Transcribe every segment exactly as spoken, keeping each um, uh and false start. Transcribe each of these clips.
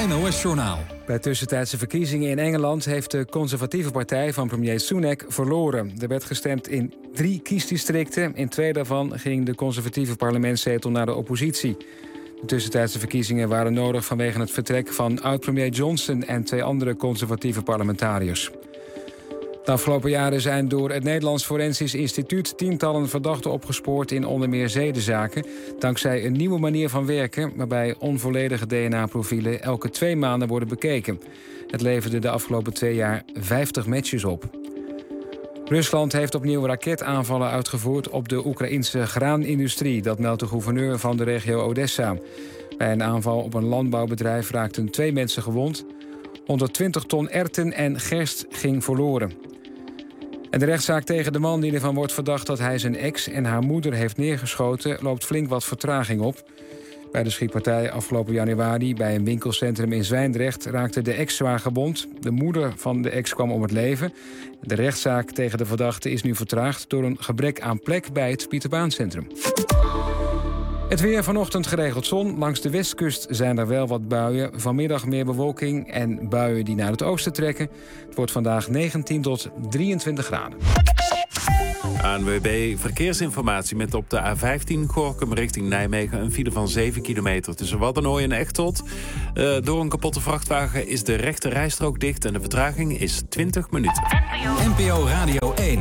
N O S-journaal. Bij tussentijdse verkiezingen in Engeland heeft de conservatieve partij van premier Sunak verloren. Er werd gestemd in drie kiesdistricten. In twee daarvan ging de conservatieve parlementszetel naar de oppositie. De tussentijdse verkiezingen waren nodig vanwege het vertrek van oud-premier Johnson en twee andere conservatieve parlementariërs. De afgelopen jaren zijn door het Nederlands Forensisch Instituut tientallen verdachten opgespoord in onder meer zedenzaken, dankzij een nieuwe manier van werken waarbij onvolledige D N A-profielen elke twee maanden worden bekeken. Het leverde de afgelopen twee jaar vijftig matches op. Rusland heeft opnieuw raketaanvallen uitgevoerd op de Oekraïnse graanindustrie. Dat meldt de gouverneur van de regio Odessa. Bij een aanval op een landbouwbedrijf raakten twee mensen gewond. honderdtwintig ton erwten en gerst ging verloren. En de rechtszaak tegen de man die ervan wordt verdacht dat hij zijn ex en haar moeder heeft neergeschoten, loopt flink wat vertraging op. Bij de schietpartij afgelopen januari bij een winkelcentrum in Zwijndrecht raakte de ex zwaar gewond. De moeder van de ex kwam om het leven. De rechtszaak tegen de verdachte is nu vertraagd door een gebrek aan plek bij het Pieterbaancentrum. Het weer, vanochtend geregeld zon. Langs de westkust zijn er wel wat buien. Vanmiddag meer bewolking en buien die naar het oosten trekken. Het wordt vandaag negentien tot drieëntwintig graden. A N W B Verkeersinformatie met op de A vijftien Gorinchem richting Nijmegen een file van zeven kilometer tussen Waddenooij en Echteld. Uh, door een kapotte vrachtwagen is de rechte rijstrook dicht en de vertraging is twintig minuten. N P O Radio één.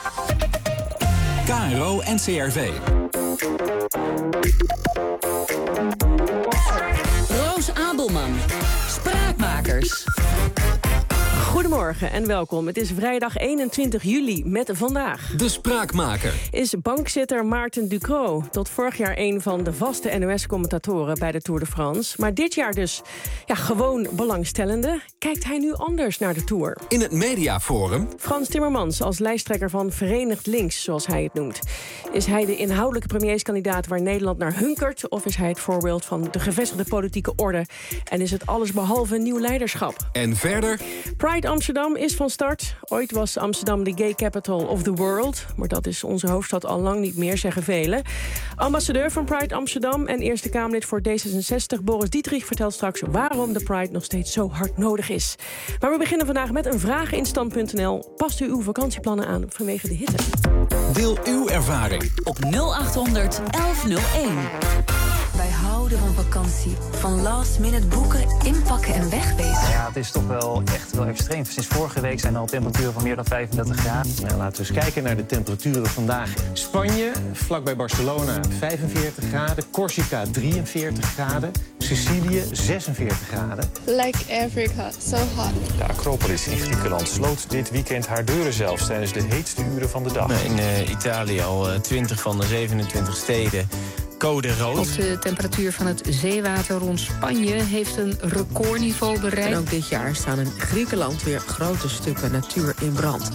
K R O N C R V. Roos Abelman. Spraakmakers. Goedemorgen en welkom. Het is vrijdag eenentwintig juli met vandaag. De Spraakmaker. Is bankzitter Maarten Ducrot. Tot vorig jaar een van de vaste N O S-commentatoren bij de Tour de France. Maar dit jaar dus ja, gewoon belangstellende. Kijkt hij nu anders naar de Tour? In het Mediaforum. Frans Timmermans als lijsttrekker van Verenigd Links, zoals hij het noemt. Is hij de inhoudelijke premierskandidaat waar Nederland naar hunkert? Of is hij het voorbeeld van de gevestigde politieke orde? En is het allesbehalve nieuw leiderschap? En verder? Pride Amsterdam is van start. Ooit was Amsterdam de gay capital of the world. Maar dat is onze hoofdstad al lang niet meer, zeggen velen. Ambassadeur van Pride Amsterdam en Eerste Kamerlid voor D zesenzestig... Boris Dietrich vertelt straks waarom de Pride nog steeds zo hard nodig is. Maar we beginnen vandaag met een vraag in stand punt n l. Past u uw vakantieplannen aan vanwege de hitte? Deel uw ervaring op nul achthonderd elfhonderdéén. Wij houden van vakantie. Van last minute boeken, inpakken en wegwezen. Ja, het is toch wel echt wel extreem. Sinds vorige week zijn er al temperaturen van meer dan vijfendertig graden. Nou, laten we eens kijken naar de temperaturen vandaag. Spanje, vlakbij Barcelona, vijfenveertig graden. Corsica, drieënveertig graden. Sicilië, zesenveertig graden. Like Africa, so hot. De Acropolis in Griekenland sloot dit weekend haar deuren zelfs tijdens de heetste uren van de dag. In uh, Italië al uh, twintig van de zevenentwintig steden. Code rood. De temperatuur van het zeewater rond Spanje heeft een recordniveau bereikt. En ook dit jaar staan in Griekenland weer grote stukken natuur in brand.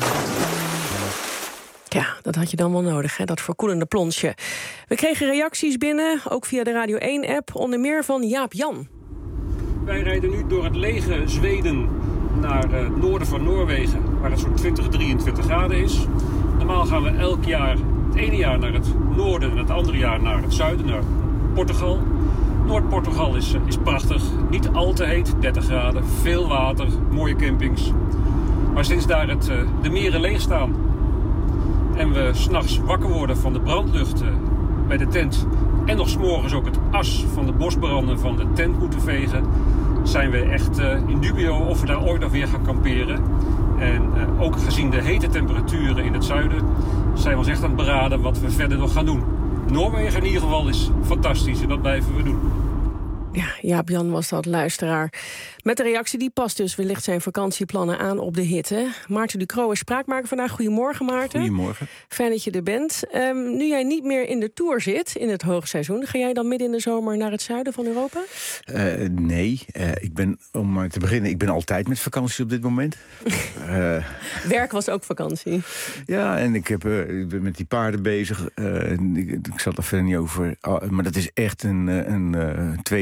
Ja, dat had je dan wel nodig, hè? Dat verkoelende plonsje. We kregen reacties binnen, ook via de Radio één-app, onder meer van Jaap Jan. Wij rijden nu door het lege Zweden naar het noorden van Noorwegen, waar het zo'n twintig, drieëntwintig graden is. Normaal gaan we elk jaar, het ene jaar naar het noorden en het andere jaar naar het zuiden, naar Portugal. Noord-Portugal is, is prachtig, niet al te heet, dertig graden, veel water, mooie campings. Maar sinds daar het, de meren leeg staan en we 's nachts wakker worden van de brandlucht bij de tent en nog 's morgens ook het as van de bosbranden van de tent moeten vegen, zijn we echt in dubio of we daar ooit nog weer gaan kamperen. En uh, ook gezien de hete temperaturen in het zuiden zijn we ons echt aan het beraden wat we verder nog gaan doen. Noorwegen in ieder geval is fantastisch en dat blijven we doen. Ja, Jaap-Jan was dat, luisteraar. Met de reactie die past dus wellicht zijn vakantieplannen aan op de hitte. Maarten Ducrot is spraakmaker vandaag. Goedemorgen, Maarten. Goedemorgen. Fijn dat je er bent. Um, nu jij niet meer in de Tour zit, in het hoogseizoen, ga jij dan midden in de zomer naar het zuiden van Europa? Uh, nee, uh, ik ben, om maar te beginnen, ik ben altijd met vakantie op dit moment. uh, Werk was ook vakantie. Ja, en ik, heb, uh, ik ben met die paarden bezig. Uh, ik, ik zal er verder niet over. Uh, maar dat is echt een, een, een uh, tweede roeping,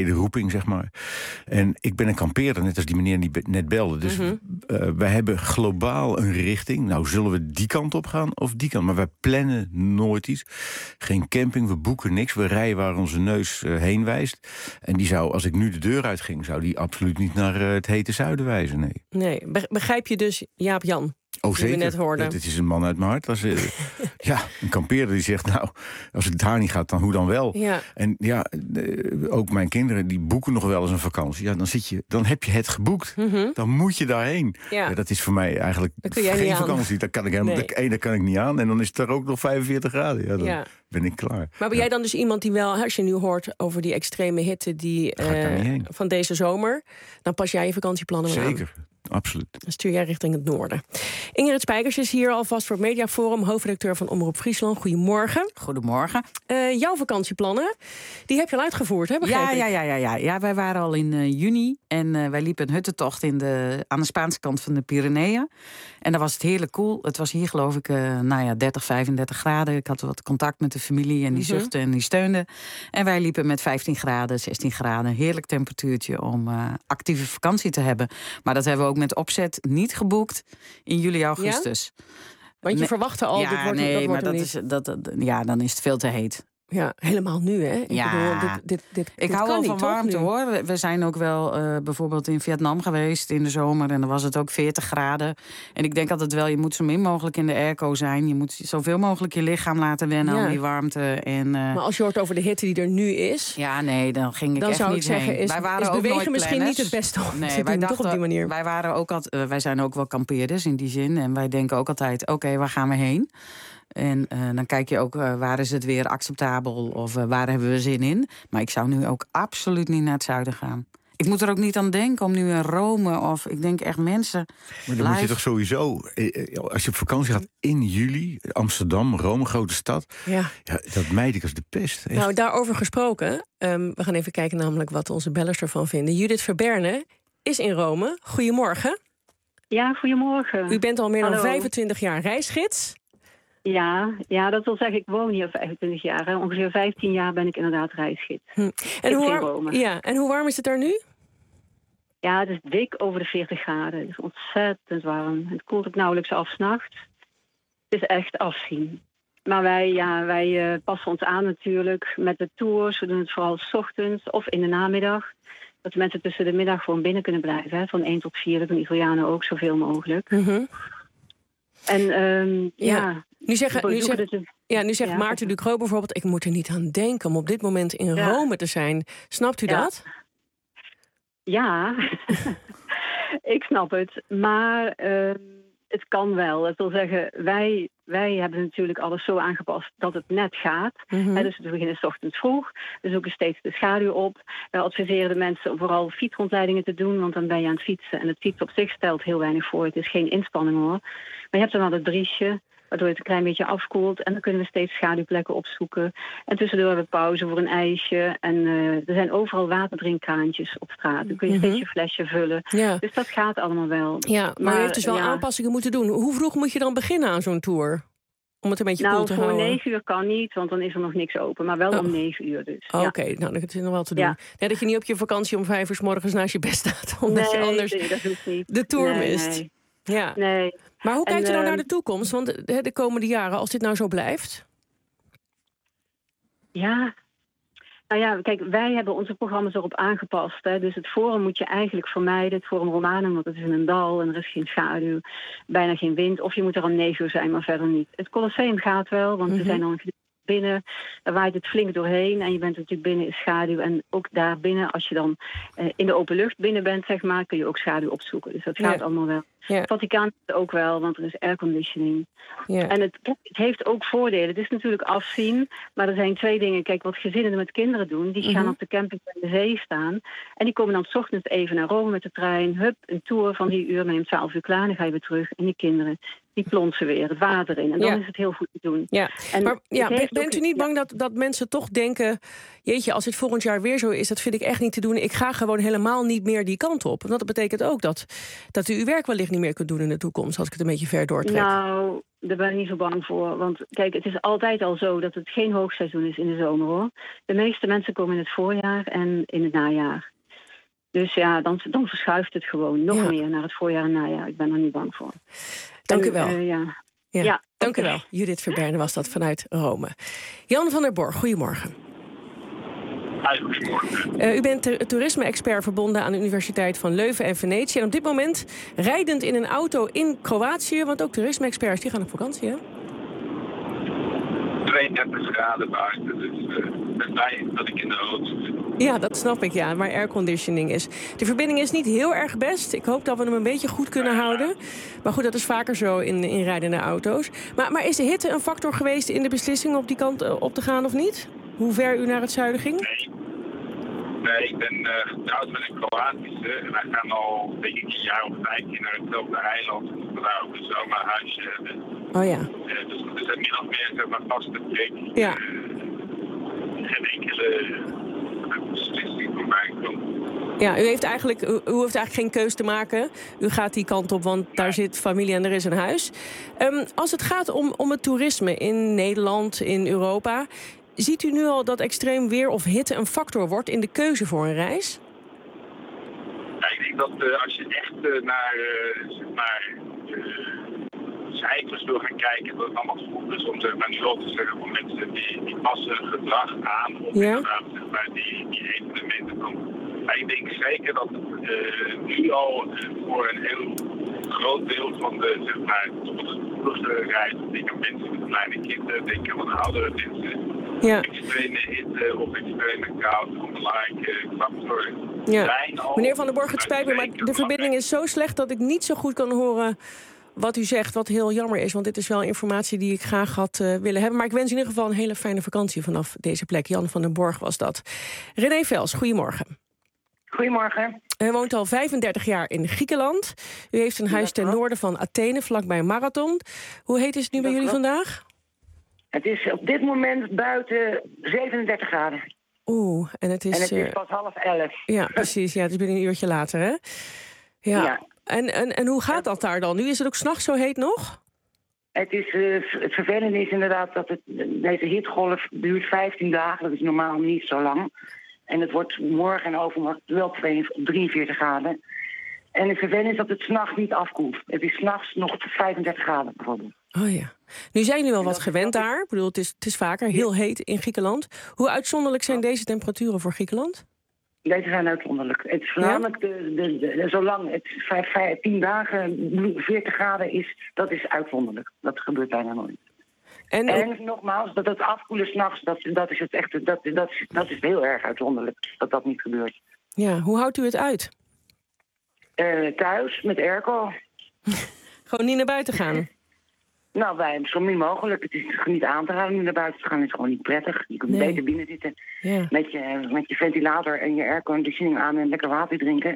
zeg maar. En ik ben een kampeerder, net als die meneer die net belde. Dus mm-hmm. uh, wij hebben globaal een richting. Nou, zullen we die kant op gaan of die kant? Maar wij plannen nooit iets. Geen camping, we boeken niks. We rijden waar onze neus uh, heen wijst. En die zou, als ik nu de deur uitging, zou die absoluut niet naar uh, het hete zuiden wijzen, nee. Nee, begrijp je dus Jaap-Jan? Oh, zeker. Net hoorden. Dit is een man uit mijn hart. Als, uh, ja, een kampeerder die zegt, nou, als het daar niet gaat, dan hoe dan wel? Ja. En ja, uh, ook mijn kinderen, die boeken nog wel eens een vakantie. Ja, dan zit je, dan heb je het geboekt. Mm-hmm. Dan moet je daarheen. Ja. Ja, dat is voor mij eigenlijk geen vakantie. Daar kan ik helemaal, nee. één, daar kan ik niet aan. En dan is het er ook nog vijfenveertig graden. Ja, dan ja. ben ik klaar. Maar ben ja. jij dan dus iemand die wel, als je nu hoort over die extreme hitte die uh, van deze zomer, dan pas jij je vakantieplannen Zeker. aan? Zeker. Absoluut. Dan stuur jij richting het noorden. Ingrid Spijkers is hier alvast voor het Mediaforum, hoofdredacteur van Omroep Friesland. Goedemorgen. Goedemorgen. Uh, jouw vakantieplannen, die heb je al uitgevoerd, hè? Ja, ja, ja, ja, ja. ja, wij waren al in uh, juni en uh, wij liepen een huttentocht in de, aan de Spaanse kant van de Pyreneeën. En daar was het heerlijk koel. Het was hier geloof ik uh, nou ja, dertig, vijfendertig graden. Ik had wat contact met de familie en die mm-hmm. zuchtte en die steunde. En wij liepen met vijftien graden, zestien graden. Heerlijk temperatuurtje om uh, actieve vakantie te hebben. Maar dat hebben we ook met opzet niet geboekt in juli, augustus. Ja? Want je nee, verwachtte al, ja, dit wordt, nee, dat wordt maar dat niet. is, dat, dat, ja, dan is het veel te heet. Ja, helemaal nu, hè? Ik ja, bedoel, dit, dit, dit, ik dit hou wel van niet, warmte, hoor. We, we zijn ook wel uh, bijvoorbeeld in Vietnam geweest in de zomer. En dan was het ook veertig graden. En ik denk altijd wel, je moet zo min mogelijk in de airco zijn. Je moet zoveel mogelijk je lichaam laten wennen ja. aan die warmte. En, uh, maar als je hoort over de hitte die er nu is... Ja, nee, dan ging ik dan echt zou niet ik zeggen, heen. Is, wij waren is ook bewegen misschien niet het beste om nee, te wij doen, dachten, toch op die manier? Wij, waren ook al, uh, wij zijn ook wel kampeerders in die zin. En wij denken ook altijd, oké, okay, waar gaan we heen? En uh, dan kijk je ook, uh, waar is het weer acceptabel of uh, waar hebben we zin in. Maar ik zou nu ook absoluut niet naar het zuiden gaan. Ik moet er ook niet aan denken om nu in Rome of ik denk echt mensen... Maar dan live... moet je toch sowieso, als je op vakantie gaat in juli, Amsterdam, Rome, grote stad... Ja. Ja, dat mijd ik als de pest. Echt. Nou, daarover gesproken, um, we gaan even kijken namelijk wat onze bellers ervan vinden. Judith Verberne is in Rome. Goedemorgen. Ja, goedemorgen. U bent al meer Hallo. dan vijfentwintig jaar reisgids. Ja, ja, dat wil zeggen, ik woon hier vijfentwintig jaar. Hè. Ongeveer vijftien jaar ben ik inderdaad reisgids. Hm. En, hoe warm, ja, en hoe warm is het daar nu? Ja, het is dik over de veertig graden. Het is ontzettend warm. Het koelt ook nauwelijks af 's nachts. Het is echt afzien. Maar wij, ja, wij uh, passen ons aan natuurlijk met de tours. We doen het vooral 's ochtends of in de namiddag. Dat de mensen tussen de middag gewoon binnen kunnen blijven. Hè. Van één tot vier, dat doen Italianen ook zoveel mogelijk. Mm-hmm. En um, ja... ja. Nu zegt, nu zegt, ja, nu zegt ja. Maarten Ducreux bijvoorbeeld... ik moet er niet aan denken om op dit moment in ja. Rome te zijn. Snapt u ja. dat? Ja, ik snap het. Maar uh, het kan wel. Dat wil zeggen, wij, wij hebben natuurlijk alles zo aangepast dat het net gaat. Mm-hmm. He, dus we beginnen 's ochtends vroeg. We zoeken steeds de schaduw op. We adviseren de mensen om vooral fietsrondleidingen te doen... want dan ben je aan het fietsen. En het fietsen op zich stelt heel weinig voor. Het is geen inspanning, hoor. Maar je hebt dan wel het briesje... waardoor het een klein beetje afkoelt. En dan kunnen we steeds schaduwplekken opzoeken. En tussendoor hebben we pauze voor een ijsje. En uh, er zijn overal waterdrinkkraantjes op straat. Dan kun je mm-hmm. steeds je flesje vullen. Ja. Dus dat gaat allemaal wel. Ja, maar, maar je hebt dus wel ja. aanpassingen moeten doen. Hoe vroeg moet je dan beginnen aan zo'n tour? Om het een beetje nou, koel te houden. Nou, voor negen uur kan niet, want dan is er nog niks open. Maar wel oh. om negen uur dus. Oh, ja. Oké, okay. Nou, dat is nog wel te doen. Ja. Nee, dat je niet op je vakantie om vijf uur 's morgens naast je bed staat. Omdat nee, je anders nee, dat hoeft niet. de tour nee, mist. Nee. Ja. Nee. Maar hoe kijkt en, u nou uh, naar de toekomst? Want de, de komende jaren, als dit nou zo blijft? Ja, nou ja, kijk, wij hebben onze programma's erop aangepast. Hè. Dus het Forum moet je eigenlijk vermijden. Het Forum Romanum, want het is in een dal en er is geen schaduw. Bijna geen wind. Of je moet er om negen uur zijn, maar verder niet. Het Colosseum gaat wel, want mm-hmm. we zijn dan binnen. Daar waait het flink doorheen en je bent natuurlijk binnen in schaduw. En ook daar binnen, als je dan uh, in de open lucht binnen bent, zeg maar, kun je ook schaduw opzoeken. Dus dat gaat ja. allemaal wel. Ja. Het Vaticaan is het ook wel, want er is airconditioning. Ja. En het, het heeft ook voordelen. Het is natuurlijk afzien, maar er zijn twee dingen. Kijk, wat gezinnen met kinderen doen, die mm-hmm. gaan op de camping bij de zee staan. En die komen dan 's ochtends even naar Rome met de trein. Hup, een tour van drie uur, ben je om twaalf uur klaar. Dan ga je weer terug. En die kinderen, die plonsen weer het water in. En dan ja. is het heel goed te doen. Ja. En maar ja, bent ook, u niet bang ja. dat, dat mensen toch denken... jeetje, als dit volgend jaar weer zo is, dat vind ik echt niet te doen. Ik ga gewoon helemaal niet meer die kant op. Want dat betekent ook dat, dat u uw werk wellicht niet meer kunt doen in de toekomst... als ik het een beetje ver doortrek. Nou, daar ben ik niet zo bang voor. Want kijk, het is altijd al zo dat het geen hoogseizoen is in de zomer, hoor. De meeste mensen komen in het voorjaar en in het najaar. Dus ja, dan, dan verschuift het gewoon nog Ja. meer naar het voorjaar en najaar. Ik ben er niet bang voor. Dank En, u wel. uh, ja. Ja, Ja, dank u oké. wel. Judith Verberne was dat vanuit Rome. Jan van der Borg, goedemorgen. Goedemorgen. Uh, u bent ter- toerisme-expert verbonden aan de Universiteit van Leuven en Venetië. En op dit moment rijdend in een auto in Kroatië. Want ook toerisme-experts die gaan op vakantie, hè? tweeëndertig graden buiten, dus uh, ik ben blij dat ik in de auto zit. Ja, dat snap ik, ja, waar airconditioning is. De verbinding is niet heel erg best. Ik hoop dat we hem een beetje goed kunnen houden. Maar goed, dat is vaker zo in, in rijdende auto's. Maar, maar is de hitte een factor geweest in de beslissing om die kant uh, op te gaan of niet? Hoe ver u naar het zuiden ging? Nee, nee ik ben uh, getrouwd met een Kroatische. En wij gaan al, denk ik, een jaar of vijftien naar hetzelfde eiland. Omdat we daar ook een zomerhuisje hebben. Oh ja. Uh, dus we zijn min of meer zeg maar vaste prik. Ja. Uh, geen enkele beslissing van mijn kant. Ja, u heeft eigenlijk, u, u hoeft eigenlijk geen keus te maken. U gaat die kant op, want daar zit familie en er is een huis. Um, als het gaat om, om het toerisme in Nederland, in Europa, ziet u nu al dat extreem weer of hitte een factor wordt in de keuze voor een reis? Ja, ik denk dat uh, als je echt uh, naar, uh, zeg maar, uh, cijfers wil gaan kijken, dat het allemaal goed is om zeg maar, nu al te zeggen van mensen die, die passen hun gedrag aan om ja. inderdaad zeg maar, die, die evenementen van. Maar ik denk zeker dat het uh, nu al uh, voor een heel groot deel van de, zeg maar, vluchtreis, denk aan mensen met kleine kinderen, denk aan wat oudere mensen, ja. extreme hitte of extreme kou, een belangrijke factor. Ja. Meneer Van der Borg, het spijt me, maar de verbinding is zo slecht dat ik niet zo goed kan horen wat u zegt, wat heel jammer is. Want dit is wel informatie die ik graag had uh, willen hebben. Maar ik wens in ieder geval een hele fijne vakantie vanaf deze plek. Jan van der Borg was dat. René Vels, goedemorgen. Goedemorgen. U woont al vijfendertig jaar in Griekenland. U heeft een huis ten noorden van Athene, vlakbij Marathon. Hoe heet is het nu bij jullie vandaag? Het is op dit moment buiten zevenendertig graden. Oeh, en het is... En het is uh, pas half elf. Ja, precies. Ja, het is binnen een uurtje later, hè? Ja. ja. En, en, en hoe gaat dat daar dan? Nu is het ook 's nachts zo heet nog? Het, is, uh, het vervelende is inderdaad dat het, deze hittegolf duurt vijftien dagen. Dat is normaal niet zo lang. En het wordt morgen en overmorgen wel drieënveertig graden. En het vervelende is dat het 's nachts niet afkoelt. Het is 's nachts nog vijfendertig graden bijvoorbeeld. Oh ja. Nu zijn jullie wel wat gewend daar. Ik bedoel, het is, het is vaker heel heet in Griekenland. Hoe uitzonderlijk zijn deze temperaturen voor Griekenland? Deze zijn uitzonderlijk. Het is voornamelijk, ja? de, de, de, de, zolang het vijf, vijf, tien dagen veertig graden is, dat is uitzonderlijk. Dat gebeurt bijna nooit. En, en nogmaals, dat het afkoelen s'nachts, dat, dat is het echt, dat, dat, is, dat is heel erg uitzonderlijk dat dat niet gebeurt. Ja, hoe houdt u het uit? Uh, thuis, met airco. Gewoon niet naar buiten gaan? Nou, wij zo min mogelijk. Het is niet aan te raden om naar buiten te gaan. Het is gewoon niet prettig. Je kunt nee. beter binnen zitten ja. met, je, met je ventilator en je airconditioning aan en lekker water drinken.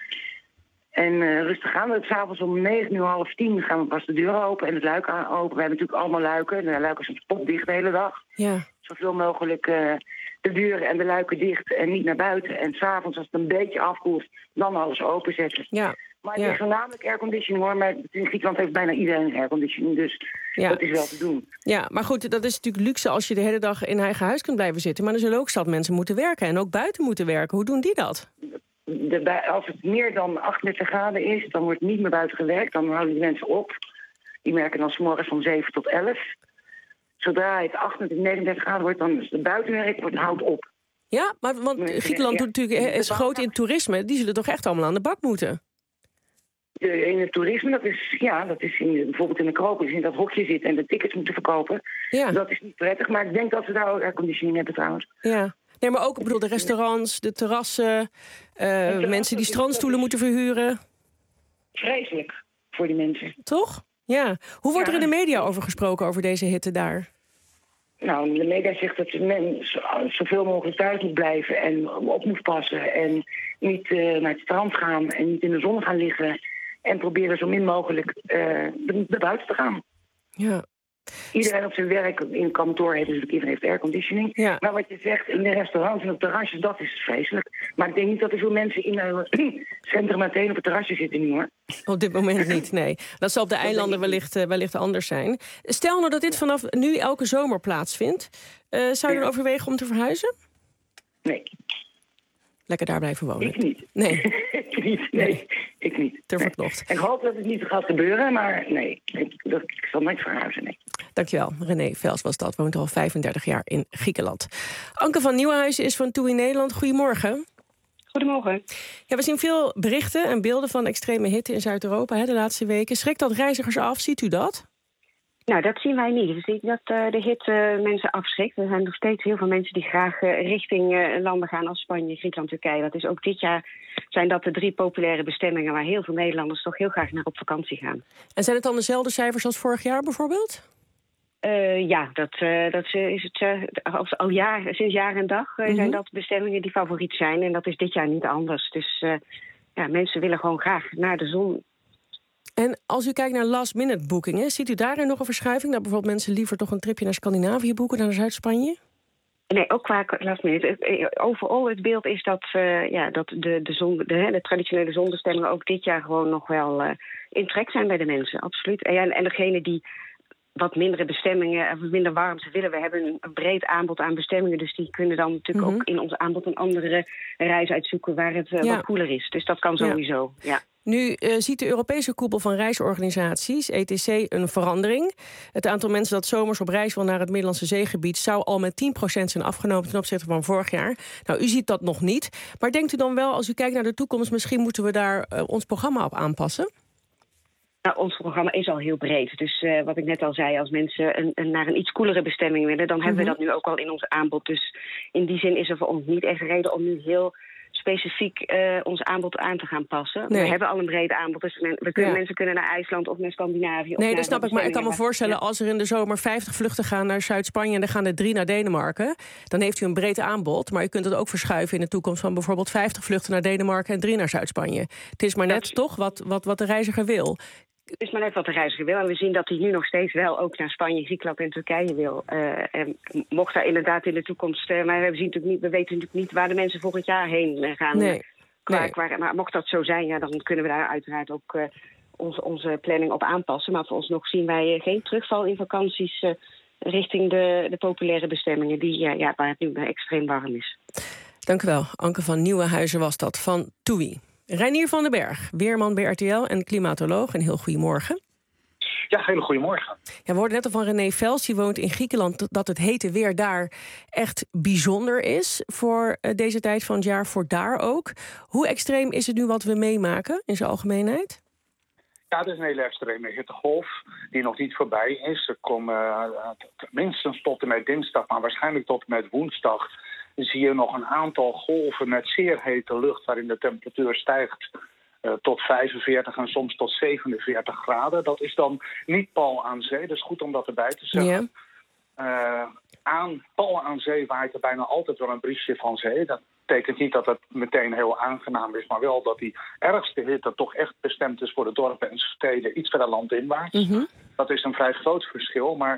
En uh, rustig aan. S'avonds om negen uur, half tien gaan we pas de deuren open en het luik open. We hebben natuurlijk allemaal luiken. De luiken zijn popdicht de hele dag. Ja. Zoveel mogelijk uh, de deuren en de luiken dicht en niet naar buiten. En s'avonds, als het een beetje afkoelt, dan alles openzetten. Ja. Maar het ja. is voornamelijk airconditioning hoor. Maar in Griekenland heeft bijna iedereen airconditioning. Dus ja. dat is wel te doen. Ja, maar goed, dat is natuurlijk luxe als je de hele dag in eigen huis kunt blijven zitten. Maar er zullen ook zat mensen moeten werken en ook buiten moeten werken. Hoe doen die dat? De, als het meer dan achtendertig graden is, dan wordt niet meer buiten gewerkt. Dan houden die mensen op. Die werken dan 's morgens van zeven tot elf. Zodra het achtendertig, negenendertig graden wordt, dan is het buitenwerk wordt, houdt op. Ja, maar want Griekenland ja. doet natuurlijk, is groot in toerisme. Die zullen toch echt allemaal aan de bak moeten? De, in het toerisme, dat is, ja, dat is in, bijvoorbeeld in de Acropolis, in dat hokje zitten en de tickets moeten verkopen. Ja. Dat is niet prettig, maar ik denk dat ze daar ook airconditioning hebben trouwens. Ja. Nee, maar ook, ik bedoel, de restaurants, de terrassen, uh, terras, mensen die strandstoelen moeten verhuren. Vreselijk voor die mensen. Toch? Ja. Hoe wordt ja. er in de media over gesproken, over deze hitte daar? Nou, de media zegt dat men zoveel mogelijk thuis moet blijven en op moet passen. En niet uh, naar het strand gaan en niet in de zon gaan liggen. En proberen zo min mogelijk uh, naar buiten te gaan. Ja. Iedereen op zijn werk, in het kantoor heeft natuurlijk iedereen heeft airconditioning. Ja. Maar wat je zegt, in de restaurants en op terrasjes, dat is vreselijk. Maar ik denk niet dat er veel mensen in het uh, centrum Athene op het terrasje zitten nu, hoor. Op dit moment niet, nee. Dat zal op de eilanden wellicht, uh, wellicht anders zijn. Stel nou dat dit vanaf nu elke zomer plaatsvindt. Uh, zou je dan overwegen om te verhuizen? Nee. Lekker daar blijven wonen. Ik niet. Nee. ik niet, nee. nee. Ik niet. Te verknocht. Nee. Ik hoop dat het niet gaat gebeuren, maar nee. Ik, dat, ik zal nooit verhuizen, nee. Dankjewel. René Vels was dat, woont al vijfendertig jaar in Griekenland. Anke van Nieuwenhuizen is van T U I Nederland. Goedemorgen. Goedemorgen. Ja, we zien veel berichten en beelden van extreme hitte in Zuid-Europa hè, de laatste weken. Schrikt dat reizigers af? Ziet u dat? Nou, dat zien wij niet. We zien dat uh, de hitte uh, mensen afschrikt. Er zijn nog steeds heel veel mensen die graag uh, richting uh, landen gaan als Spanje, Griekenland, Turkije. Dat is ook dit jaar zijn dat de drie populaire bestemmingen waar heel veel Nederlanders toch heel graag naar op vakantie gaan. En zijn het dan dezelfde cijfers als vorig jaar bijvoorbeeld? Uh, ja, dat, uh, dat is het uh, al, al jaar, sinds jaar en dag uh, mm-hmm. zijn dat bestemmingen die favoriet zijn. En dat is dit jaar niet anders. Dus uh, ja, mensen willen gewoon graag naar de zon. En als u kijkt naar last-minute boekingen, ziet u daarin nog een verschuiving? Dat bijvoorbeeld mensen liever toch een tripje naar Scandinavië boeken dan naar Zuid-Spanje? Nee, ook qua last-minute. Overal het beeld is dat, uh, ja, dat de, de, zon, de, de traditionele zonbestemmingen ook dit jaar gewoon nog wel uh, in trek zijn bij de mensen. Absoluut. En, en degene die wat mindere bestemmingen en minder warmte willen, we hebben een, een breed aanbod aan bestemmingen, dus die kunnen dan natuurlijk mm-hmm. ook in ons aanbod een andere reis uitzoeken waar het uh, ja. wat koeler is. Dus dat kan sowieso, ja. ja. Nu uh, ziet de Europese koepel van reisorganisaties, E T C, een verandering. Het aantal mensen dat zomers op reis wil naar het Middellandse Zeegebied zou al met tien procent zijn afgenomen ten opzichte van vorig jaar. Nou, u ziet dat nog niet. Maar denkt u dan wel, als u kijkt naar de toekomst, misschien moeten we daar uh, ons programma op aanpassen? Nou, ons programma is al heel breed. Dus uh, wat ik net al zei, als mensen een, een, naar een iets koelere bestemming willen, dan hebben mm-hmm. we dat nu ook al in ons aanbod. Dus in die zin is er voor ons niet echt reden om nu heel specifiek uh, ons aanbod aan te gaan passen. Nee. We hebben al een breed aanbod, dus men, we kunnen, ja. mensen kunnen naar IJsland of naar Scandinavië. Nee, of dat snap ik, maar ik kan me voorstellen, ja. als er in de zomer vijftig vluchten gaan naar Zuid-Spanje en er gaan er drie naar Denemarken, dan heeft u een breed aanbod, maar u kunt het ook verschuiven in de toekomst van bijvoorbeeld vijftig vluchten naar Denemarken en drie naar Zuid-Spanje. Het is maar net dat... toch wat, wat, wat de reiziger wil. Het is maar net wat de reiziger wil. En we zien dat hij nu nog steeds wel ook naar Spanje, Griekenland en Turkije wil. Uh, en mocht daar inderdaad in de toekomst... Uh, maar we, zien natuurlijk niet, we weten natuurlijk niet waar de mensen volgend jaar heen gaan. Nee. Qua, nee. qua, maar mocht dat zo zijn, ja, dan kunnen we daar uiteraard ook uh, onze, onze planning op aanpassen. Maar voor ons nog zien wij uh, geen terugval in vakanties uh, richting de, de populaire bestemmingen die, uh, ja, waar het nu uh, extreem warm is. Dank u wel. Anke van Nieuwenhuizen was dat van T U I. Reinier van den Berg, weerman bij R T L en klimatoloog. Een heel goedemorgen. Ja, hele goedemorgen. Ja, we hoorden net al van René Vels, die woont in Griekenland, dat het hete weer daar echt bijzonder is voor deze tijd van het jaar, voor daar ook. Hoe extreem is het nu wat we meemaken in zijn algemeenheid? Ja, het is een hele extreme hittegolf die nog niet voorbij is. Er komen uh, minstens tot en met dinsdag, maar waarschijnlijk tot en met woensdag zie je nog een aantal golven met zeer hete lucht waarin de temperatuur stijgt uh, tot vijfenveertig en soms tot zevenenveertig graden. Dat is dan niet pal aan zee, dat is goed om dat erbij te zeggen. Ja. Uh, aan pal aan zee waait er bijna altijd wel een briesje van zee. Dat betekent niet dat het meteen heel aangenaam is, maar wel dat die ergste hitte toch echt bestemd is voor de dorpen en steden iets verder landinwaarts. Mm-hmm. Dat is een vrij groot verschil, maar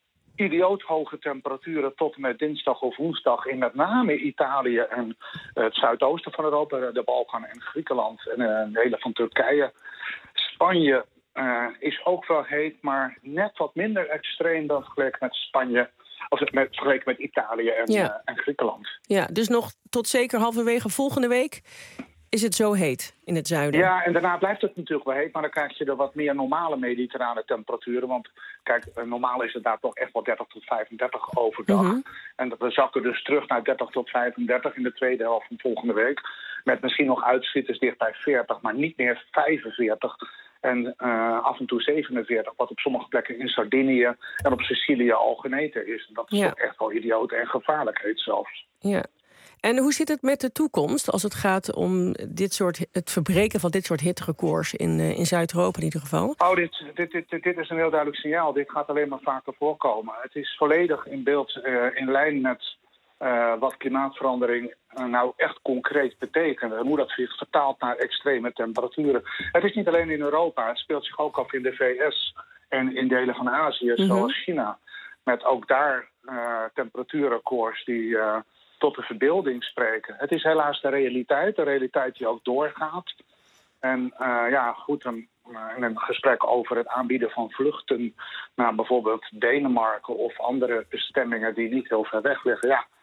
idioot hoge temperaturen tot en met dinsdag of woensdag in met name Italië en uh, het zuidoosten van Europa, de Balkan en Griekenland en uh, een delen van Turkije. Spanje uh, is ook wel heet, maar net wat minder extreem dan vergeleken met Spanje, of met, vergeleken met Italië en, ja. uh, en Griekenland. Ja, dus nog tot zeker halverwege volgende week is het zo heet in het zuiden. Ja, en daarna blijft het natuurlijk wel heet, maar dan krijg je er wat meer normale mediterrane temperaturen. Want kijk, normaal is het daar toch echt wel dertig tot vijfendertig overdag. Mm-hmm. En we zakken dus terug naar dertig tot vijfendertig in de tweede helft van volgende week. Met misschien nog uitschieters dicht bij veertig, maar niet meer vijfenveertig. En uh, af en toe zevenenveertig, wat op sommige plekken in Sardinië en op Sicilië al geneten is. En dat is ja. toch echt wel idioot en gevaarlijk heet zelfs. Ja. En hoe zit het met de toekomst als het gaat om dit soort, het verbreken van dit soort hitterecords in, uh, in Zuid-Europa in ieder geval? Oh, dit, dit, dit, dit is een heel duidelijk signaal. Dit gaat alleen maar vaker voorkomen. Het is volledig in beeld uh, in lijn met uh, wat klimaatverandering uh, nou echt concreet betekent. En hoe dat zich vertaalt naar extreme temperaturen. Het is niet alleen in Europa. Het speelt zich ook af in de V S en in delen van Azië, mm-hmm. zoals China. Met ook daar uh, temperatuurrecords die Uh, tot de verbeelding spreken. Het is helaas de realiteit, de realiteit die ook doorgaat. En uh, ja, goed, een, in een gesprek over het aanbieden van vluchten naar bijvoorbeeld Denemarken of andere bestemmingen die niet heel ver weg liggen. Ja,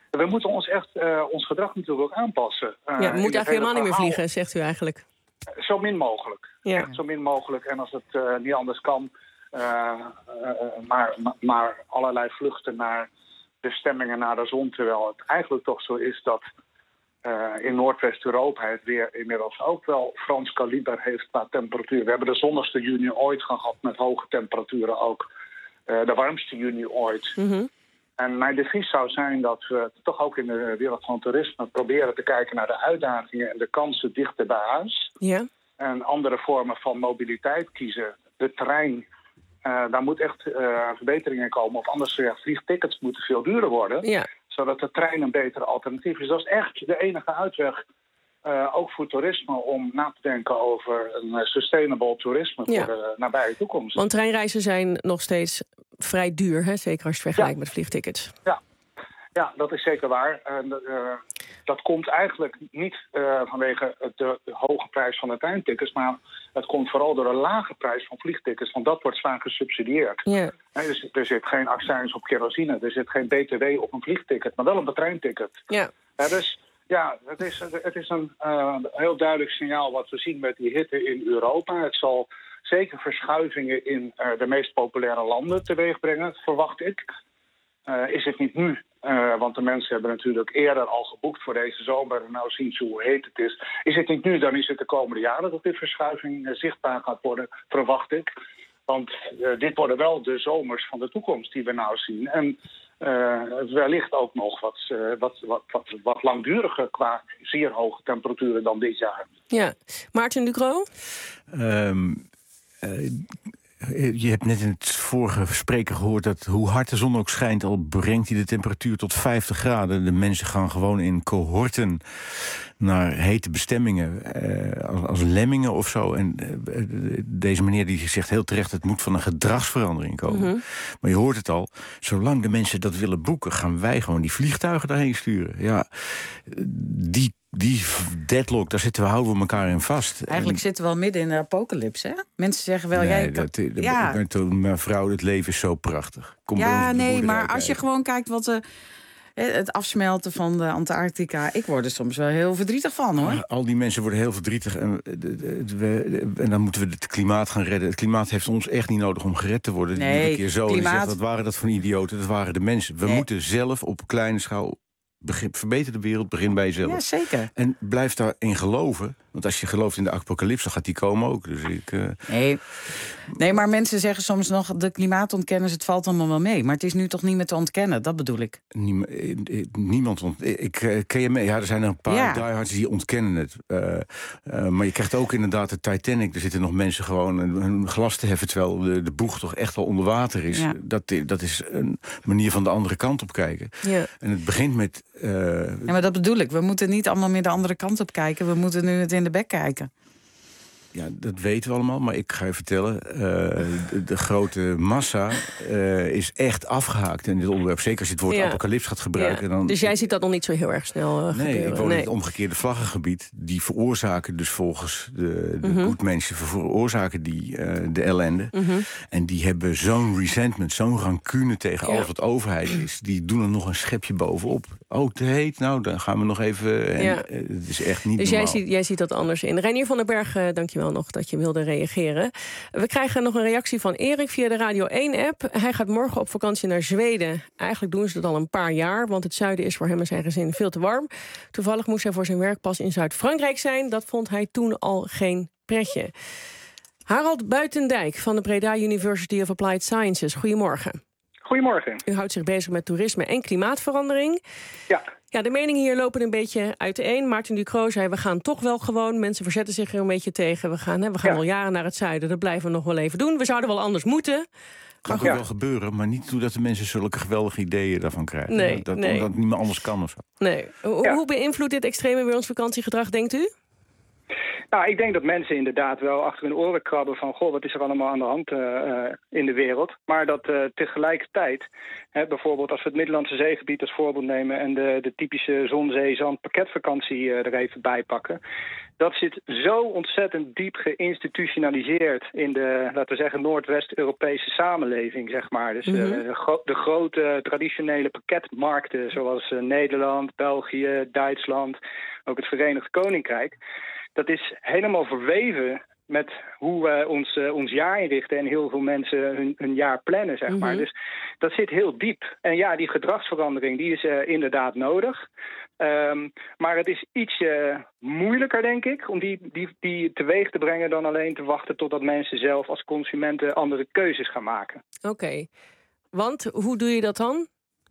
we moeten ons echt uh, ons gedrag natuurlijk ook aanpassen. Uh, ja, we moeten eigenlijk helemaal niet meer vliegen, zegt u eigenlijk. Zo min mogelijk. Ja. Echt zo min mogelijk. En als het uh, niet anders kan, uh, uh, maar, maar allerlei vluchten naar bestemmingen naar de zon. Terwijl het eigenlijk toch zo is dat uh, in Noordwest-Europa het weer inmiddels ook wel Frans kaliber heeft qua temperatuur. We hebben de zonnigste juni ooit gehad met hoge temperaturen ook. Uh, de warmste juni ooit. Mm-hmm. En mijn devies zou zijn dat we toch ook in de wereld van toerisme proberen te kijken naar de uitdagingen en de kansen dichter bij huis. Ja. En andere vormen van mobiliteit kiezen. De trein, uh, daar moet echt uh, verbeteringen komen. Of anders, ja, vliegtickets moeten veel duurder worden. Ja. Zodat de trein een betere alternatief is. Dat is echt de enige uitweg, uh, ook voor toerisme, om na te denken over een sustainable toerisme Ja. voor de nabije toekomst. Want treinreizen zijn nog steeds vrij duur, hè? Zeker als je het vergelijkt Ja. met vliegtickets. Ja. Ja, dat is zeker waar. Uh, uh, dat komt eigenlijk niet uh, vanwege de, de hoge prijs van de treintickets, maar het komt vooral door de lage prijs van vliegtickets, want dat wordt vaak gesubsidieerd. Ja. He, dus, er zit geen accijns op kerosine, er zit geen B T W op een vliegticket, maar wel op een treinticket. Ja. Uh, dus ja, het is, het is een uh, heel duidelijk signaal wat we zien met die hitte in Europa. Het zal zeker verschuivingen in uh, de meest populaire landen teweeg brengen, verwacht ik. Uh, is het niet nu? Uh, want de mensen hebben natuurlijk eerder al geboekt voor deze zomer. En nou zien ze hoe heet het is. Is het niet nu, dan is het de komende jaren dat dit verschuiving uh, zichtbaar gaat worden, verwacht ik. Want uh, dit worden wel de zomers van de toekomst die we nou zien. En uh, wellicht ook nog wat, uh, wat, wat, wat, wat langduriger qua zeer hoge temperaturen dan dit jaar. Ja. Maarten Ducro? Um, uh, Je hebt net in het vorige spreken gehoord dat hoe hard de zon ook schijnt, al brengt hij de temperatuur tot vijftig graden. De mensen gaan gewoon in cohorten naar hete bestemmingen, eh, als, als lemmingen of zo. En eh, deze meneer die zegt heel terecht, het moet van een gedragsverandering komen. Mm-hmm. Maar je hoort het al, zolang de mensen dat willen boeken, gaan wij gewoon die vliegtuigen daarheen sturen. Ja, die Die deadlock, daar zitten we, houden we elkaar in vast. Eigenlijk en zitten we al midden in de apocalypse, hè? Mensen zeggen wel, nee, jij... Dat, dat, ja. Mevrouw, het leven is zo prachtig. Kom ja, nee, maar kijken. Als je gewoon kijkt wat... Uh, het afsmelten van de Antarctica, ik word er soms wel heel verdrietig van, hoor. Al die mensen worden heel verdrietig. En, en dan moeten we het klimaat gaan redden. Het klimaat heeft ons echt niet nodig om gered te worden. Nee, Iedere keer zo. klimaat... En zegt, wat waren dat voor idioten? Dat waren de mensen. We nee. moeten zelf op kleine schaal... Begin, verbeter de wereld, begin bij jezelf. Ja, zeker. En blijf daarin geloven. Want als je gelooft in de apocalypse, dan gaat die komen ook. Dus ik, uh... nee. nee, maar mensen zeggen soms nog... de klimaatontkenners, het valt allemaal wel mee. Maar het is nu toch niet meer te ontkennen, dat bedoel ik. Niem, niemand ontkennen. Ik ken je mee. Ja, er zijn er een paar ja. diehards die ontkennen het. Uh, uh, maar je krijgt ook inderdaad de Titanic. Er zitten nog mensen gewoon een glas te heffen... terwijl de, de boeg toch echt al onder water is. Ja. Dat, dat is een manier van de andere kant op kijken. Ja. En het begint met... Uh, ja, maar dat bedoel ik. We moeten niet allemaal meer de andere kant op kijken. We moeten nu het in de bek kijken. Ja, dat weten we allemaal, maar ik ga je vertellen... Uh, de, de grote massa uh, is echt afgehaakt in dit onderwerp. Zeker als je het woord ja. apocalyps gaat gebruiken. Ja. Dan, dus jij ziet dat nog niet zo heel erg snel uh, nee, gebeuren? Ik woon nee, in het omgekeerde vlaggengebied. Die veroorzaken dus volgens de, de mm-hmm. goedmensen... veroorzaken die uh, de ellende. Mm-hmm. En die hebben zo'n resentment, zo'n rancune tegen ja. alles wat overheid is. Die doen er nog een schepje bovenop. Oh, te heet, nou, dan gaan we nog even... En, ja. uh, het is echt niet dus normaal. jij ziet, jij ziet dat anders in. Reinier van den Berg, uh, dank je wel nog dat je wilde reageren. We krijgen nog een reactie van Erik via de Radio één-app. Hij gaat morgen op vakantie naar Zweden. Eigenlijk doen ze dat al een paar jaar, want het zuiden is voor hem en zijn gezin veel te warm. Toevallig moest hij voor zijn werk pas in Zuid-Frankrijk zijn. Dat vond hij toen al geen pretje. Harald Buitendijk van de Breda University of Applied Sciences. Goedemorgen. Goedemorgen. U houdt zich bezig met toerisme en klimaatverandering. Ja. Ja, de meningen hier lopen een beetje uiteen. Maarten Ducro zei, we gaan toch wel gewoon. Mensen verzetten zich er een beetje tegen. We gaan, hè, we gaan ja. al jaren naar het zuiden. Dat blijven we nog wel even doen. We zouden wel anders moeten. Kan ook ja. wel gebeuren, maar niet doordat de mensen zulke geweldige ideeën daarvan krijgen. Nee, dat, nee. Omdat het niet meer anders kan of zo. Nee. Hoe, ja. hoe beïnvloedt dit extreme weer ons vakantiegedrag, denkt u? Nou, ik denk dat mensen inderdaad wel achter hun oren krabben van... goh, wat is er allemaal aan de hand uh, uh, in de wereld? Maar dat uh, tegelijkertijd, hè, bijvoorbeeld als we het Middellandse Zeegebied als voorbeeld nemen... en de, de typische zon-zee-zand pakketvakantie uh, er even bij pakken... dat zit zo ontzettend diep geïnstitutionaliseerd in de, laten we zeggen, Noordwest-Europese samenleving, zeg maar. Dus mm-hmm. uh, de, gro- de grote traditionele pakketmarkten zoals uh, Nederland, België, Duitsland, ook het Verenigd Koninkrijk... dat is helemaal verweven met hoe we ons, uh, ons jaar inrichten... en heel veel mensen hun, hun jaar plannen, zeg maar. Mm-hmm. Dus dat zit heel diep. En ja, die gedragsverandering die is uh, inderdaad nodig. Um, maar het is iets uh, moeilijker, denk ik, om die, die, die teweeg te brengen... dan alleen te wachten totdat mensen zelf als consumenten andere keuzes gaan maken. Oké. Okay. Want hoe doe je dat dan?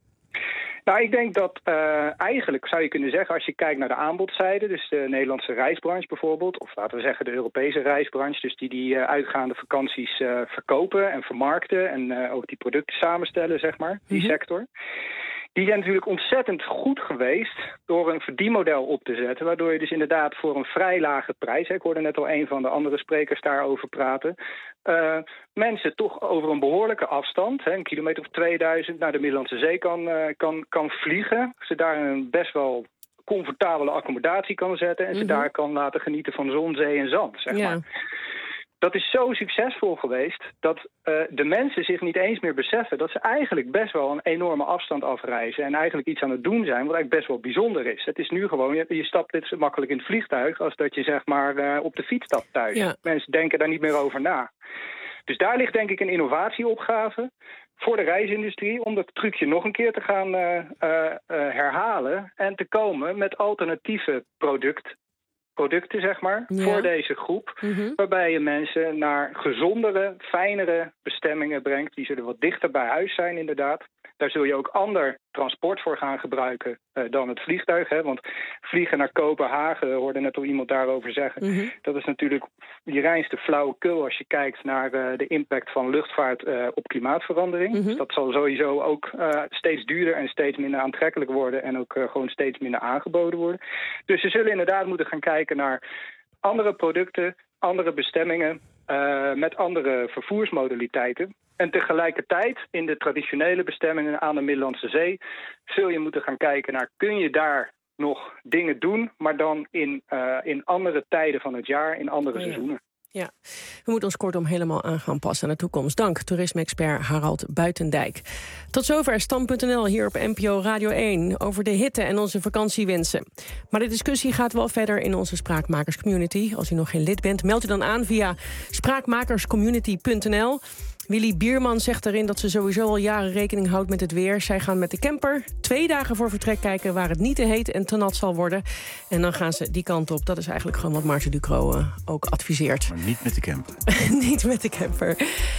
Nou, ik denk dat uh, eigenlijk zou je kunnen zeggen, als je kijkt naar de aanbodzijde... dus de Nederlandse reisbranche bijvoorbeeld... of laten we zeggen de Europese reisbranche... dus die die uh, uitgaande vakanties uh, verkopen en vermarkten... en uh, ook die producten samenstellen, zeg maar, die mm-hmm. sector... Die zijn natuurlijk ontzettend goed geweest door een verdienmodel op te zetten... waardoor je dus inderdaad voor een vrij lage prijs... Hè, ik hoorde net al een van de andere sprekers daarover praten... Uh, mensen toch over een behoorlijke afstand, hè, een kilometer of tweeduizend... naar de Middellandse Zee kan, uh, kan, kan vliegen. Ze daar een best wel comfortabele accommodatie kan zetten... en mm-hmm. ze daar kan laten genieten van zon, zee en zand, zeg ja. maar. Dat is zo succesvol geweest dat uh, de mensen zich niet eens meer beseffen... dat ze eigenlijk best wel een enorme afstand afreizen... en eigenlijk iets aan het doen zijn wat eigenlijk best wel bijzonder is. Het is nu gewoon, je, je stapt dit zo makkelijk in het vliegtuig... als dat je zeg maar uh, op de fiets stapt thuis. Ja. Mensen denken daar niet meer over na. Dus daar ligt denk ik een innovatieopgave voor de reisindustrie... om dat trucje nog een keer te gaan uh, uh, uh, herhalen... en te komen met alternatieve producten. producten, zeg maar, ja. voor deze groep. Mm-hmm. Waarbij je mensen naar gezondere, fijnere bestemmingen brengt. Die zullen wat dichter bij huis zijn, inderdaad. Daar zul je ook ander transport voor gaan gebruiken uh, dan het vliegtuig. Hè? Want vliegen naar Kopenhagen, hoorde net al iemand daarover zeggen... Mm-hmm. dat is natuurlijk die reinste flauwekul als je kijkt naar uh, de impact van luchtvaart uh, op klimaatverandering. Mm-hmm. Dus dat zal sowieso ook uh, steeds duurder en steeds minder aantrekkelijk worden... en ook uh, gewoon steeds minder aangeboden worden. Dus ze zullen inderdaad moeten gaan kijken naar andere producten, andere bestemmingen... Uh, met andere vervoersmodaliteiten. En tegelijkertijd in de traditionele bestemmingen aan de Middellandse Zee... zul je moeten gaan kijken naar, kun je daar nog dingen doen... maar dan in, uh, in andere tijden van het jaar, in andere ja. seizoenen. Ja, we moeten ons kortom helemaal aan gaan passen aan de toekomst. Dank, toerisme-expert Harald Buitendijk. Tot zover Stand punt n l hier op N P O Radio één... over de hitte en onze vakantiewensen. Maar de discussie gaat wel verder in onze Spraakmakers-community. Als u nog geen lid bent, meld u dan aan via spraakmakerscommunity punt n l. Willy Bierman zegt erin dat ze sowieso al jaren rekening houdt met het weer. Zij gaan met de camper twee dagen voor vertrek kijken... waar het niet te heet en te nat zal worden. En dan gaan ze die kant op. Dat is eigenlijk gewoon wat Maarten Ducro uh, ook adviseert. Maar niet met de camper. Niet met de camper.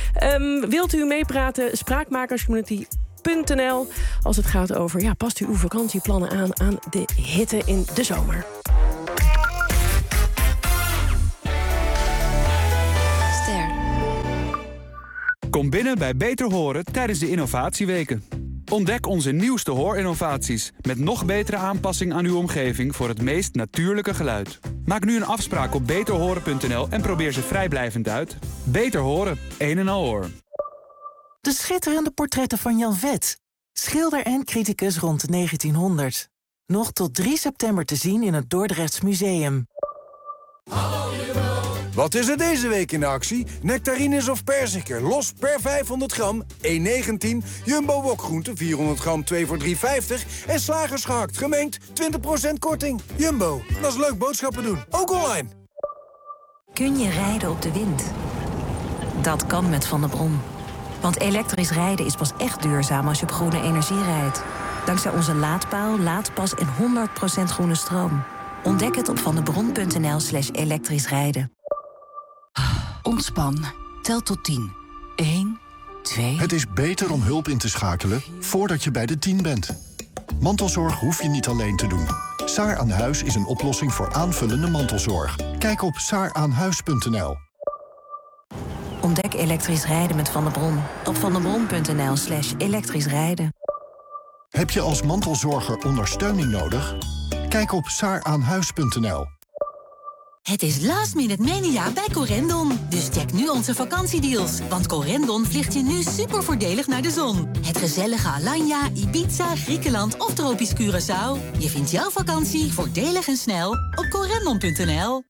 Um, wilt u meepraten? Spraakmakerscommunity punt n l als het gaat over... ja, past u uw vakantieplannen aan aan de hitte in de zomer. Kom binnen bij Beter Horen tijdens de innovatieweken. Ontdek onze nieuwste hoorinnovaties... met nog betere aanpassing aan uw omgeving voor het meest natuurlijke geluid. Maak nu een afspraak op beter horen punt n l en probeer ze vrijblijvend uit. Beter Horen, een en al oor. De schitterende portretten van Jan Vet. Schilder en criticus rond negentienhonderd. Nog tot drie september te zien in het Dordrechts Museum. Wat is er deze week in de actie? Nectarines of perziken, los per vijfhonderd gram, één negentien. Jumbo wokgroenten, vierhonderd gram, twee voor drie vijftig. En Slagers gehakt, gemengd, twintig procent korting. Jumbo, dat is leuk boodschappen doen, ook online. Kun je rijden op de wind? Dat kan met Van der Bron. Want elektrisch rijden is pas echt duurzaam als je op groene energie rijdt. Dankzij onze laadpaal, laadpas en honderd procent groene stroom. Ontdek het op vandebron punt n l slash elektrisch rijden. Ontspan. Tel tot tien. één, twee... Het is beter om hulp in te schakelen voordat je bij de tien bent. Mantelzorg hoef je niet alleen te doen. Saar aan Huis is een oplossing voor aanvullende mantelzorg. Kijk op saar aan huis punt n l. Ontdek elektrisch rijden met Van der Bron op vandebron punt n l slash elektrisch rijden. Heb je als mantelzorger ondersteuning nodig? Kijk op saar aan huis punt n l. Het is last minute mania bij Corendon. Dus check nu onze vakantiedeals. Want Corendon vliegt je nu super voordelig naar de zon. Het gezellige Alanya, Ibiza, Griekenland of tropisch Curaçao. Je vindt jouw vakantie voordelig en snel op corendon punt n l.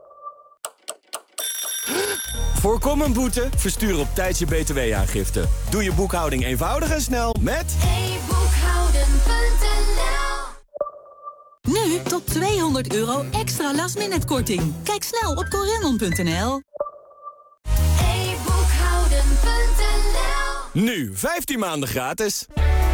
Voorkom een boete? Verstuur op tijd je B T W-aangifte. Doe je boekhouding eenvoudig en snel met e boekhouden punt n l. Nu tot tweehonderd euro extra last-minute korting. Kijk snel op corendon punt n l. e boekhouden punt n l. Nu vijftien maanden gratis.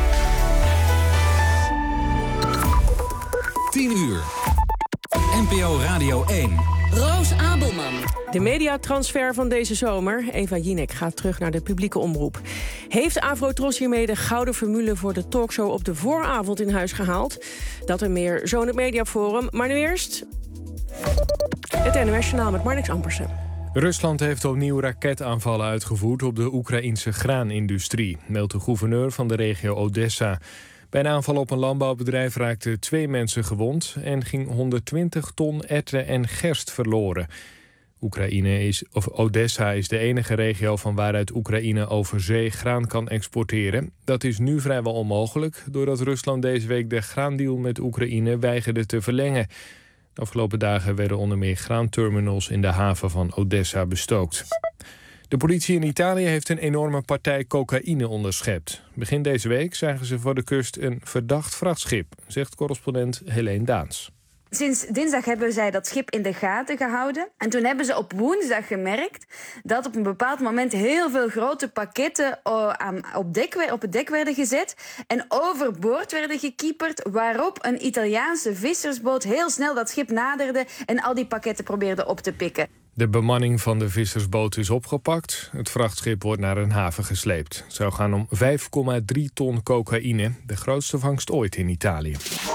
tien uur. N P O Radio één. Roos Abelman. De mediatransfer van deze zomer. Eva Jinek gaat terug naar de publieke omroep. Heeft Avrotros hiermee de gouden formule voor de talkshow op de vooravond in huis gehaald? Dat en meer zo in het Mediaforum. Maar nu eerst het N O S-journaal met Marnix Ampersen. Rusland heeft opnieuw raketaanvallen uitgevoerd op de Oekraïnse graanindustrie, meldt de gouverneur van de regio Odessa. Bij een aanval op een landbouwbedrijf raakten twee mensen gewond en ging honderdtwintig ton erwten en gerst verloren. Oekraïne is, of Odessa is de enige regio van waaruit Oekraïne over zee graan kan exporteren. Dat is nu vrijwel onmogelijk, doordat Rusland deze week de graandeal met Oekraïne weigerde te verlengen. De afgelopen dagen werden onder meer graanterminals in de haven van Odessa bestookt. De politie in Italië heeft een enorme partij cocaïne onderschept. Begin deze week zagen ze voor de kust een verdacht vrachtschip, zegt correspondent Helene Daans. Sinds dinsdag hebben zij dat schip in de gaten gehouden. En toen hebben ze op woensdag gemerkt dat op een bepaald moment heel veel grote pakketten op, dek, op het dek werden gezet en overboord werden gekieperd, waarop een Italiaanse vissersboot heel snel dat schip naderde en al die pakketten probeerde op te pikken. De bemanning van de vissersboot is opgepakt. Het vrachtschip wordt naar een haven gesleept. Het zou gaan om vijf komma drie ton cocaïne, de grootste vangst ooit in Italië.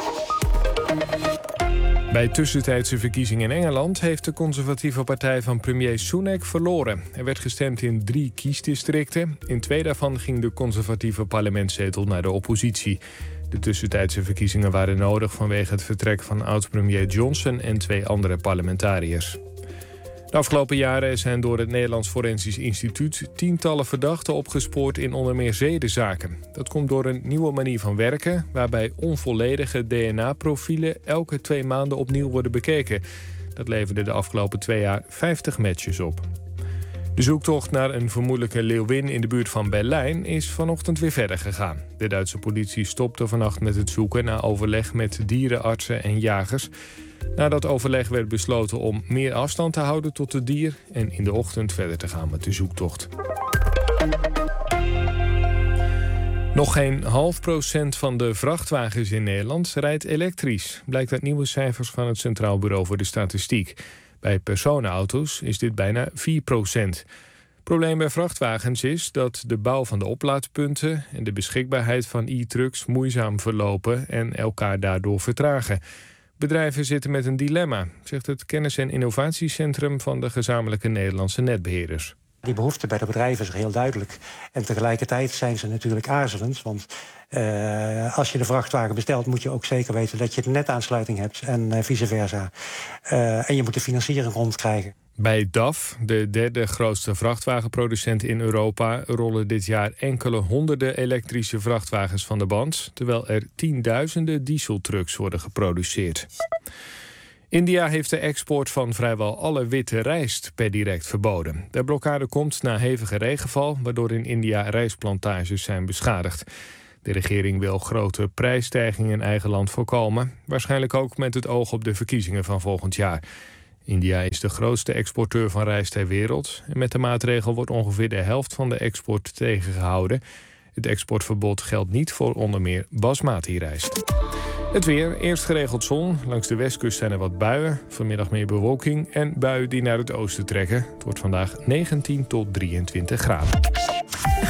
Bij tussentijdse verkiezingen in Engeland heeft de conservatieve partij van premier Sunak verloren. Er werd gestemd in drie kiesdistricten. In twee daarvan ging de conservatieve parlementszetel naar de oppositie. De tussentijdse verkiezingen waren nodig vanwege het vertrek van oud-premier Johnson en twee andere parlementariërs. De afgelopen jaren zijn door het Nederlands Forensisch Instituut tientallen verdachten opgespoord in onder meer zedenzaken. Dat komt door een nieuwe manier van werken, waarbij onvolledige D N A-profielen elke twee maanden opnieuw worden bekeken. Dat leverde de afgelopen twee jaar vijftig matches op. De zoektocht naar een vermoedelijke leeuwin in de buurt van Berlijn is vanochtend weer verder gegaan. De Duitse politie stopte vannacht met het zoeken na overleg met dierenartsen en jagers. Na dat overleg werd besloten om meer afstand te houden tot het dier en in de ochtend verder te gaan met de zoektocht. Nog geen half procent van de vrachtwagens in Nederland rijdt elektrisch, blijkt uit nieuwe cijfers van het Centraal Bureau voor de Statistiek. Bij personenauto's is dit bijna vier procent. Het probleem bij vrachtwagens is dat de bouw van de oplaadpunten en de beschikbaarheid van e-trucks moeizaam verlopen en elkaar daardoor vertragen. Bedrijven zitten met een dilemma, zegt het Kennis- en Innovatiecentrum van de gezamenlijke Nederlandse netbeheerders. Die behoefte bij de bedrijven is heel duidelijk. En tegelijkertijd zijn ze natuurlijk aarzelend. Want uh, als je de vrachtwagen bestelt, moet je ook zeker weten dat je de netaansluiting hebt en uh, vice versa. Uh, en je moet de financiering rondkrijgen. Bij D A F, de derde grootste vrachtwagenproducent in Europa, rollen dit jaar enkele honderden elektrische vrachtwagens van de band, terwijl er tienduizenden dieseltrucks worden geproduceerd. India heeft de export van vrijwel alle witte rijst per direct verboden. De blokkade komt na hevige regenval, waardoor in India rijstplantages zijn beschadigd. De regering wil grote prijsstijgingen in eigen land voorkomen, waarschijnlijk ook met het oog op de verkiezingen van volgend jaar. India is de grootste exporteur van rijst ter wereld en met de maatregel wordt ongeveer de helft van de export tegengehouden. Het exportverbod geldt niet voor onder meer basmati-rijst. Het weer, eerst geregeld zon. Langs de westkust zijn er wat buien. Vanmiddag meer bewolking en buien die naar het oosten trekken. Het wordt vandaag negentien tot drieëntwintig graden.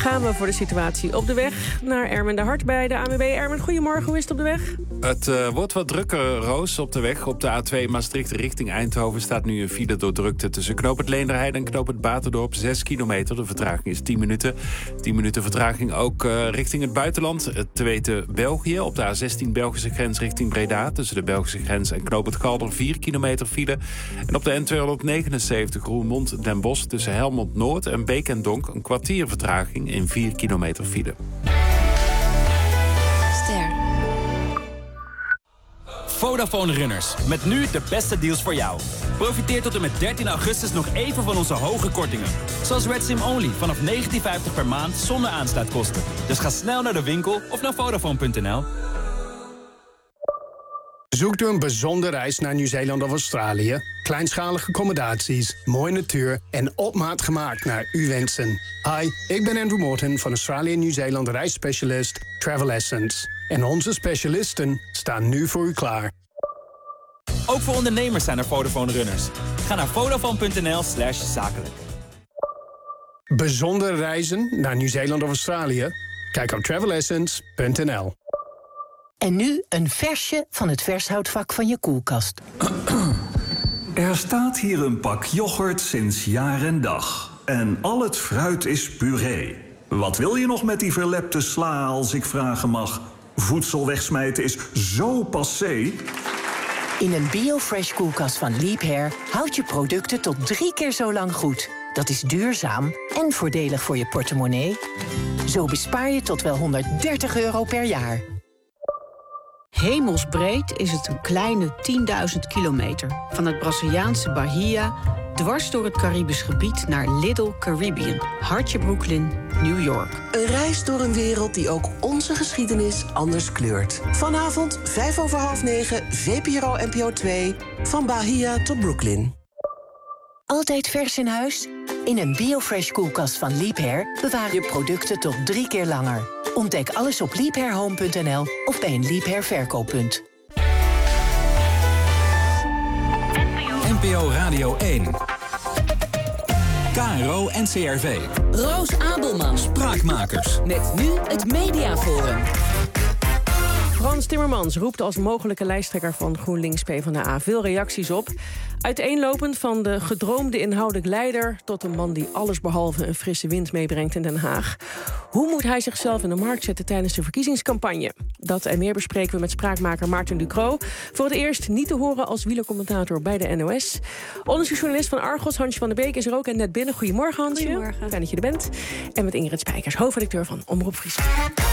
gaan we voor de situatie op de weg naar Ermen de Hart bij de A N W B. Ermen, goedemorgen, hoe is het op de weg? Het uh, wordt wat drukker, Roos, op de weg. Op de A twee Maastricht richting Eindhoven staat nu een file door drukte tussen Knoop het Leenderheide en Knoop het Baterdorp. zes kilometer, de vertraging is tien minuten. tien minuten vertraging ook uh, richting het buitenland. Te weten België, op de A zestien Belgische grens richting Breda. Tussen de Belgische grens en Knoop het Galder vier kilometer file. En op de N tweehonderdnegenenzeventig Roermond Den Bosch tussen Helmond Noord en Beek en Donk een kwartier vertraging in vier kilometer file. Ster. Vodafone Runners. Met nu de beste deals voor jou. Profiteer tot en met dertien augustus nog even van onze hoge kortingen. Zoals Red Sim Only vanaf negentien vijftig per maand zonder aansluitkosten. Dus ga snel naar de winkel of naar Vodafone punt n l. Zoekt u een bijzondere reis naar Nieuw-Zeeland of Australië? Kleinschalige accommodaties, mooie natuur en op maat gemaakt naar uw wensen. Hi, ik ben Andrew Morton van Australië en Nieuw-Zeeland reisspecialist Travel Essence. En onze specialisten staan nu voor u klaar. Ook voor ondernemers zijn er Vodafone Runners. Ga naar vodafone punt n l slash zakelijk. Bijzondere reizen naar Nieuw-Zeeland of Australië? Kijk op travel essence punt n l. En nu een versje van het vershoutvak van je koelkast. Er staat hier een pak yoghurt sinds jaar en dag. En al het fruit is puree. Wat wil je nog met die verlepte sla, als ik vragen mag? Voedsel wegsmijten is zo passé. In een BioFresh koelkast van Leap Hair houd je producten tot drie keer zo lang goed. Dat is duurzaam en voordelig voor je portemonnee. Zo bespaar je tot wel honderddertig euro per jaar. Hemelsbreed is het een kleine tienduizend kilometer. Van het Braziliaanse Bahia dwars door het Caribisch gebied naar Little Caribbean. Hartje Brooklyn, New York. Een reis door een wereld die ook onze geschiedenis anders kleurt. Vanavond, vijf over half negen, V P R O N P O twee, van Bahia tot Brooklyn. Altijd vers in huis? In een BioFresh koelkast van Leap Hair bewaar je producten tot drie keer langer. Ontdek alles op leap hair home punt n l of bij een Leap Hair verkooppunt. N P O Radio één. K R O en C R V. Roos Abelman. Spraakmakers. Met nu het Mediaforum. Frans Timmermans roept als mogelijke lijsttrekker van GroenLinks PvdA veel reacties op. Uiteenlopend van de gedroomde inhoudelijk leider tot een man die allesbehalve een frisse wind meebrengt in Den Haag. Hoe moet hij zichzelf in de markt zetten tijdens de verkiezingscampagne? Dat en meer bespreken we met spraakmaker Maarten Ducrot. Voor het eerst niet te horen als wielercommentator bij de N O S. Onderzoeksjournalist van Argos, Hansje van der Beek, is er ook en net binnen. Goedemorgen, Hansje. Goedemorgen. Fijn dat je er bent. En met Ingrid Spijkers, hoofdredacteur van Omroep Friesland.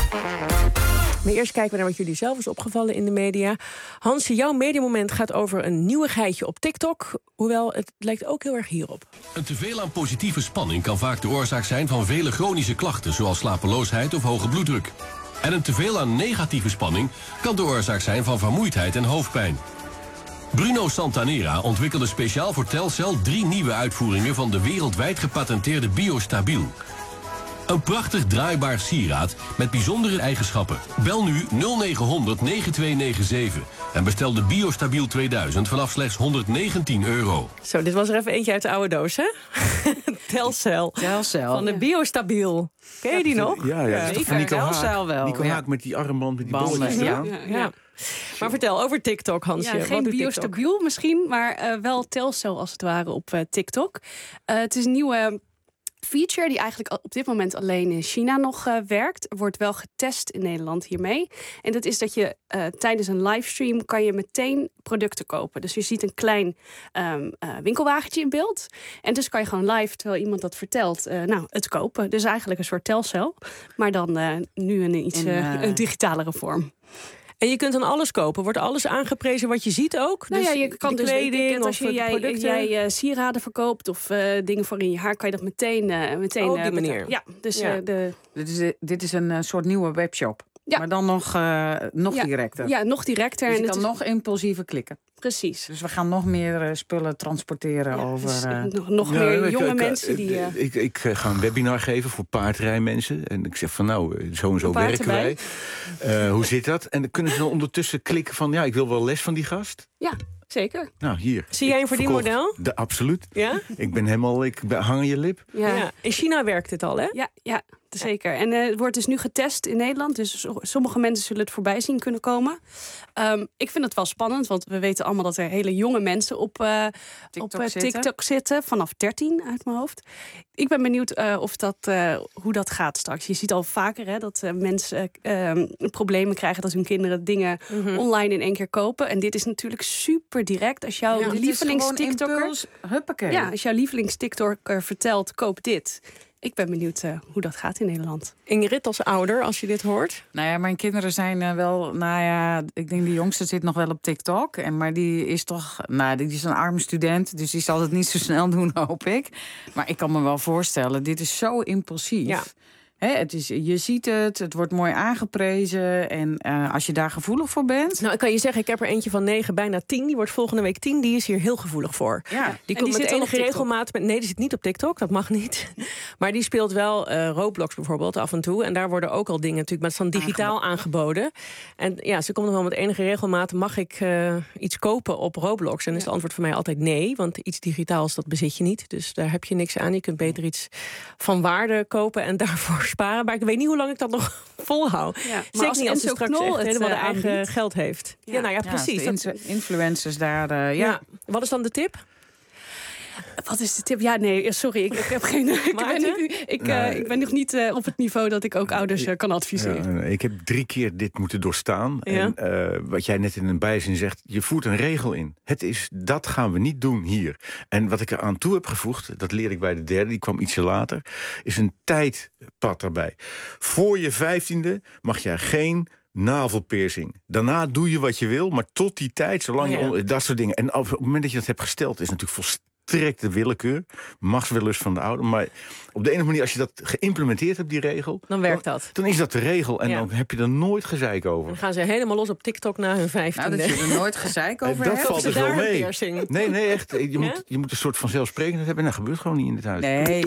Maar eerst kijken we naar wat jullie zelf is opgevallen in de media. Hansje, jouw mediamoment gaat over een nieuwigheidje op TikTok. Hoewel, het lijkt ook heel erg hierop. Een teveel aan positieve spanning kan vaak de oorzaak zijn van vele chronische klachten, zoals slapeloosheid of hoge bloeddruk. En een teveel aan negatieve spanning kan de oorzaak zijn van vermoeidheid en hoofdpijn. Bruno Santanera ontwikkelde speciaal voor Telcel drie nieuwe uitvoeringen van de wereldwijd gepatenteerde BioStabiel. Een prachtig draaibaar sieraad met bijzondere eigenschappen. Bel nu nul negen honderd negen twee negen zeven en bestel de BioStabiel tweeduizend vanaf slechts honderdnegentien euro. Zo, dit was er even eentje uit de oude doos, hè? Telcel. Telcel. Van de BioStabiel. Ken je die nog? Ja, ja. Zeker. Van Nico Telcel Haak. wel. Nico Ja. Haak met die armband, met die Banden, bolletjes ja. eraan. Ja, ja. Maar vertel over TikTok, Hansje. Ja, Wat geen doet BioStabiel misschien, maar uh, wel Telcel als het ware op uh, TikTok. Uh, het is een nieuwe feature die eigenlijk op dit moment alleen in China nog uh, werkt. Er wordt wel getest in Nederland hiermee. En dat is dat je uh, tijdens een livestream kan je meteen producten kopen. Dus je ziet een klein um, uh, winkelwagentje in beeld. En dus kan je gewoon live, terwijl iemand dat vertelt, uh, nou, het kopen. Dus eigenlijk een soort Telcel. Maar dan uh, nu een iets uh, uh, een digitalere vorm. En je kunt dan alles kopen. Wordt alles aangeprezen wat je ziet ook? Nou dus ja, je kan de dus kleding of als je, jij, producten. jij uh, sieraden verkoopt of uh, dingen voor in je haar, kan je dat meteen uh, meteen oh, op die uh, manier. Ja, dus ja. Uh, de Dit is, dit is een uh, soort nieuwe webshop. Ja. Maar dan nog, uh, nog ja. directer. Ja, nog directer. Dus je en kan het nog impulsiever klikken. Precies. Dus we gaan nog meer uh, spullen transporteren ja, over... Dus, uh, nog nog Ja, meer ik, jonge ik, mensen die... Uh, ik, ik, ik ga een webinar geven voor paardrijmensen. En ik zeg van nou, zo en zo werken wij. Uh, hoe zit dat? En dan kunnen ze dan ondertussen klikken van ja, ik wil wel les van die gast. Ja, zeker. Nou, hier. Zie jij een verdienmodel? De, absoluut. Ja? Ik ben helemaal, ik ben, hang aan je lip. Ja. Ja. In China werkt het al, hè? Ja, ja. zeker. En uh, het wordt dus nu getest in Nederland. Dus sommige mensen zullen het voorbij zien kunnen komen. Um, ik vind het wel spannend, want we weten allemaal dat er hele jonge mensen op, uh, TikTok, op uh, zitten. TikTok zitten. Vanaf dertien uit mijn hoofd. Ik ben benieuwd uh, of dat, uh, hoe dat gaat straks. Je ziet al vaker hè, dat uh, mensen uh, problemen krijgen dat hun kinderen dingen mm-hmm. online in één keer kopen. En dit is natuurlijk super direct. Als jouw ja, lievelings-TikToker... Huppakee. Ja, als jouw lievelings-TikToker vertelt, koop dit. Ik ben benieuwd uh, hoe dat gaat in Nederland. Ingrid, als ouder, als je dit hoort? Nou ja, mijn kinderen zijn uh, wel... Nou ja, ik denk de jongste zit nog wel op TikTok. En, maar die is toch... Nou, die is een arme student. Dus die zal het niet zo snel doen, hoop ik. Maar ik kan me wel voorstellen, dit is zo impulsief. Ja. He, het is, je ziet het, het wordt mooi aangeprezen. En uh, als je daar gevoelig voor bent... Nou, ik kan je zeggen, ik heb er eentje van negen, bijna tien. Die wordt volgende week tien. Die is hier heel gevoelig voor. Ja. Die komt met enige regelmaat... Met, nee, die zit niet op TikTok, dat mag niet. Maar die speelt wel uh, Roblox bijvoorbeeld af en toe. En daar worden ook al dingen natuurlijk met van digitaal aangeboden. En ja, ze komt nog wel met enige regelmaat... mag ik uh, iets kopen op Roblox? En is het antwoord voor mij altijd nee. Want iets digitaals, dat bezit je niet. Dus daar heb je niks aan. Je kunt beter iets van waarde kopen en daarvoor sparen, maar ik weet niet hoe lang ik dat nog volhoud. Ja, maar zeker als niet als ze straks echt helemaal de eigen aanbiedt. Geld heeft. Ja, ja nou ja, precies. Ja, de influencers daar, uh, ja. ja. Wat is dan de tip? Wat is de tip? Ja, nee, sorry, ik, ik heb geen. ik, ben niet, ik, uh, nee. ik ben nog niet uh, op het niveau dat ik ook ouders uh, kan adviseren. Ja, ik heb drie keer dit moeten doorstaan. Ja. En uh, wat jij net in een bijzin zegt, je voert een regel in. Het is, dat gaan we niet doen hier. En wat ik er aan toe heb gevoegd, dat leer ik bij de derde, die kwam ietsje later, is een tijdpad erbij. Voor je vijftiende mag jij geen navelpiercing. Daarna doe je wat je wil, maar tot die tijd, zolang ja. je... Dat soort dingen. En op het moment dat je dat hebt gesteld, is natuurlijk volstrekt directe willekeur, machtswellust van de ouder. Maar op de ene manier, als je dat geïmplementeerd hebt, die regel, dan werkt dat. Dan, dan is dat de regel en ja. dan heb je er nooit gezeik over. Dan gaan ze helemaal los op TikTok na hun vijftiende. Nou, dat je er nooit gezeik over dat hebt. valt dus wel mee. Nee, nee, echt. Je, ja? moet, je moet een soort van zelfsprekendheid hebben en dat gebeurt gewoon niet in dit huis. Nee.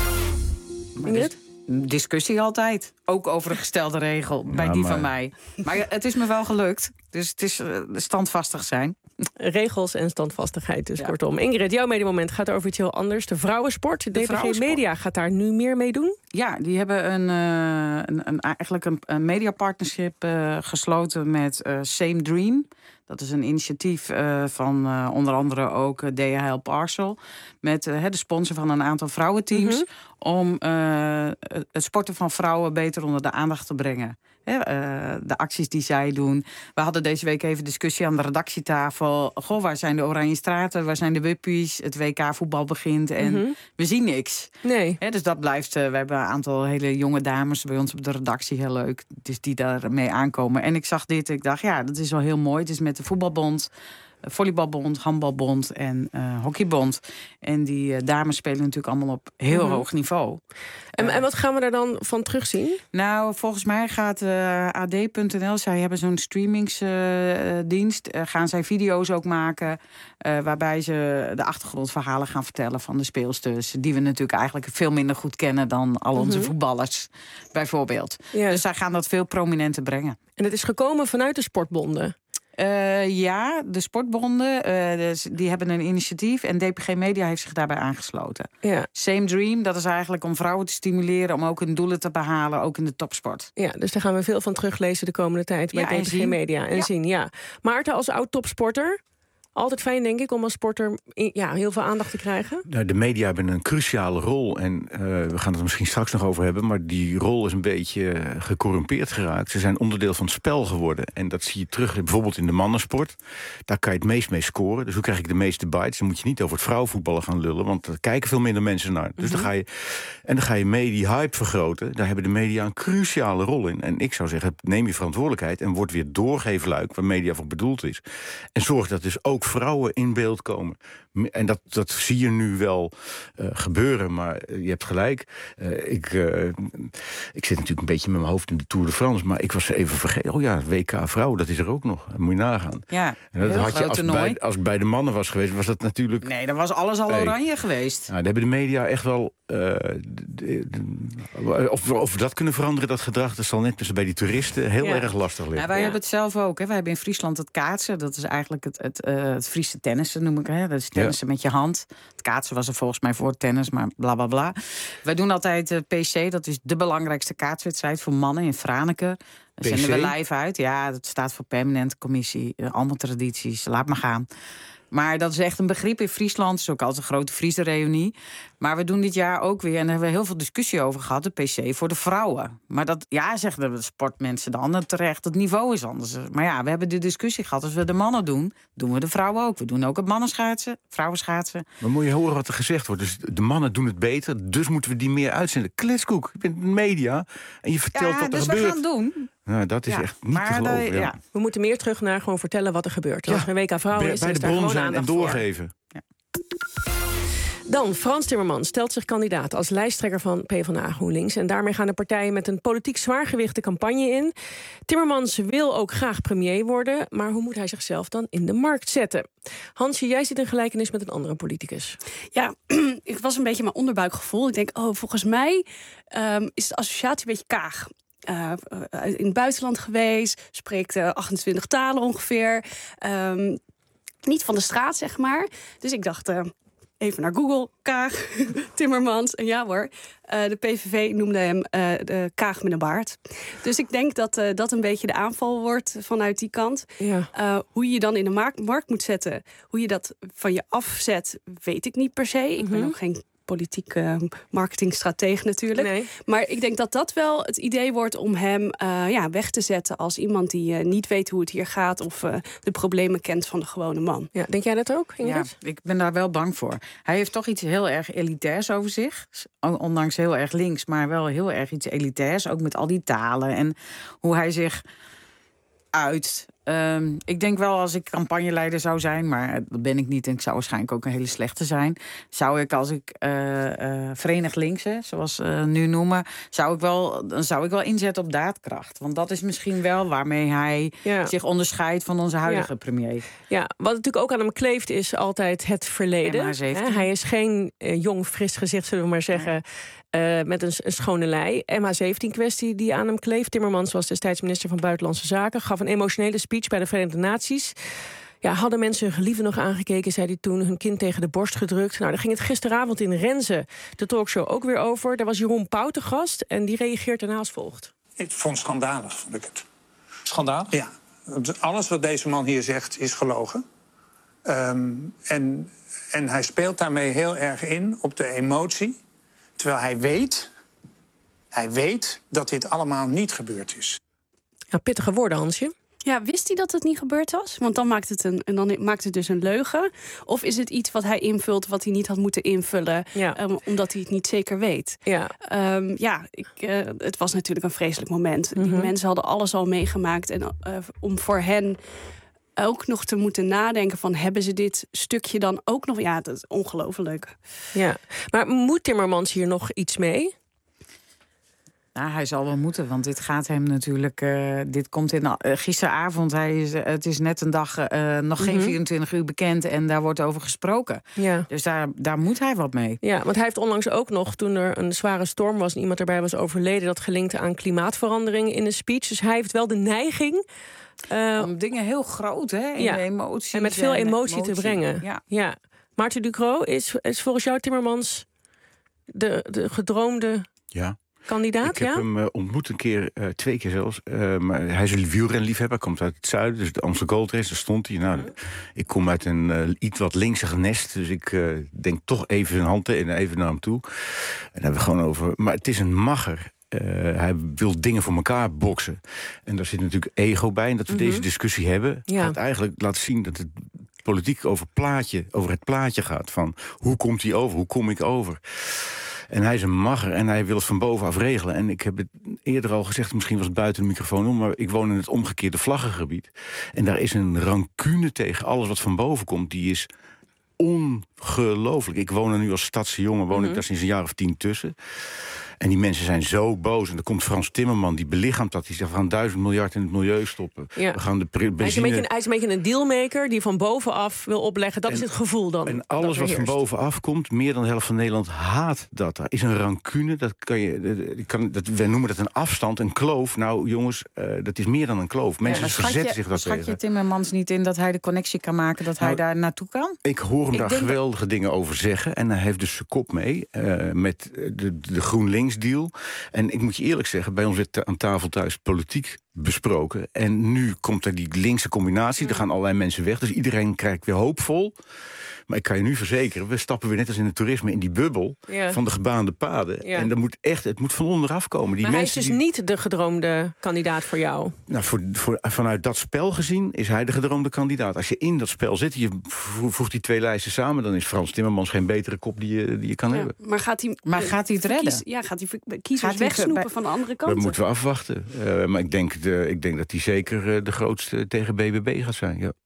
Ingrid? Discussie altijd. Ook over een gestelde regel bij ja, die maar... van mij. Maar het is me wel gelukt. Dus het is uh, standvastig zijn. Regels en standvastigheid, dus ja. kortom. Ingrid, jouw mediemoment gaat over iets heel anders. De vrouwensport. De, de D P G Media gaat daar nu meer mee doen? Ja, die hebben een, uh, een, een, eigenlijk een, een mediapartnership uh, gesloten met uh, Same Dream. Dat is een initiatief uh, van uh, onder andere ook uh, D H L Parcel. Met uh, de sponsor van een aantal vrouwenteams. Mm-hmm. Om uh, het sporten van vrouwen beter onder de aandacht te brengen. He, uh, de acties die zij doen. We hadden deze week even discussie aan de redactietafel. Goh, waar zijn de Oranje Straten? Waar zijn de wuppies? Het W K voetbal begint en mm-hmm. we zien niks. Nee. He, dus dat blijft... Uh, we hebben een aantal hele jonge dames bij ons op de redactie. Heel leuk. Dus die daarmee aankomen. En ik zag dit. Ik dacht, ja, dat is wel heel mooi. Het is met de voetbalbond, volleybalbond, handbalbond en uh, hockeybond. En die uh, dames spelen natuurlijk allemaal op heel mm-hmm. hoog niveau. En, en wat gaan we daar dan van terugzien? Nou, volgens mij gaat uh, A D punt N L, zij hebben zo'n streamingsdienst. Uh, uh, gaan zij video's ook maken, uh, waarbij ze de achtergrondverhalen gaan vertellen van de speelsters. Die we natuurlijk eigenlijk veel minder goed kennen dan al onze mm-hmm. voetballers, bijvoorbeeld. Ja. Dus zij gaan dat veel prominenter brengen. En het is gekomen vanuit de sportbonden? Uh, ja, de sportbonden, uh, dus die hebben een initiatief en D P G Media heeft zich daarbij aangesloten. Ja. Same Dream, dat is eigenlijk om vrouwen te stimuleren om ook hun doelen te behalen, ook in de topsport. Ja, dus daar gaan we veel van teruglezen de komende tijd bij ja, D P G Media en ja. zien. Ja. Maarten, als oud-topsporter, altijd fijn, denk ik, om als sporter ja, heel veel aandacht te krijgen. De media hebben een cruciale rol. En uh, we gaan het er misschien straks nog over hebben. Maar die rol is een beetje gecorrumpeerd geraakt. Ze zijn onderdeel van het spel geworden. En dat zie je terug bijvoorbeeld in de mannensport. Daar kan je het meest mee scoren. Dus hoe krijg ik de meeste bites? Dan moet je niet over het vrouwenvoetballen gaan lullen. Want daar kijken veel minder mensen naar. Dus mm-hmm. dan ga je, en dan ga je mee die hype vergroten. Daar hebben de media een cruciale rol in. En ik zou zeggen, neem je verantwoordelijkheid en word weer doorgeefluik waar media voor bedoeld is. En zorg dat dus ook vrouwen in beeld komen. En dat, dat zie je nu wel uh, gebeuren, maar je hebt gelijk. Uh, ik, uh, ik zit natuurlijk een beetje met mijn hoofd in de Tour de France, maar ik was even vergeten. Oh ja, W K vrouwen, dat is er ook nog. Dat moet je nagaan. Ja, en dat had je als, bij, als ik bij de mannen was geweest, was dat natuurlijk... Nee, dan was alles al oranje hey. geweest. Nou, daar hebben de media echt wel... Uh, de, de, de, of, of we dat kunnen veranderen, dat gedrag, dat zal net bij die toeristen heel ja. erg lastig liggen. Ja, wij ja. hebben het zelf ook. Hè. Wij hebben in Friesland het kaatsen. Dat is eigenlijk het, het uh, het Friese tennissen noem ik. Hè? Dat is tennissen ja. met je hand. Het kaatsen was er volgens mij voor tennis, maar bla bla bla. Wij doen altijd uh, P C, dat is de belangrijkste kaatswedstrijd voor mannen in Franeker. Dat zenden we live uit. Ja, dat staat voor Permanente Commissie. Uh, allemaal tradities, laat maar gaan. Maar dat is echt een begrip in Friesland. Het is ook altijd een grote Friese reunie. Maar we doen dit jaar ook weer, en daar hebben we heel veel discussie over gehad, de P C voor de vrouwen. Maar dat, ja, zeggen de sportmensen dan terecht, het niveau is anders. Maar ja, we hebben de discussie gehad. Als we de mannen doen, doen we de vrouwen ook. We doen ook het mannenschaatsen, vrouwenschaatsen. Maar moet je horen wat er gezegd wordt. Dus de mannen doen het beter, dus moeten we die meer uitzenden. Kletskoek, je bent media en je vertelt ja, wat er dus gebeurt. we gaan doen. Nou, dat is ja, echt niet te geloven. De, ja. Ja. We moeten meer terug naar gewoon vertellen wat er gebeurt. Als ja. er een W K vrouwen is, bij is de daar bron gewoon zijn en doorgeven. Ja. Dan, Frans Timmermans stelt zich kandidaat als lijsttrekker van PvdA GroenLinks. En daarmee gaan de partijen met een politiek zwaargewichte campagne in. Timmermans wil ook graag premier worden, maar hoe moet hij zichzelf dan in de markt zetten? Hansje, jij ziet een gelijkenis met een andere politicus. Ja, het was een beetje mijn onderbuikgevoel. Ik denk, oh, volgens mij um, is de associatie een beetje kaag. Uh, in het buitenland geweest, spreekt uh, achtentwintig talen ongeveer. Um, niet van de straat, zeg maar. Dus ik dacht, uh, even naar Google, Kaag, Timmermans. En ja hoor, uh, de P V V noemde hem uh, de Kaag met een baard. Dus ik denk dat uh, dat een beetje de aanval wordt vanuit die kant. Ja. Uh, hoe je je dan in de markt, markt moet zetten, hoe je dat van je afzet, weet ik niet per se. Ik ben mm-hmm. ook geen politieke marketingstratege natuurlijk. Nee. Maar ik denk dat dat wel het idee wordt om hem uh, ja, weg te zetten als iemand die uh, niet weet hoe het hier gaat of uh, de problemen kent van de gewone man. Ja, denk jij dat ook, Ingrid? Ja, ik ben daar wel bang voor. Hij heeft toch iets heel erg elitairs over zich. Ondanks heel erg links, maar wel heel erg iets elitairs. Ook met al die talen en hoe hij zich uit. Um, ik denk wel als ik campagneleider zou zijn, maar dat ben ik niet en ik zou waarschijnlijk ook een hele slechte zijn. Zou ik als ik uh, uh, Verenigd Links, hè, zoals uh, nu noemen, zou ik wel, dan zou ik wel inzetten op daadkracht. Want dat is misschien wel waarmee hij ja. zich onderscheidt van onze huidige ja. premier. Ja, wat natuurlijk ook aan hem kleeft is altijd het verleden. Hè? Hij is geen uh, jong, fris gezicht, zullen we maar zeggen. Uh, met een, een schone lei. M H zeventien-kwestie die aan hem kleeft. Timmermans was destijds minister van Buitenlandse Zaken. Gaf een emotionele speech bij de Verenigde Naties. Ja, hadden mensen hun geliefde nog aangekeken, zei hij toen. Hun kind tegen de borst gedrukt. Nou, daar ging het gisteravond in Renze, de talkshow, ook weer over. Daar was Jeroen Pauw te gast en die reageert daarna als volgt. Ik vond het schandalig, vond ik het. Schandalig? Ja. Alles wat deze man hier zegt is gelogen. Um, en, en hij speelt daarmee heel erg in op de emotie. Terwijl hij weet, hij weet dat dit allemaal niet gebeurd is. Ja, pittige woorden, Hansje. Ja, wist hij dat het niet gebeurd was? Want dan maakt het, een, en dan maakt het dus een leugen. Of is het iets wat hij invult wat hij niet had moeten invullen, ja. um, omdat hij het niet zeker weet? Ja, um, ja ik, uh, het was natuurlijk een vreselijk moment. Mm-hmm. Die mensen hadden alles al meegemaakt. En uh, om voor hen ook nog te moeten nadenken van, hebben ze dit stukje dan ook nog? Ja, dat is ongelooflijk. Ja, maar moet Timmermans hier nog iets mee? Nou, hij zal wel moeten, want dit gaat hem natuurlijk. Uh, dit komt in uh, gisteravond. Hij is, uh, het is net een dag, uh, nog geen mm-hmm. vierentwintig uur bekend en daar wordt over gesproken. Ja. Dus daar, daar moet hij wat mee. Ja, want hij heeft onlangs ook nog, toen er een zware storm was en iemand erbij was overleden, dat gelinkt aan klimaatverandering in de speech. Dus hij heeft wel de neiging Uh, om dingen heel groot, hè? In ja. de emoties. En met veel emotie, emotie te brengen. Ja. ja. Maarten Ducro, is, is volgens jou Timmermans de, de gedroomde ja. kandidaat? Ik heb ja? hem uh, ontmoet een keer, uh, twee keer zelfs. Uh, maar hij is een wielrenliefhebber, komt uit het zuiden. Dus de Amsterdam Gold Race, daar stond hij. Nou, ik kom uit een uh, iets wat linksig nest. Dus ik uh, denk toch even zijn hand en even naar hem toe. En daar hebben we gewoon over. Maar het is een magger. Uh, hij wil dingen voor elkaar boksen. En daar zit natuurlijk ego bij. En dat we mm-hmm. deze discussie hebben, ja. gaat eigenlijk laten zien dat het politiek over, plaatje, over het plaatje gaat. Van hoe komt hij over, hoe kom ik over? En hij is een magger en hij wil het van bovenaf regelen. En ik heb het eerder al gezegd, misschien was het buiten de microfoon om, maar ik woon in het omgekeerde vlaggengebied. En daar is een rancune tegen alles wat van boven komt. Die is ongelooflijk. Ik woon er nu als stadse jongen, woon mm-hmm. ik daar sinds een jaar of tien tussen. En die mensen zijn zo boos. En dan komt Frans Timmerman, die belichaamt dat. Die zegt, we gaan duizend miljard in het milieu stoppen. Ja. We gaan de pre- benzine... Hij is, een beetje een, hij is een beetje een dealmaker die van bovenaf wil opleggen. Dat en, is het gevoel dan. En alles wat van bovenaf komt, meer dan de helft van Nederland haat dat. Er is een rancune, dat kan je, dat kan, dat, wij noemen dat een afstand, een kloof. Nou jongens, uh, dat is meer dan een kloof. Mensen ja, verzetten je, zich dat schat tegen. je Timmermans niet in dat hij de connectie kan maken, dat nou, hij daar naartoe kan? Ik hoor hem ik daar geweldige dat... dingen over zeggen. En hij heeft dus zijn kop mee uh, met de, de GroenLinks-deal. En ik moet je eerlijk zeggen, bij ons werd aan tafel thuis politiek besproken. En nu komt er die linkse combinatie. Er gaan allerlei mensen weg, dus iedereen krijgt weer hoopvol. Maar ik kan je nu verzekeren, we stappen weer net als in het toerisme in die bubbel ja. van de gebaande paden. Ja. En dat moet echt, het moet van onderaf komen. Die maar mensen hij is dus die... niet de gedroomde kandidaat voor jou? Nou, voor, voor, vanuit dat spel gezien is hij de gedroomde kandidaat. Als je in dat spel zit, je voegt die twee lijsten samen, dan is Frans Timmermans geen betere kop die je, die je kan ja. hebben. Maar gaat hij, maar gaat hij het redden? Kies, ja, gaat hij kiezers gaat wegsnoepen bij... van de andere kant? Dat moeten we afwachten. Uh, maar ik denk, de, ik denk dat hij zeker uh, de grootste tegen B B B gaat zijn. Ja.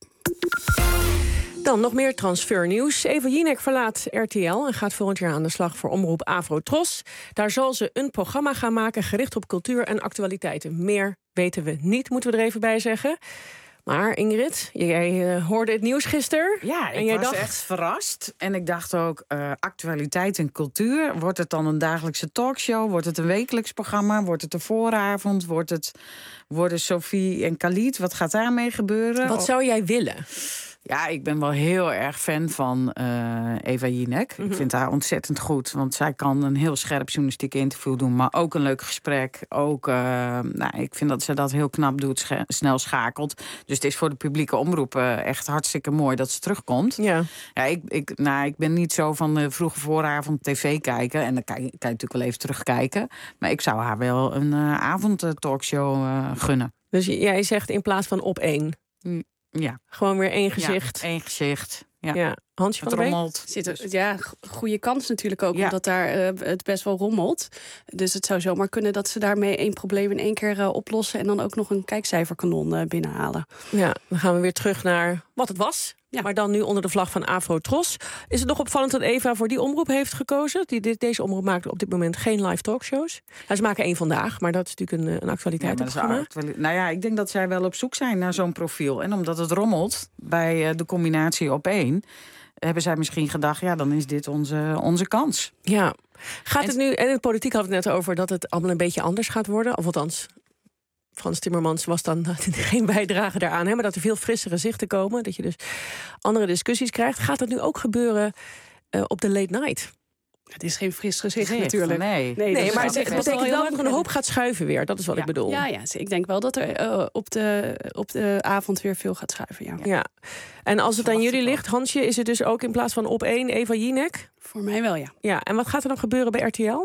Dan nog meer transfernieuws. Eva Jinek verlaat R T L en gaat volgend jaar aan de slag voor omroep Afro-Tros. Daar zal ze een programma gaan maken gericht op cultuur en actualiteiten. Meer weten we niet, moeten we er even bij zeggen. Maar Ingrid, jij uh, hoorde het nieuws gisteren. Ja, ik en jij was dacht... echt verrast. En ik dacht ook, uh, actualiteit en cultuur. Wordt het dan een dagelijkse talkshow? Wordt het een wekelijks programma? Wordt het de vooravond? Wordt het, worden Sophie en Khalid? Wat gaat daarmee gebeuren? Wat zou jij willen? Ja, ik ben wel heel erg fan van uh, Eva Jinek. Mm-hmm. Ik vind haar ontzettend goed. Want zij kan een heel scherp journalistiek interview doen. Maar ook een leuk gesprek. Ook, uh, nou, ik vind dat ze dat heel knap doet. Sch- snel schakelt. Dus het is voor de publieke omroep uh, echt hartstikke mooi dat ze terugkomt. Ja. Ja, ik, ik, nou, ik ben niet zo van de vroege vooravond tv kijken. En dan kan je, kan je natuurlijk wel even terugkijken. Maar ik zou haar wel een uh, avondtalkshow uh, gunnen. Dus jij zegt in plaats van op één... Mm. Ja. Gewoon weer één gezicht. Ja, één gezicht. Ja. ja. Hansje van der Beek? Zit er, ja, goede kans natuurlijk ook, ja. omdat daar uh, het best wel rommelt. Dus het zou zomaar kunnen dat ze daarmee één probleem in één keer uh, oplossen en dan ook nog een kijkcijferkanon uh, binnenhalen. Ja, dan gaan we weer terug naar wat het was. Ja. Maar dan nu onder de vlag van Afro-Tros. Is het nog opvallend dat Eva voor die omroep heeft gekozen? Die, dit, deze omroep maakt op dit moment geen live talkshows. Nou, ze maken één vandaag, maar dat is natuurlijk een, een actualiteit. Ja, actuali- nou ja, ik denk dat zij wel op zoek zijn naar zo'n profiel. En omdat het rommelt bij uh, de combinatie op één, hebben zij misschien gedacht, ja, dan is dit onze, onze kans. Ja. Gaat het nu, en in de politiek had het net over dat het allemaal een beetje anders gaat worden. Of althans, Frans Timmermans was dan geen bijdrage daaraan. Hè, maar dat er veel frissere zichten komen. Dat je dus andere discussies krijgt. Gaat dat nu ook gebeuren uh, op de late night? Het is geen fris gezicht Zicht, natuurlijk. Nee, nee, nee dus maar het betekent wel heel dat er een hoop gaat schuiven weer. Dat is wat ja. ik bedoel. Ja, ja, ik denk wel dat er uh, op, de, op de avond weer veel gaat schuiven. Ja. ja. En als het aan jullie ligt, Hansje, is het dus ook in plaats van op één Eva Jinek? Voor mij wel, ja. Ja. En wat gaat er dan gebeuren bij R T L?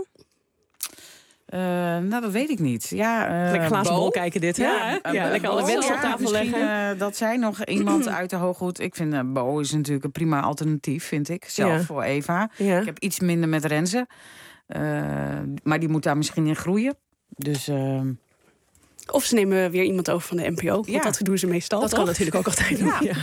Uh, nou, dat weet ik niet. Ja, uh, lekker glazen bol kijken dit, hè? Ja, ja, ja, lekker alle wensen op tafel leggen. Uh, dat zij nog iemand uit de hooghoed... Ik vind uh, Bo is natuurlijk een prima alternatief, vind ik. Zelf ja. voor Eva. Ja. Ik heb iets minder met Renze. Uh, maar die moet daar misschien in groeien. Dus... Uh... Of ze nemen weer iemand over van de N P O. Want ja. dat doen ze meestal. Dat toch? kan natuurlijk ook altijd doen. Ja. Ja.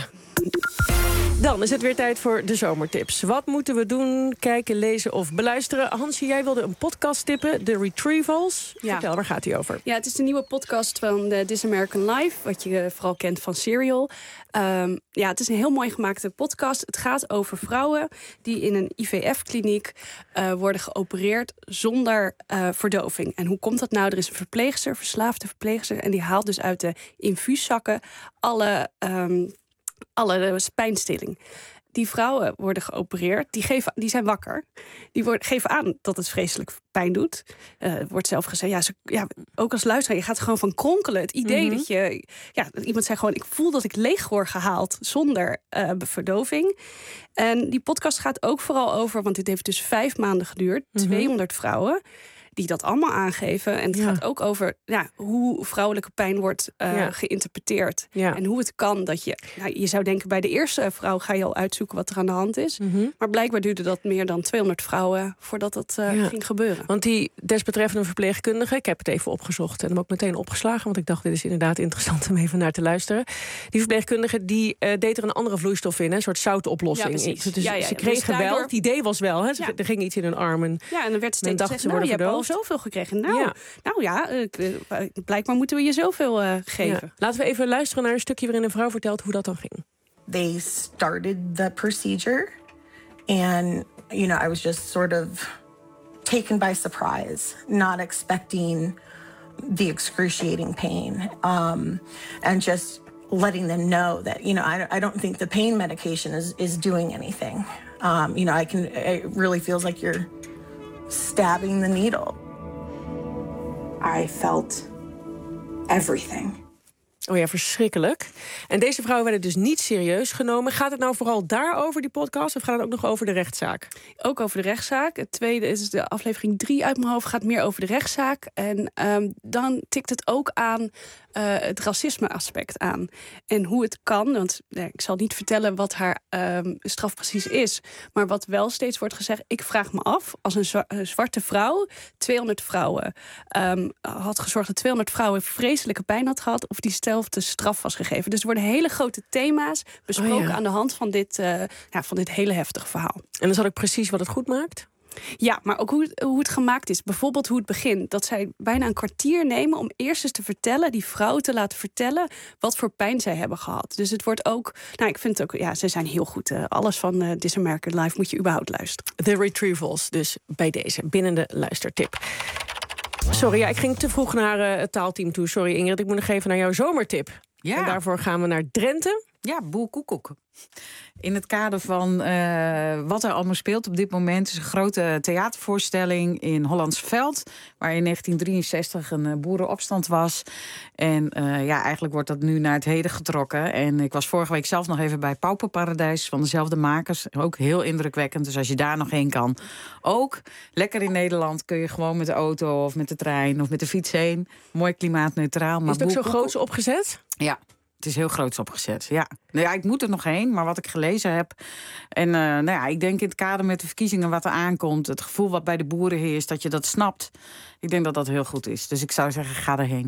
Dan is het weer tijd voor de zomertips. Wat moeten we doen? Kijken, lezen of beluisteren? Hansje, jij wilde een podcast tippen. The Retrievals. Ja. Vertel, waar gaat die over? Ja, het is de nieuwe podcast van de This American Life. Wat je vooral kent van Serial. Um, ja, het is een heel mooi gemaakte podcast. Het gaat over vrouwen die in een I V F-kliniek uh, worden geopereerd zonder uh, verdoving. En hoe komt dat nou? Er is een verpleegster, verslaafde verpleegster. En die haalt dus uit de infuuszakken alle... Um, alle pijnstilling. Die vrouwen worden geopereerd, die, geven, die zijn wakker. Die worden, geven aan dat het vreselijk pijn doet. Uh, wordt zelf gezegd, ja, ze, ja, ook als luisteraar, je gaat gewoon van kronkelen. Het idee mm-hmm. dat je... Ja, iemand zei gewoon, ik voel dat ik leeg word gehaald zonder uh, verdoving. En die podcast gaat ook vooral over, want dit heeft dus vijf maanden geduurd. Mm-hmm. tweehonderd vrouwen die dat allemaal aangeven. En het Ja. gaat ook over ja, hoe vrouwelijke pijn wordt uh, Ja. geïnterpreteerd. Ja. En hoe het kan dat je... Nou, je zou denken, bij de eerste vrouw ga je al uitzoeken wat er aan de hand is. Mm-hmm. Maar blijkbaar duurde dat meer dan tweehonderd vrouwen voordat dat uh, Ja. ging gebeuren. Want die desbetreffende verpleegkundige, ik heb het even opgezocht en hem ook meteen opgeslagen, want ik dacht, dit is inderdaad interessant om even naar te luisteren. Die verpleegkundige die uh, deed er een andere vloeistof in, hè, een soort zoutoplossing. Ja, precies. Dus Ja, ja, ja. ze kregen Dus daardoor... wel, het idee was wel, hè, Ja. er ging iets in hun armen. Ja, en dan werd steeds dacht gezegd, ze nou, je worden hebt al verdoofd. zoveel gekregen. Nou Ja. ja, nou ja uh, blijkbaar moeten we je zoveel uh, geven. Ja. Laten we even luisteren naar een stukje waarin een vrouw vertelt hoe dat dan ging. They started the procedure and, you know, I was just sort of taken by surprise, not expecting the excruciating pain, um, and just letting them know that, you know, I, I don't think the pain medication is, is doing anything. Um, you know, I can, it really feels like you're stabbing the needle. I felt everything. Oh ja, verschrikkelijk. En deze vrouwen werden dus niet serieus genomen. Gaat het nou vooral daarover, die podcast, of gaat het ook nog over de rechtszaak? Ook over de rechtszaak. Het tweede is de aflevering drie uit mijn hoofd, gaat meer over de rechtszaak. En um, dan tikt het ook aan uh, het racisme-aspect aan. En hoe het kan, want nee, ik zal niet vertellen wat haar um, straf precies is. Maar wat wel steeds wordt gezegd, ik vraag me af, als een, zwa- een zwarte vrouw tweehonderd vrouwen um, had gezorgd dat tweehonderd vrouwen vreselijke pijn had gehad, of die dezelfde straf was gegeven. Dus er worden hele grote thema's besproken oh ja. aan de hand van dit, uh, ja, van dit hele heftige verhaal. En dan is dat ook precies wat het goed maakt? Ja, maar ook hoe het, hoe het gemaakt is. Bijvoorbeeld hoe het begint. Dat zij bijna een kwartier nemen om eerst eens te vertellen, die vrouw te laten vertellen wat voor pijn zij hebben gehad. Dus het wordt ook, nou ik vind het ook, ja, ze zijn heel goed. Uh, alles van uh, This American Life moet je überhaupt luisteren. The Retrievals, dus bij deze, binnen de luistertip. Sorry, ja, ik ging te vroeg naar uh, het taalteam toe. Sorry Ingrid, ik moet nog even naar jouw zomertip. Ja. En daarvoor gaan we naar Drenthe. Ja, boel koekoek. In het kader van uh, wat er allemaal speelt op dit moment is een grote theatervoorstelling in Hollandsveld, waar in negentien drieënzestig een uh, boerenopstand was. En uh, ja, eigenlijk wordt dat nu naar het heden getrokken. En ik was vorige week zelf nog even bij Pauperparadijs van dezelfde makers. Ook heel indrukwekkend. Dus als je daar nog heen kan, ook lekker in Nederland kun je gewoon met de auto of met de trein of met de fiets heen. Mooi klimaatneutraal. Maar is het ook zo groots opgezet? Ja. Het is heel groots opgezet, ja. Nou ja, ik moet er nog heen, maar wat ik gelezen heb. En uh, nou ja, ik denk in het kader met de verkiezingen wat er aankomt, het gevoel wat bij de boeren heerst, dat je dat snapt. Ik denk dat dat heel goed is. Dus ik zou zeggen, ga erheen.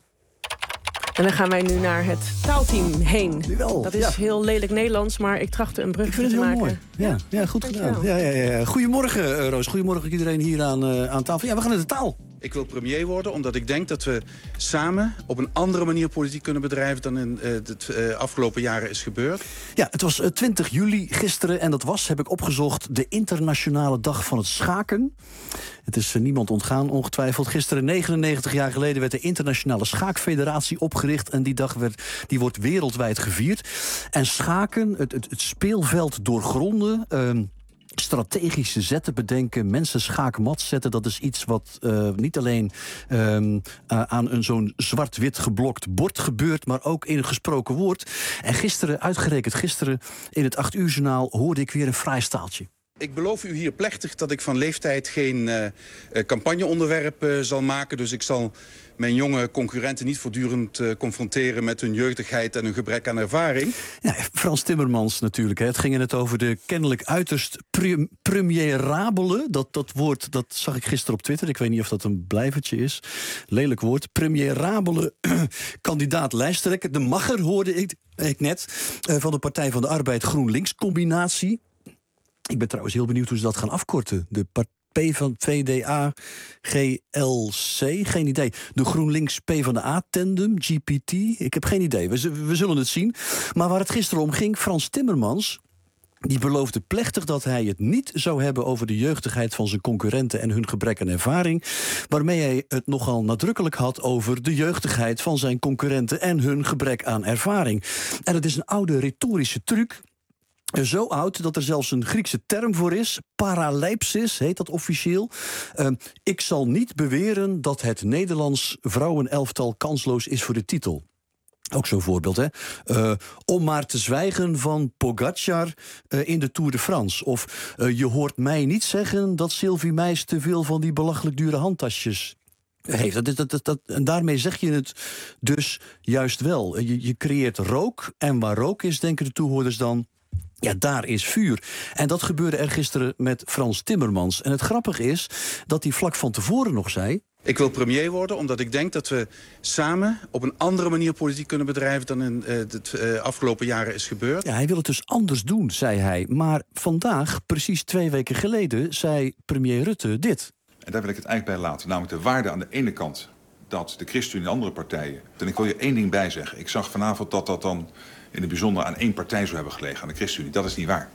En dan gaan wij nu naar het taalteam heen. Jawel, dat is ja. heel lelijk Nederlands, maar ik trachtte een brug te maken. Ik vind het heel mooi. Ja, ja goed gedaan. Ja, ja, ja. Goedemorgen, uh, Roos. Goedemorgen iedereen hier aan, uh, aan tafel. Ja, we gaan naar de taal. Ik wil premier worden omdat ik denk dat we samen op een andere manier politiek kunnen bedrijven dan in uh, de uh, afgelopen jaren is gebeurd. Ja, het was uh, twintig juli gisteren en dat was, heb ik opgezocht, de internationale dag van het schaken. Het is uh, niemand ontgaan, ongetwijfeld. Gisteren, negenennegentig jaar geleden, werd de Internationale Schaakfederatie opgericht en die dag werd, die wordt wereldwijd gevierd. En schaken, het, het, het speelveld doorgronden, Uh, strategische zetten bedenken, mensen schaakmat zetten, dat is iets wat uh, niet alleen um, uh, aan een zo'n zwart-wit geblokt bord gebeurt, maar ook in een gesproken woord. En gisteren, uitgerekend gisteren, in het acht uur journaal hoorde ik weer een fraai staaltje. Ik beloof u hier plechtig dat ik van leeftijd geen uh, uh, campagneonderwerp uh, zal maken. Dus ik zal mijn jonge concurrenten niet voortdurend uh, confronteren met hun jeugdigheid en hun gebrek aan ervaring. Ja, Frans Timmermans natuurlijk. Hè. Het ging er net over de kennelijk uiterst pre- premierabele. Dat, dat woord, dat zag ik gisteren op Twitter. Ik weet niet of dat een blijvertje is. Lelijk woord. Premierabele kandidaat lijsttrekker. De Magger hoorde ik, ik net. Uh, van de Partij van de Arbeid GroenLinks combinatie. Ik ben trouwens heel benieuwd hoe ze dat gaan afkorten. De P van V D A G L C, geen idee. De GroenLinks P van de A tandem, G P T, ik heb geen idee. We, we zullen het zien. Maar waar het gisteren om ging, Frans Timmermans, die beloofde plechtig dat hij het niet zou hebben over de jeugdigheid van zijn concurrenten en hun gebrek aan ervaring, waarmee hij het nogal nadrukkelijk had over de jeugdigheid van zijn concurrenten en hun gebrek aan ervaring. En het is een oude retorische truc. Zo oud dat er zelfs een Griekse term voor is. Paralepsis heet dat officieel. Uh, ik zal niet beweren dat het Nederlands vrouwenelftal kansloos is voor de titel. Ook zo'n voorbeeld, hè. Uh, om maar te zwijgen van Pogacar uh, in de Tour de France. Of uh, je hoort mij niet zeggen dat Sylvie Meijs te veel van die belachelijk dure handtasjes heeft. Dat, dat, dat, dat, en daarmee zeg je het dus juist wel. Je, je creëert rook. En waar rook is, denken de toehoorders dan, ja, daar is vuur. En dat gebeurde er gisteren met Frans Timmermans. En het grappige is dat hij vlak van tevoren nog zei, ik wil premier worden omdat ik denk dat we samen op een andere manier politiek kunnen bedrijven dan in uh, de uh, afgelopen jaren is gebeurd. Ja, hij wil het dus anders doen, zei hij. Maar vandaag, precies twee weken geleden, zei premier Rutte dit. En daar wil ik het eigenlijk bij laten. Namelijk de waarde aan de ene kant dat de ChristenUnie en andere partijen. En ik wil je één ding bij zeggen. Ik zag vanavond dat dat dan in het bijzonder aan één partij zou hebben gelegen, aan de ChristenUnie. Dat is niet waar.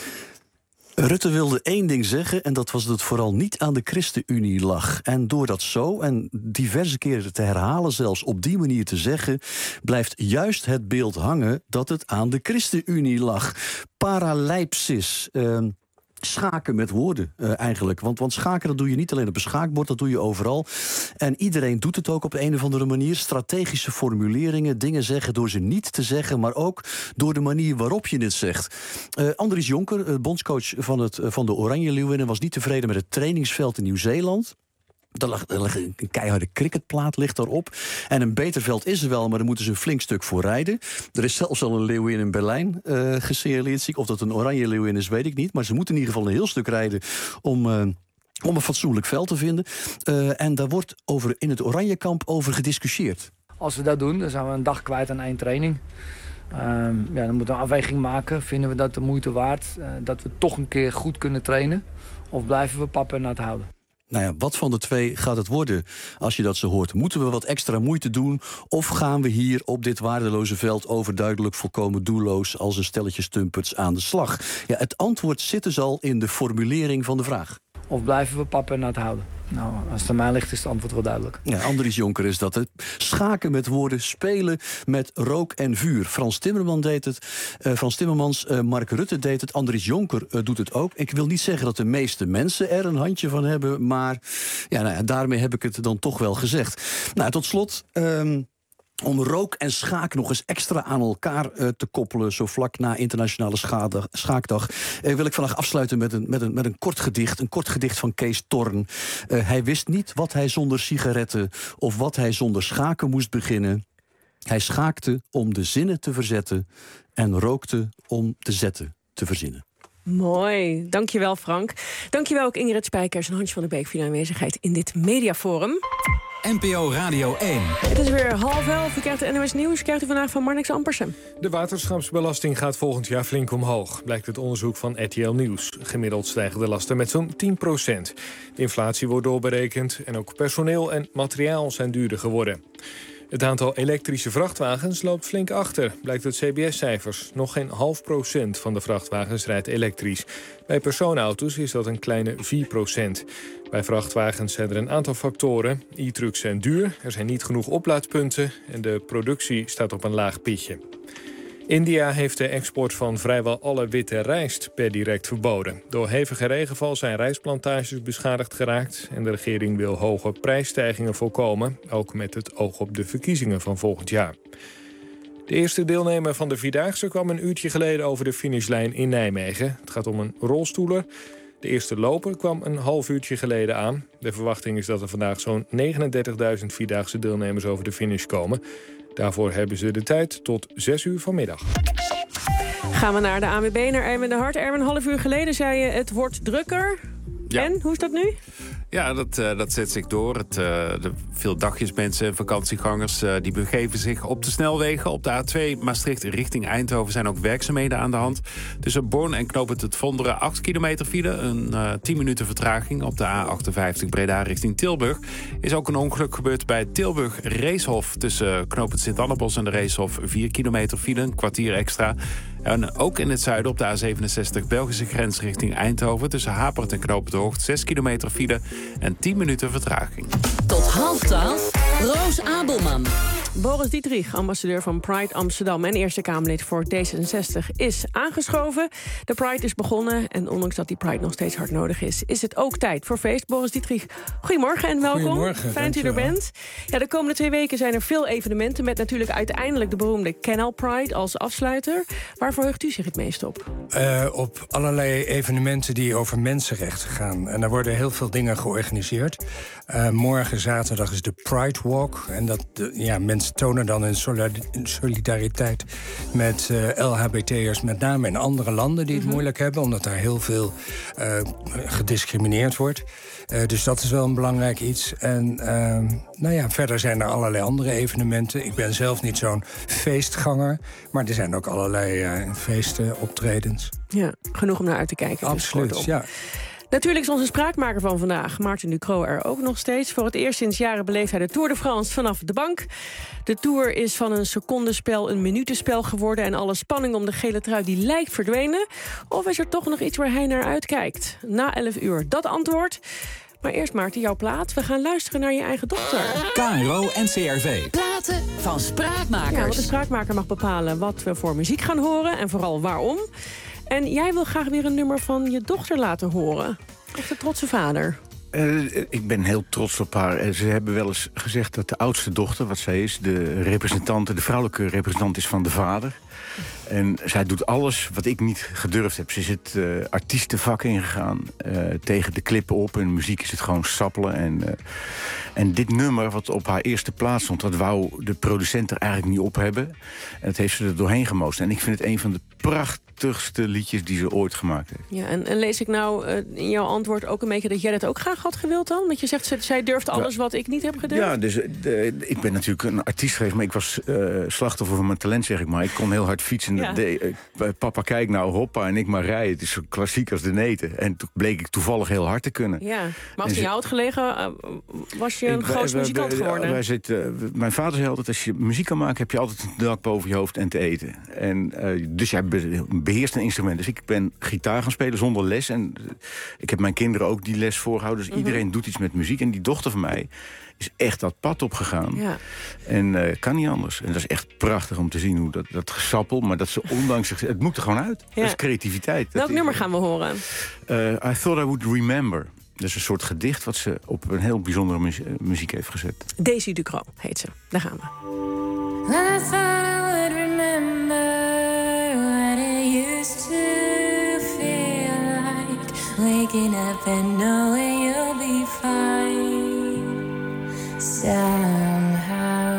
Rutte wilde één ding zeggen, en dat was dat het vooral niet aan de ChristenUnie lag. En door dat zo, en diverse keren te herhalen, zelfs op die manier te zeggen, blijft juist het beeld hangen dat het aan de ChristenUnie lag. Paralijpsis. Uh, Schaken met woorden, uh, eigenlijk. Want, want schaken, dat doe je niet alleen op een schaakbord, dat doe je overal. En iedereen doet het ook op een of andere manier. Strategische formuleringen, dingen zeggen door ze niet te zeggen, maar ook door de manier waarop je het zegt. Uh, Andries Jonker, uh, bondscoach van, het, uh, van de Oranje Leeuwinnen, was niet tevreden met het trainingsveld in Nieuw-Zeeland. Er lag, er lag een keiharde cricketplaat ligt daarop. En een beter veld is er wel, maar daar moeten ze een flink stuk voor rijden. Er is zelfs al een leeuwin in Berlijn uh, gesignaleerd. Of dat een oranje leeuwin is, weet ik niet. Maar ze moeten in ieder geval een heel stuk rijden om, uh, om een fatsoenlijk veld te vinden. Uh, en daar wordt over, in het Oranjekamp over gediscussieerd. Als we dat doen, dan zijn we een dag kwijt aan één training. Uh, ja, dan moeten we een afweging maken. Vinden we dat de moeite waard? Uh, dat we toch een keer goed kunnen trainen? Of blijven we papa nat houden? Nou ja, wat van de twee gaat het worden als je dat zo hoort? Moeten we wat extra moeite doen? Of gaan we hier op dit waardeloze veld overduidelijk volkomen doelloos als een stelletje stumperts aan de slag? Ja, het antwoord zit dus al in de formulering van de vraag. Of blijven we papa nat houden? Nou, als het aan mij ligt is het antwoord wel duidelijk. Ja, Andries Jonker is dat. Het schaken met woorden, spelen met rook en vuur. Frans Timmermans deed het. Uh, Frans Timmermans, uh, Mark Rutte deed het. Andries Jonker uh, doet het ook. Ik wil niet zeggen dat de meeste mensen er een handje van hebben, maar ja, nou ja, daarmee heb ik het dan toch wel gezegd. Nou, tot slot. Um, Om rook en schaak nog eens extra aan elkaar uh, te koppelen, zo vlak na Internationale Schade, Schaakdag, uh, wil ik vandaag afsluiten met een, met, een, met een kort gedicht. Een kort gedicht van Kees Torn. Uh, hij wist niet wat hij zonder sigaretten of wat hij zonder schaken moest beginnen. Hij schaakte om de zinnen te verzetten en rookte om de zetten te verzinnen. Mooi, dankjewel Frank. Dankjewel ook Ingrid Spijkers en Hans van der Beek voor je aanwezigheid in dit mediaforum. N P O Radio één. Het is weer half elf. U krijgt de N O S Nieuws. Krijgt u vandaag van Marnix Ampersen. De waterschapsbelasting gaat volgend jaar flink omhoog, blijkt het onderzoek van R T L Nieuws. Gemiddeld stijgen de lasten met zo'n tien procent. De inflatie wordt doorberekend en ook personeel en materiaal zijn duurder geworden. Het aantal elektrische vrachtwagens loopt flink achter, blijkt uit C B S-cijfers. Nog geen half procent van de vrachtwagens rijdt elektrisch. Bij personenauto's is dat een kleine vier procent. Bij vrachtwagens zijn er een aantal factoren. E-trucks zijn duur, er zijn niet genoeg oplaadpunten en de productie staat op een laag pitje. India heeft de export van vrijwel alle witte rijst per direct verboden. Door hevige regenval zijn rijstplantages beschadigd geraakt en de regering wil hoge prijsstijgingen voorkomen, ook met het oog op de verkiezingen van volgend jaar. De eerste deelnemer van de Vierdaagse kwam een uurtje geleden over de finishlijn in Nijmegen. Het gaat om een rolstoeler. De eerste loper kwam een half uurtje geleden aan. De verwachting is dat er vandaag zo'n negenendertigduizend Vierdaagse deelnemers over de finish komen. Daarvoor hebben ze de tijd tot zes uur vanmiddag. Gaan we naar de A N W B, naar Erwin de Hart. Erwin, een half uur geleden zei je het wordt drukker. Ja. En, hoe is dat nu? Ja, dat, uh, dat zet zich door. Het, uh, de, veel dagjesmensen en vakantiegangers uh, die begeven zich op de snelwegen. Op de A twee Maastricht richting Eindhoven zijn ook werkzaamheden aan de hand. Tussen Born en knooppunt Het Vonderen acht kilometer file. Een uh, tien minuten vertraging. Op de A achtenvijftig Breda richting Tilburg is ook een ongeluk gebeurd bij Tilburg Reeshof. Tussen knooppunt Sint-Annebos en de Reeshof vier kilometer file. Een kwartier extra. En ook in het zuiden op de A zevenenzestig Belgische grens richting Eindhoven. Tussen Hapert en knooppunt De Hoogt zes kilometer file en tien minuten vertraging. Tot half twaalf, Roos Abelman. Boris Dietrich, ambassadeur van Pride Amsterdam en Eerste Kamerlid voor D zesenzestig, is aangeschoven. De Pride is begonnen en ondanks dat die Pride nog steeds hard nodig is, is het ook tijd voor feest. Boris Dietrich, goedemorgen en welkom. Goedemorgen. Fijn dat u er bent. Ja, de komende twee weken zijn er veel evenementen met natuurlijk uiteindelijk de beroemde Canal Pride als afsluiter. Waar verheugt u zich het meest op? Uh, op allerlei evenementen die over mensenrechten gaan. En daar worden heel veel dingen georganiseerd. Uh, morgen zaterdag is de Pride Walk. En dat, de, ja, mensen tonen dan in solidariteit met uh, L H B T'ers, met name in andere landen die het mm-hmm. moeilijk hebben, omdat daar heel veel uh, gediscrimineerd wordt. Uh, dus dat is wel een belangrijk iets. En uh, nou ja, verder zijn er allerlei andere evenementen. Ik ben zelf niet zo'n feestganger, maar er zijn ook allerlei uh, feesten, optredens. Ja, genoeg om naar uit te kijken. Absoluut, ja. Natuurlijk is onze spraakmaker van vandaag, Maarten Ducrot, er ook nog steeds. Voor het eerst sinds jaren beleeft hij de Tour de France vanaf de bank. De Tour is van een secondenspel een minutenspel geworden en alle spanning om de gele trui die lijkt verdwenen. Of is er toch nog iets waar hij naar uitkijkt? Na elf uur dat antwoord. Maar eerst, Maarten, jouw plaat. We gaan luisteren naar je eigen dochter. K R O en C R V. Platen van Spraakmakers. Ja, want de spraakmaker mag bepalen wat we voor muziek gaan horen en vooral waarom. En jij wil graag weer een nummer van je dochter laten horen. Echt een trotse vader. Uh, ik ben heel trots op haar. Ze hebben wel eens gezegd dat de oudste dochter, wat zij is, de representante, de vrouwelijke representant is van de vader. En zij doet alles wat ik niet gedurfd heb. Ze is het uh, artiestenvak ingegaan, uh, tegen de klippen op. En muziek is het gewoon sappelen. En, uh, en dit nummer, wat op haar eerste plaats stond, dat wou de producent er eigenlijk niet op hebben. En dat heeft ze er doorheen gemoost. En ik vind het een van de prachtigste liedjes die ze ooit gemaakt heeft. Ja, en, en lees ik nou uh, in jouw antwoord ook een beetje dat jij dat ook graag had gewild dan? Want je zegt, zij durft alles wat ik niet heb gedurfd. Ja, dus de, ik ben natuurlijk een artiest geweest, maar ik was uh, slachtoffer van mijn talent, zeg ik maar. Ik kon heel hard fietsen. Ja. De, uh, papa, kijk nou, hoppa, en ik maar rijden. Het is zo klassiek als de neten. En toen bleek ik toevallig heel hard te kunnen. Ja, maar als het in jou had gelegen, uh, was je een ik, groot muzikant wij, geworden? Wij zitten, uh, mijn vader zei altijd, als je muziek kan maken, heb je altijd een dak boven je hoofd en te eten. En, uh, dus jij beheerst een instrument. Dus ik ben gitaar gaan spelen zonder les. En uh, ik heb mijn kinderen ook die les voorgehouden. Dus mm-hmm. iedereen doet iets met muziek. En die dochter van mij is echt dat pad opgegaan. Ja. En uh, kan niet anders. En dat is echt prachtig om te zien hoe dat, dat gesappel, maar dat ze ondanks zich, het moet er gewoon uit. Ja. Dat is creativiteit. Welk nummer is, gaan we horen? Uh, I Thought I Would Remember. Dat is een soort gedicht wat ze op een heel bijzondere mu- muziek heeft gezet. Daisy Ducrot heet ze. Daar gaan we. I thought I would remember what it used to feel like, waking up and knowing you'll be fine somehow.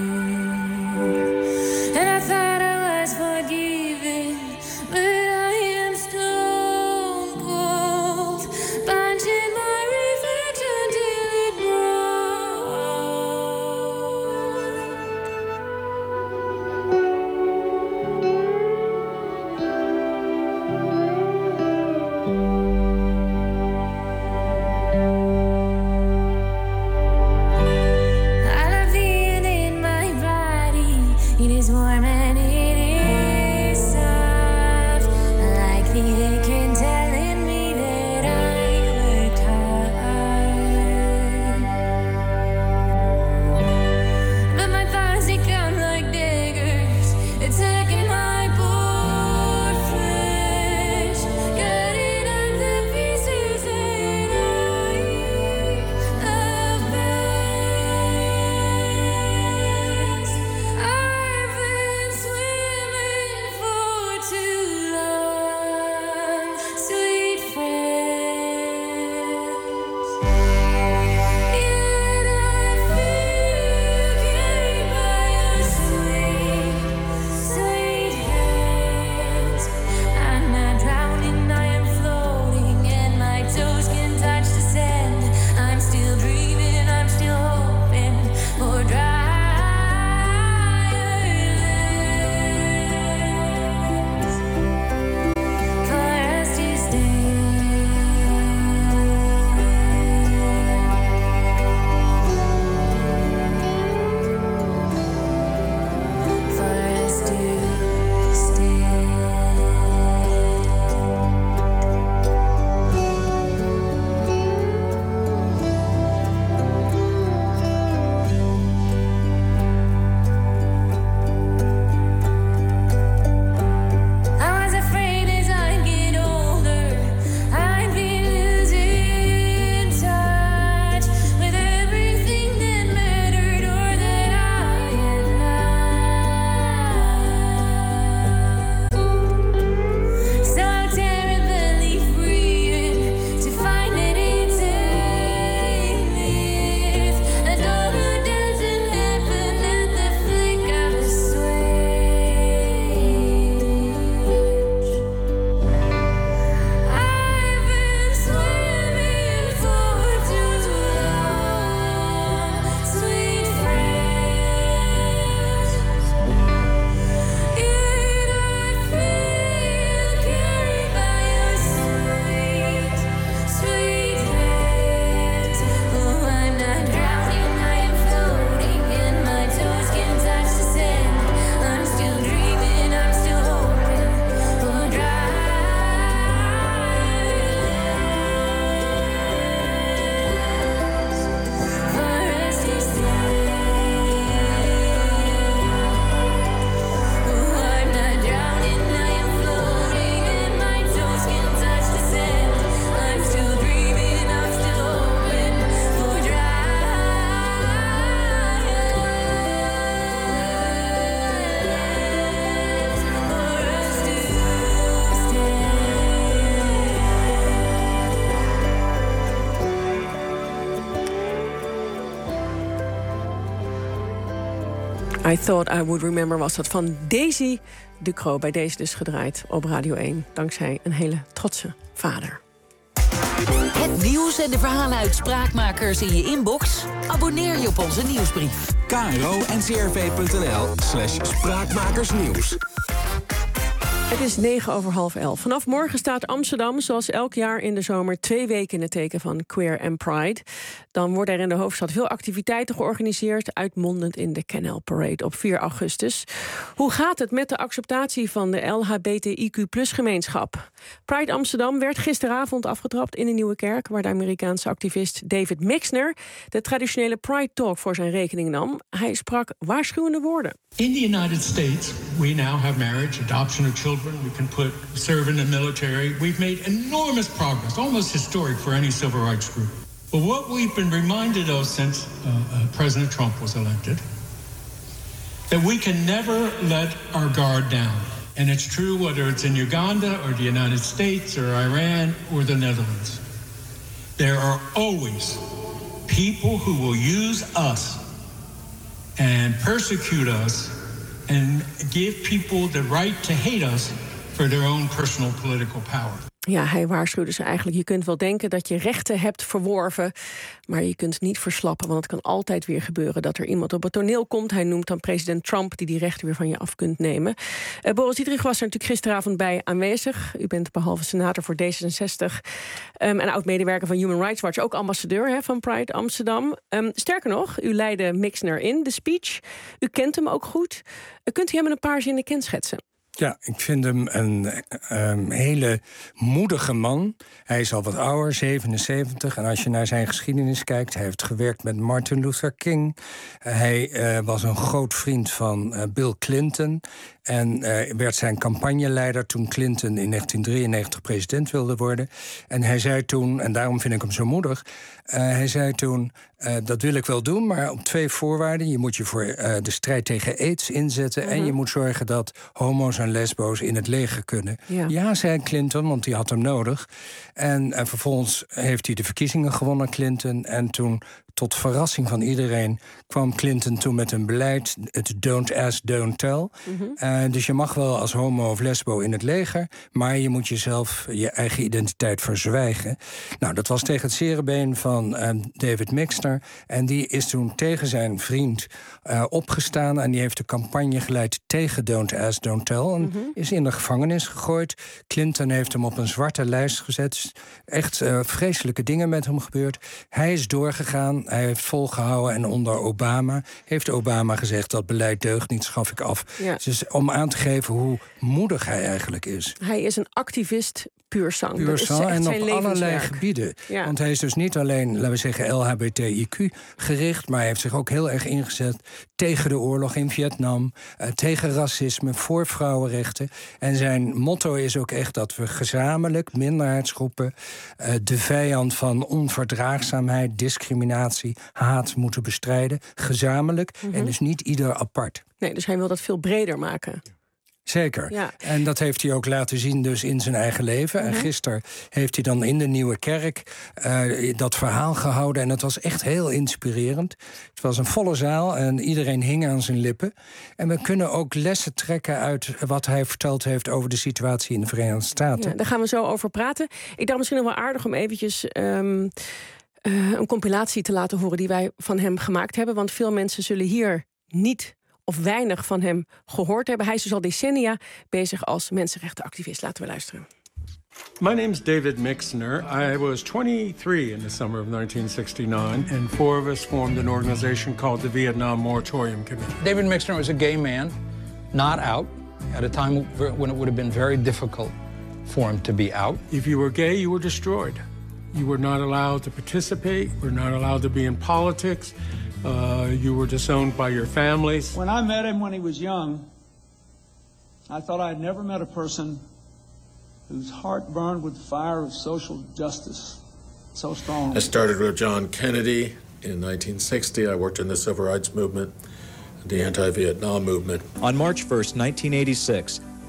And I thought I was forgiven, but I am stone cold, punching my reflection till it broke. I Thought I Would Remember was dat van Daisy Ducro. Bij deze dus gedraaid op Radio één. Dankzij een hele trotse vader. Het nieuws en de verhalen uit Spraakmakers in je inbox? Abonneer je op onze nieuwsbrief. K R O N C R V punt N L slash spraakmakersnieuws. Het is negen over half elf. Vanaf morgen staat Amsterdam, zoals elk jaar in de zomer, twee weken in het teken van Queer and Pride. Dan worden er in de hoofdstad veel activiteiten georganiseerd, uitmondend in de Canal Parade op vier augustus. Hoe gaat het met de acceptatie van de L H B T I Q plus gemeenschap? Pride Amsterdam werd gisteravond afgetrapt in de Nieuwe Kerk, waar de Amerikaanse activist David Mixner de traditionele Pride Talk voor zijn rekening nam. Hij sprak waarschuwende woorden. In the United States, we now have marriage, adoption of children. We can put serve in the military. We've made enormous progress, almost historic for any civil rights group. But what we've been reminded of since uh, uh, President Trump was elected, that we can never let our guard down. And it's true whether it's in Uganda or the United States or Iran or the Netherlands. There are always people who will use us and persecute us and give people the right to hate us for their own personal political power. Ja, hij waarschuwde ze eigenlijk. Je kunt wel denken dat je rechten hebt verworven, maar je kunt niet verslappen, want het kan altijd weer gebeuren dat er iemand op het toneel komt. Hij noemt dan president Trump, die die rechten weer van je af kunt nemen. Uh, Boris Dietrich was er natuurlijk gisteravond bij aanwezig. U bent behalve senator voor D zesenzestig um, en oud-medewerker van Human Rights Watch ook ambassadeur hè, van Pride Amsterdam. Um, sterker nog, u leidde Mixner in, de speech. U kent hem ook goed. Uh, kunt u hem in een paar zinnen kenschetsen? Ja, ik vind hem een um, hele moedige man. Hij is al wat ouder, zevenenzeventig. En als je naar zijn geschiedenis kijkt, hij heeft gewerkt met Martin Luther King. Hij uh, was een groot vriend van uh, Bill Clinton. En uh, werd zijn campagneleider toen Clinton in negentien drieënnegentig president wilde worden. En hij zei toen, en daarom vind ik hem zo moedig, Uh, hij zei toen, uh, dat wil ik wel doen, maar op twee voorwaarden. Je moet je voor uh, de strijd tegen AIDS inzetten. Mm-hmm. En je moet zorgen dat homo's en lesbo's in het leger kunnen. Ja, ja zei Clinton, want die had hem nodig. En uh, vervolgens heeft hij de verkiezingen gewonnen, Clinton. En toen, tot verrassing van iedereen, kwam Clinton toen met een beleid, het don't ask, don't tell. Mm-hmm. Uh, dus je mag wel als homo of lesbo in het leger, maar je moet jezelf je eigen identiteit verzwijgen. Nou, dat was tegen het zere been van uh, David Mixner. En die is toen tegen zijn vriend uh, opgestaan en die heeft de campagne geleid tegen don't ask, don't tell. En mm-hmm. is in de gevangenis gegooid. Clinton heeft hem op een zwarte lijst gezet. Echt uh, vreselijke dingen met hem gebeurd. Hij is doorgegaan. Hij heeft volgehouden en onder Obama heeft Obama gezegd dat beleid deugt niet, schaf ik af. Ja. Dus om aan te geven hoe moedig hij eigenlijk is. Hij is een activist puur zang. Puur zang en op allerlei gebieden. Ja. Want hij is dus niet alleen, laten we zeggen, L H B T I Q gericht, maar hij heeft zich ook heel erg ingezet tegen de oorlog in Vietnam, uh, tegen racisme, voor vrouwenrechten. En zijn motto is ook echt dat we gezamenlijk minderheidsgroepen uh, de vijand van onverdraagzaamheid, discriminatie, haat moeten bestrijden. Gezamenlijk mm-hmm. en dus niet ieder apart. Nee, dus hij wil dat veel breder maken. Zeker. Ja. En dat heeft hij ook laten zien dus in zijn eigen leven. Mm-hmm. En gisteren heeft hij dan in de Nieuwe Kerk uh, dat verhaal gehouden. En dat was echt heel inspirerend. Het was een volle zaal en iedereen hing aan zijn lippen. En we kunnen ook lessen trekken uit wat hij verteld heeft over de situatie in de Verenigde Staten. Ja, daar gaan we zo over praten. Ik dacht misschien nog wel aardig om eventjes Um... Uh, een compilatie te laten horen die wij van hem gemaakt hebben. Want veel mensen zullen hier niet of weinig van hem gehoord hebben. Hij is dus al decennia bezig als mensenrechtenactivist. Laten we luisteren. My name is David Mixner. I was twenty-three in the summer of nineteen sixty-nine, and four of us formed an organization called the Vietnam Moratorium Committee. David Mixner was a gay man, not out, at a time when it would have been very difficult for him to be out. If you were gay, you were destroyed. You were not allowed to participate, were not allowed to be in politics. Uh, you were disowned by your families. When I met him when he was young, I thought I had never met a person whose heart burned with the fire of social justice so strong. I started with John Kennedy in nineteen sixty. I worked in the civil rights movement, the anti-Vietnam movement. On March first, nineteen eighty-six,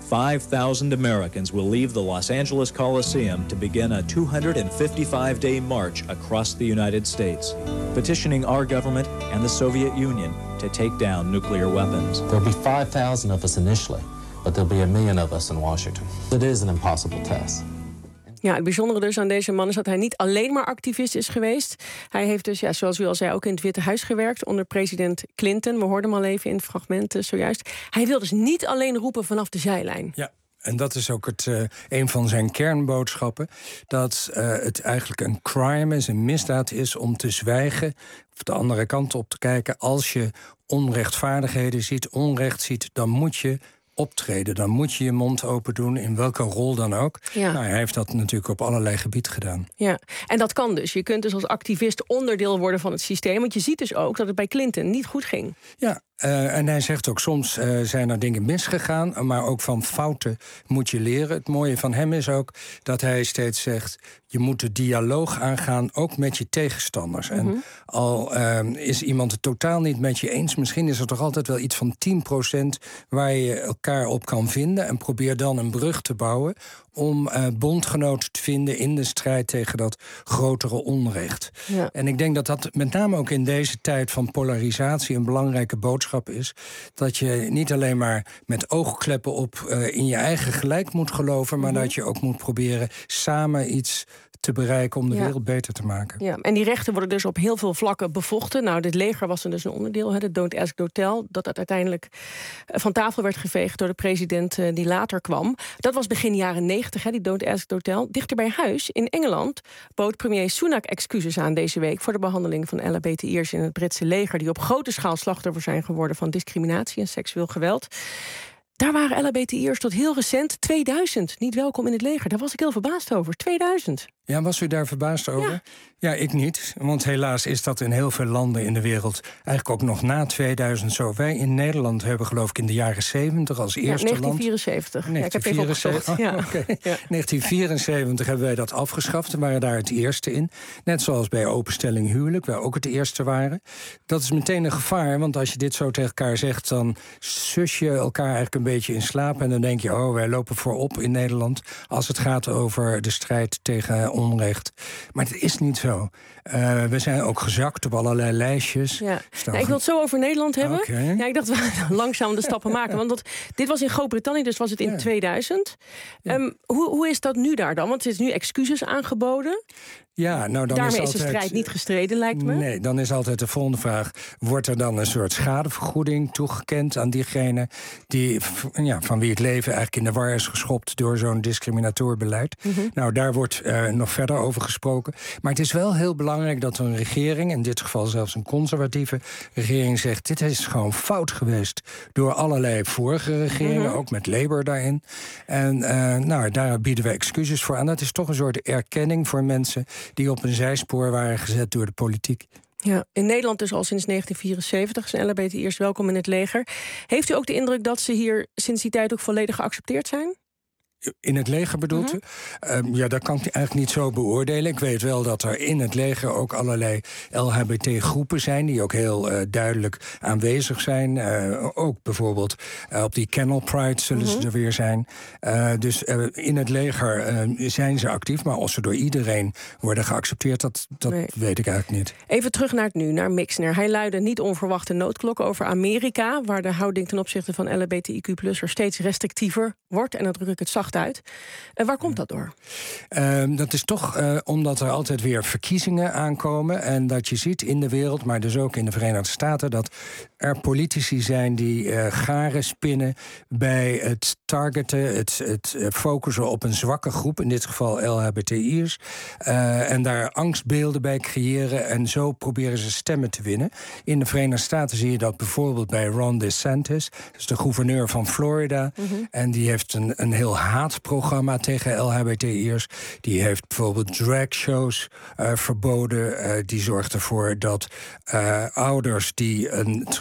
five thousand Americans will leave the Los Angeles Coliseum to begin a two hundred fifty-five day march across the United States, petitioning our government and the Soviet Union to take down nuclear weapons. There'll be five thousand of us initially, but there'll be a million of us in Washington. It is an impossible task. Ja, het bijzondere dus aan deze man is dat hij niet alleen maar activist is geweest. Hij heeft dus, ja, zoals u al zei, ook in het Witte Huis gewerkt onder president Clinton. We hoorden hem al even in het fragment uh, zojuist. Hij wil dus niet alleen roepen vanaf de zijlijn. Ja. En dat is ook het, uh, een van zijn kernboodschappen. Dat uh, het eigenlijk een crime is, een misdaad is om te zwijgen. Of de andere kant op te kijken. Als je onrechtvaardigheden ziet, onrecht ziet, dan moet je optreden. Dan moet je je mond open doen, in welke rol dan ook. Ja. Nou, hij heeft dat natuurlijk op allerlei gebieden gedaan. Ja, en dat kan dus. Je kunt dus als activist onderdeel worden van het systeem. Want je ziet dus ook dat het bij Clinton niet goed ging. Ja, uh, en hij zegt ook, soms uh, zijn er dingen misgegaan, maar ook van fouten moet je leren. Het mooie van hem is ook dat hij steeds zegt, je moet de dialoog aangaan, ook met je tegenstanders. Mm-hmm. En al uh, is iemand het totaal niet met je eens, misschien is er toch altijd wel iets van tien procent waar je elkaar op kan vinden. En probeer dan een brug te bouwen om uh, bondgenoten te vinden in de strijd tegen dat grotere onrecht. Ja. En ik denk dat dat met name ook in deze tijd van polarisatie een belangrijke boodschap is. Dat je niet alleen maar met oogkleppen op uh, in je eigen gelijk moet geloven, maar mm-hmm. dat je ook moet proberen samen iets te bereiken om de ja. wereld beter te maken. Ja, en die rechten worden dus op heel veel vlakken bevochten. Nou, dit leger was er dus een onderdeel, hè, de Don't Ask, Don't Tell, dat dat uiteindelijk van tafel werd geveegd door de president uh, die later kwam. Dat was begin jaren negentig, hè, die Don't Ask, Don't Tell. Dichter bij huis, in Engeland, bood premier Sunak excuses aan deze week voor de behandeling van L H B T I'ers in het Britse leger, die op grote schaal slachtoffer zijn geworden van discriminatie en seksueel geweld. Daar waren L H B T I'ers tot heel recent tweeduizend niet welkom in het leger. Daar was ik heel verbaasd over. tweeduizend. Ja, was u daar verbaasd over? Ja. ja, ik niet. Want helaas is dat in heel veel landen in de wereld eigenlijk ook nog na tweeduizend zo. Wij in Nederland hebben geloof ik in de jaren zeventig als eerste ja, negentien vierenzeventig. land... negentien vierenzeventig. Ja, ik heb even opgezocht. Ja. Oh, okay. ja. negentien vierenzeventig hebben wij dat afgeschaft en waren daar het eerste in. Net zoals bij openstelling huwelijk, waar ook het eerste waren. Dat is meteen een gevaar, want als je dit zo tegen elkaar zegt, dan sus je elkaar eigenlijk een beetje in slaap. En dan denk je, oh, wij lopen voorop in Nederland als het gaat over de strijd tegen onrecht. Maar het is niet zo. Uh, we zijn ook gezakt op allerlei lijstjes. Ja. Ja, ik wil het zo over Nederland hebben. Okay. Ja, ik dacht, we langzaam de stappen maken. Want dat, dit was in Groot-Brittannië, dus was het in ja. tweeduizend. Ja. Um, hoe, hoe is dat nu daar dan? Want er is nu excuses aangeboden. Ja, nou dan Daarmee is, altijd, is de strijd niet gestreden, lijkt me. Nee, dan is altijd de volgende vraag, wordt er dan een soort schadevergoeding toegekend aan diegene die, ja, van wie het leven eigenlijk in de war is geschopt door zo'n discriminator beleid? Mm-hmm. Nou, daar wordt uh, nog verder over gesproken. Maar het is wel heel belangrijk dat een regering, in dit geval zelfs een conservatieve regering, zegt, dit is gewoon fout geweest door allerlei vorige regeringen, mm-hmm. ook met Labour daarin. En uh, nou, daar bieden we excuses voor aan. Dat is toch een soort erkenning voor mensen die op een zijspoor waren gezet door de politiek. Ja, in Nederland dus al sinds negentien vierenzeventig zijn L H B T I'ers welkom in het leger. Heeft u ook de indruk dat ze hier sinds die tijd ook volledig geaccepteerd zijn? In het leger bedoelt u? Uh-huh. Um, ja, dat kan ik eigenlijk niet zo beoordelen. Ik weet wel dat er in het leger ook allerlei L H B T-groepen zijn die ook heel uh, duidelijk aanwezig zijn. Uh, ook bijvoorbeeld uh, op die Kennel Pride zullen uh-huh. ze er weer zijn. Uh, dus uh, in het leger uh, zijn ze actief, maar of ze door iedereen worden geaccepteerd, dat, dat nee. weet ik eigenlijk niet. Even terug naar het nu, naar Mixner. Hij luidde niet onverwachte noodklok over Amerika, waar de houding ten opzichte van L H B T I Q plus steeds restrictiever wordt. En dan druk ik het zacht uit. Uh, waar komt dat door? Uh, dat is toch uh, omdat er altijd weer verkiezingen aankomen. En dat je ziet in de wereld, maar dus ook in de Verenigde Staten, dat er politici zijn die uh, garen spinnen bij het targeten, het, het focussen op een zwakke groep, in dit geval L H B T I'ers. Uh, en daar angstbeelden bij creëren. En zo proberen ze stemmen te winnen. In de Verenigde Staten zie je dat bijvoorbeeld bij Ron DeSantis. Dat is de gouverneur van Florida. Mm-hmm. En die heeft een, een heel haatprogramma tegen L H B T I'ers. Die heeft bijvoorbeeld dragshows uh, verboden. Uh, die zorgt ervoor dat uh, ouders die een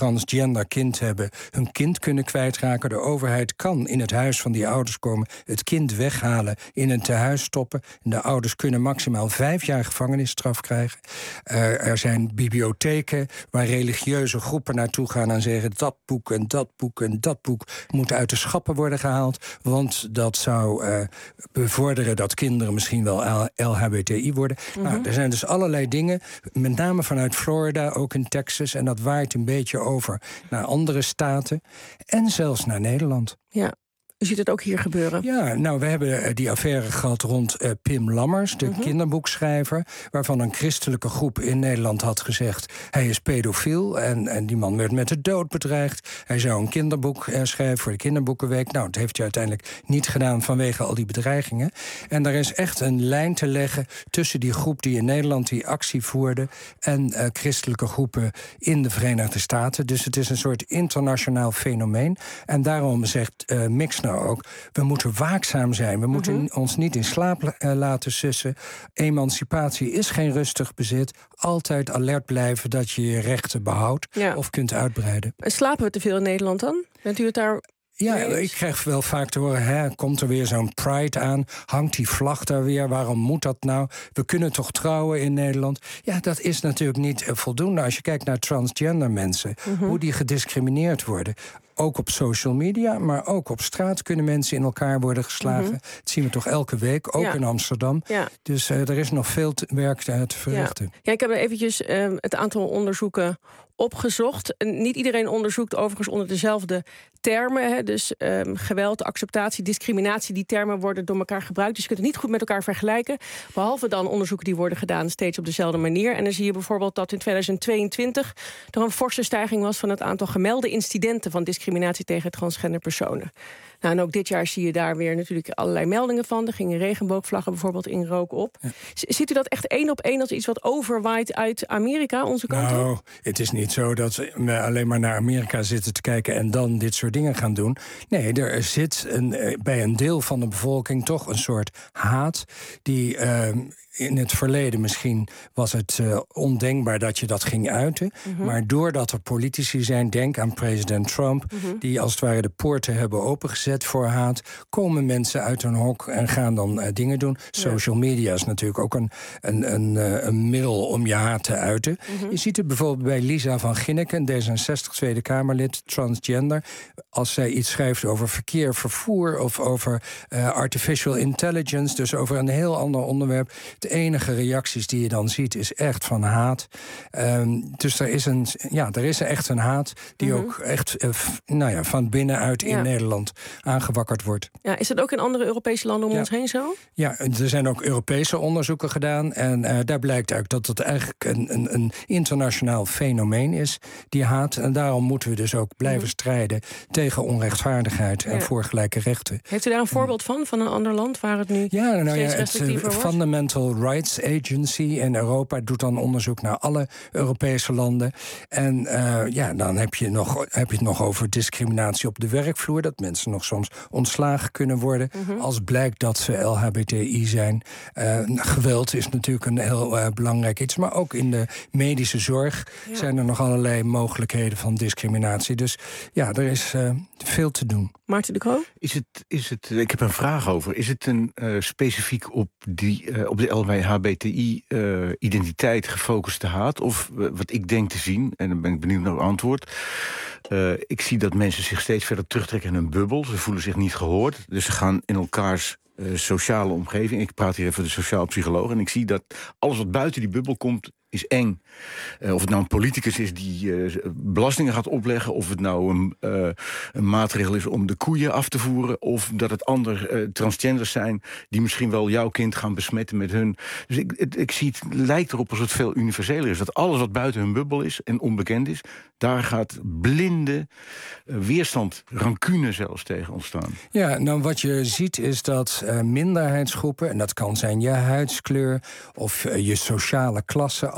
transgender kind hebben... hun kind kunnen kwijtraken. De overheid kan in het huis van die ouders komen... het kind weghalen, in een tehuis stoppen. En de ouders kunnen maximaal vijf jaar gevangenisstraf krijgen. Uh, er zijn bibliotheken waar religieuze groepen naartoe gaan... en zeggen dat boek en dat boek en dat boek... moet uit de schappen worden gehaald... want dat zou uh, bevorderen dat kinderen misschien wel L H B T I worden. Mm-hmm. Nou, er zijn dus allerlei dingen, met name vanuit Florida, ook in Texas... en dat waait een beetje over naar andere staten en zelfs naar Nederland. Ja. U ziet het ook hier gebeuren? Ja, nou, we hebben die affaire gehad rond uh, Pim Lammers, de mm-hmm. kinderboekschrijver... waarvan een christelijke groep in Nederland had gezegd... hij is pedofiel en, en die man werd met de dood bedreigd. Hij zou een kinderboek uh, schrijven voor de kinderboekenweek. Nou, dat heeft hij uiteindelijk niet gedaan vanwege al die bedreigingen. En daar is echt een lijn te leggen tussen die groep die in Nederland die actie voerde... en uh, christelijke groepen in de Verenigde Staten. Dus het is een soort internationaal fenomeen. En daarom zegt uh, Mixner ook, we moeten waakzaam zijn. We moeten mm-hmm. ons niet in slaap uh, laten sussen. Emancipatie is geen rustig bezit. Altijd alert blijven dat je je rechten behoudt ja. of kunt uitbreiden. En slapen we te veel in Nederland dan? Bent u het daar... Ja, ik krijg wel vaak te horen, hè, komt er weer zo'n Pride aan? Hangt die vlag daar weer? Waarom moet dat nou? We kunnen toch trouwen in Nederland? Ja, dat is natuurlijk niet voldoende. Als je kijkt naar transgender mensen, mm-hmm. hoe die gediscrimineerd worden... ook op social media, maar ook op straat kunnen mensen in elkaar worden geslagen. Mm-hmm. Dat zien we toch elke week, ook ja. in Amsterdam. Ja. Dus uh, er is nog veel te, werk te, te verrichten. Ja. ja, ik heb eventjes uh, het aantal onderzoeken opgezocht. Niet iedereen onderzoekt overigens onder dezelfde termen. Hè. Dus um, geweld, acceptatie, discriminatie, die termen worden door elkaar gebruikt. Dus je kunt het niet goed met elkaar vergelijken. Behalve dan onderzoeken die worden gedaan steeds op dezelfde manier. En dan zie je bijvoorbeeld dat in tweeduizend tweeëntwintig... er een forse stijging was van het aantal gemelde incidenten van discriminatie tegen transgender personen. Nou, en ook dit jaar zie je daar weer natuurlijk allerlei meldingen van. Er gingen regenboogvlaggen bijvoorbeeld in rook op. Ja. Ziet u dat echt één op één als iets wat overwaait uit Amerika, onze kant nou, op? Het is niet zo dat we alleen maar naar Amerika zitten te kijken en dan dit soort dingen gaan doen. Nee, er zit een, bij een deel van de bevolking toch een soort haat die... Uh, in het verleden misschien was het uh, ondenkbaar dat je dat ging uiten. Mm-hmm. Maar doordat er politici zijn, denk aan president Trump... Mm-hmm. die als het ware de poorten hebben opengezet voor haat... komen mensen uit hun hok en gaan dan uh, dingen doen. Ja. Social media is natuurlijk ook een, een, een, uh, een middel om je haat te uiten. Mm-hmm. Je ziet het bijvoorbeeld bij Lisa van Ginneken, D zesenzestig Tweede Kamerlid, transgender. Als zij iets schrijft over verkeer, vervoer... of over uh, artificial intelligence, dus over een heel ander onderwerp... De enige reacties die je dan ziet is echt van haat. Um, dus er is, een, ja, er is echt een haat die mm-hmm. ook echt uh, f, nou ja, van binnenuit in ja. Nederland aangewakkerd wordt. Ja, is dat ook in andere Europese landen om ja. ons heen zo? Ja, er zijn ook Europese onderzoeken gedaan. En uh, daar blijkt uit dat het eigenlijk een, een, een internationaal fenomeen is, die haat. En daarom moeten we dus ook blijven mm-hmm. strijden tegen onrechtvaardigheid ja. en voor gelijke rechten. Heeft u daar een voorbeeld van, van een ander land waar het nu ja, nou steeds ja, restrictiever het, uh, wordt? Fundamental Rights Agency in Europa doet dan onderzoek naar alle Europese landen. En uh, ja, dan heb je, nog, heb je het nog over discriminatie op de werkvloer. Dat mensen nog soms ontslagen kunnen worden mm-hmm. als blijkt dat ze L H B T I zijn. Uh, geweld is natuurlijk een heel uh, belangrijk iets. Maar ook in de medische zorg ja. zijn er nog allerlei mogelijkheden van discriminatie. Dus ja, er is uh, veel te doen. Maarten de Croo? Is het, is het, ik heb een vraag over. Is het een uh, specifiek op, die, uh, op de L H B T I-identiteit uh, gefocuste haat? Of uh, wat ik denk te zien, en dan ben ik benieuwd naar uw antwoord. Uh, ik zie dat mensen zich steeds verder terugtrekken in een bubbel. Ze voelen zich niet gehoord. Dus ze gaan in elkaars uh, sociale omgeving. Ik praat hier even de sociaal psycholoog. En ik zie dat alles wat buiten die bubbel komt is eng. Uh, of het nou een politicus is die uh, belastingen gaat opleggen... of het nou een, uh, een maatregel is om de koeien af te voeren... of dat het ander uh, transgenders zijn... die misschien wel jouw kind gaan besmetten met hun. Dus ik, het, ik zie het lijkt erop als het veel universeler is. Dat alles wat buiten hun bubbel is en onbekend is... daar gaat blinde uh, weerstand, rancune zelfs tegen ontstaan. Ja, nou wat je ziet is dat uh, minderheidsgroepen... en dat kan zijn je huidskleur of uh, je sociale klasse...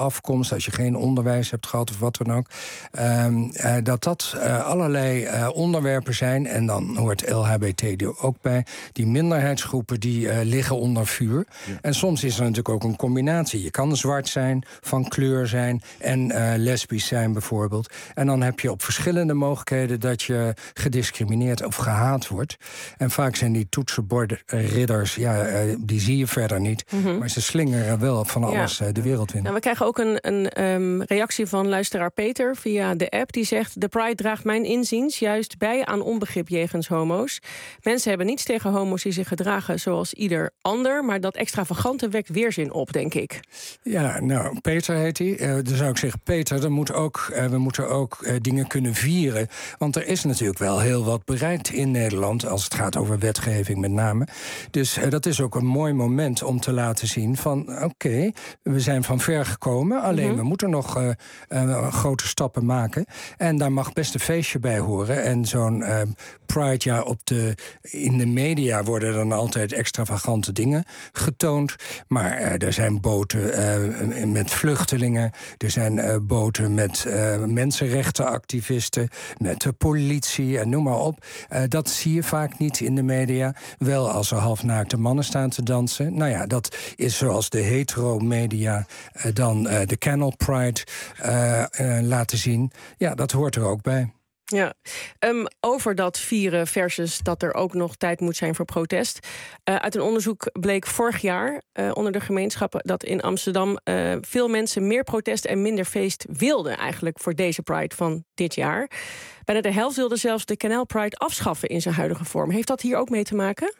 afkomst, als je geen onderwijs hebt gehad of wat dan ook. Um, uh, dat dat uh, allerlei uh, onderwerpen zijn. En dan hoort L H B T er ook bij. Die minderheidsgroepen die uh, liggen onder vuur. Ja. En soms is er natuurlijk ook een combinatie. Je kan zwart zijn, van kleur zijn en uh, lesbisch zijn bijvoorbeeld. En dan heb je op verschillende mogelijkheden dat je gediscrimineerd of gehaat wordt. En vaak zijn die toetsenbordridders, ja, uh, die zie je verder niet. Mm-hmm. Maar ze slingeren wel van alles ja. uh, de wereld in. Nou, we krijgen ook een, een um, reactie van luisteraar Peter via de app. Die zegt, de Pride draagt mijn inziens juist bij aan onbegrip jegens homo's. Mensen hebben niets tegen homo's die zich gedragen zoals ieder ander. Maar dat extravagante wekt weerzin op, denk ik. Ja, nou, Peter heet hij. Uh, dan zou ik zeggen, Peter, er moet ook, uh, we moeten ook uh, dingen kunnen vieren. Want er is natuurlijk wel heel wat bereikt in Nederland, als het gaat over wetgeving met name. Dus uh, dat is ook een mooi moment om te laten zien van, oké, okay, we zijn van ver gekomen. Alleen mm-hmm. we moeten nog uh, uh, grote stappen maken. En daar mag best een feestje bij horen. En zo'n uh, Pride, ja, op de, in de media worden dan altijd extravagante dingen getoond. Maar uh, er zijn boten uh, met vluchtelingen. Er zijn uh, boten met uh, mensenrechtenactivisten, met de politie en noem maar op. Uh, dat zie je vaak niet in de media. Wel als er halfnaakte mannen staan te dansen. Nou ja, dat is zoals de hetero-media uh, dan uh, de Canal Pride uh, uh, laten zien. Ja, dat hoort er ook bij. Ja, um, over dat vieren versus dat er ook nog tijd moet zijn voor protest. Uh, uit een onderzoek bleek vorig jaar uh, onder de gemeenschappen dat in Amsterdam uh, veel mensen meer protest en minder feest wilden eigenlijk voor deze Pride van dit jaar. Bijna de helft wilde zelfs de Canal Pride afschaffen in zijn huidige vorm. Heeft dat hier ook mee te maken?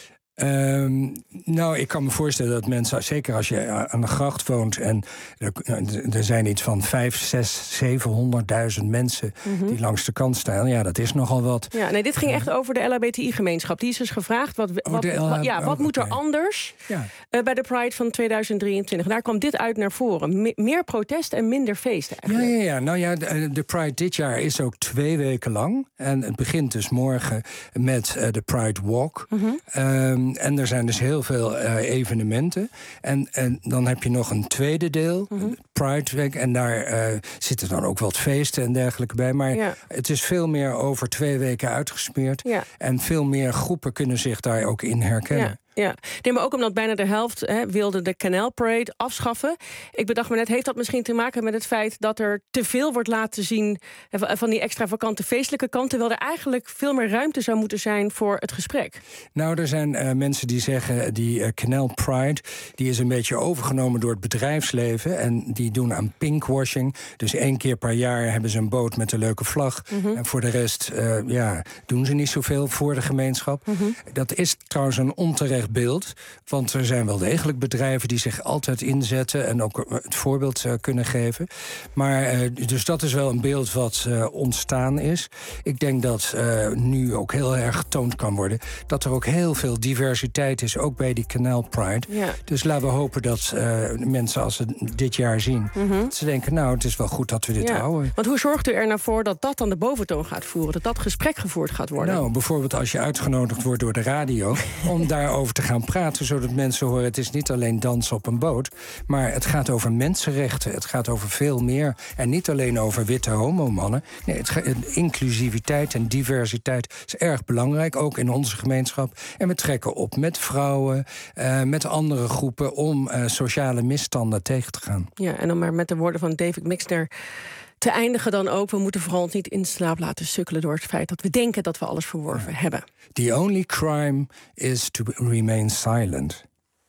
Um, nou, ik kan me voorstellen dat mensen, zeker als je aan de gracht woont en er, er zijn iets van vijf, zes, zevenhonderdduizend mensen mm-hmm. die langs de kant staan. Ja, dat is nogal wat. Ja, nee, dit ging echt over de L H B T I-gemeenschap. Die is dus gevraagd, wat, wat, oh, L H B T, wat, ja, wat oh, moet er okay. anders ja. uh, bij de Pride van tweeduizend drieëntwintig? Daar kwam dit uit naar voren. Me- meer protest en minder feest eigenlijk. Ja, ja, ja. Nou ja, de, de Pride dit jaar is ook twee weken lang. En het begint dus morgen met uh, de Pride Walk. Mm-hmm. Um, En er zijn dus heel veel uh, evenementen. En, en dan heb je nog een tweede deel, mm-hmm. Pride Week. En daar uh, zitten dan ook wat feesten en dergelijke bij. Maar ja. het is veel meer over twee weken uitgesmeerd. Ja. En veel meer groepen kunnen zich daar ook in herkennen. Ja. Ja, nee, maar ook omdat bijna de helft hè, wilde de Canal Parade afschaffen. Ik bedacht me net, heeft dat misschien te maken met het feit dat er te veel wordt laten zien van die extravagante feestelijke kant, terwijl er eigenlijk veel meer ruimte zou moeten zijn voor het gesprek? Nou, er zijn uh, mensen die zeggen, die uh, Canal Pride, die is een beetje overgenomen door het bedrijfsleven en die doen aan pinkwashing. Dus één keer per jaar hebben ze een boot met een leuke vlag. Mm-hmm. En voor de rest uh, ja, doen ze niet zoveel voor de gemeenschap. Mm-hmm. Dat is trouwens een onterecht beeld, want er zijn wel degelijk bedrijven die zich altijd inzetten en ook het voorbeeld uh, kunnen geven. Maar uh, dus dat is wel een beeld wat uh, ontstaan is. Ik denk dat uh, nu ook heel erg getoond kan worden dat er ook heel veel diversiteit is, ook bij die Canal Pride. Ja. Dus laten we hopen dat uh, mensen als ze dit jaar zien, mm-hmm. dat ze denken, nou, het is wel goed dat we dit ja. houden. Want hoe zorgt u er nou voor dat dat dan de boventoon gaat voeren, dat dat gesprek gevoerd gaat worden? Nou, bijvoorbeeld als je uitgenodigd wordt door de radio om daarover te gaan praten, zodat mensen horen, het is niet alleen dansen op een boot, maar het gaat over mensenrechten, het gaat over veel meer. En niet alleen over witte homomannen. Nee, het gaat, inclusiviteit en diversiteit is erg belangrijk, ook in onze gemeenschap. En we trekken op met vrouwen, uh, met andere groepen, om uh, sociale misstanden tegen te gaan. Ja, en dan maar met de woorden van David Mixner te eindigen dan ook, we moeten vooral ons niet in slaap laten sukkelen door het feit dat we denken dat we alles verworven ja. hebben. The only crime is to remain silent.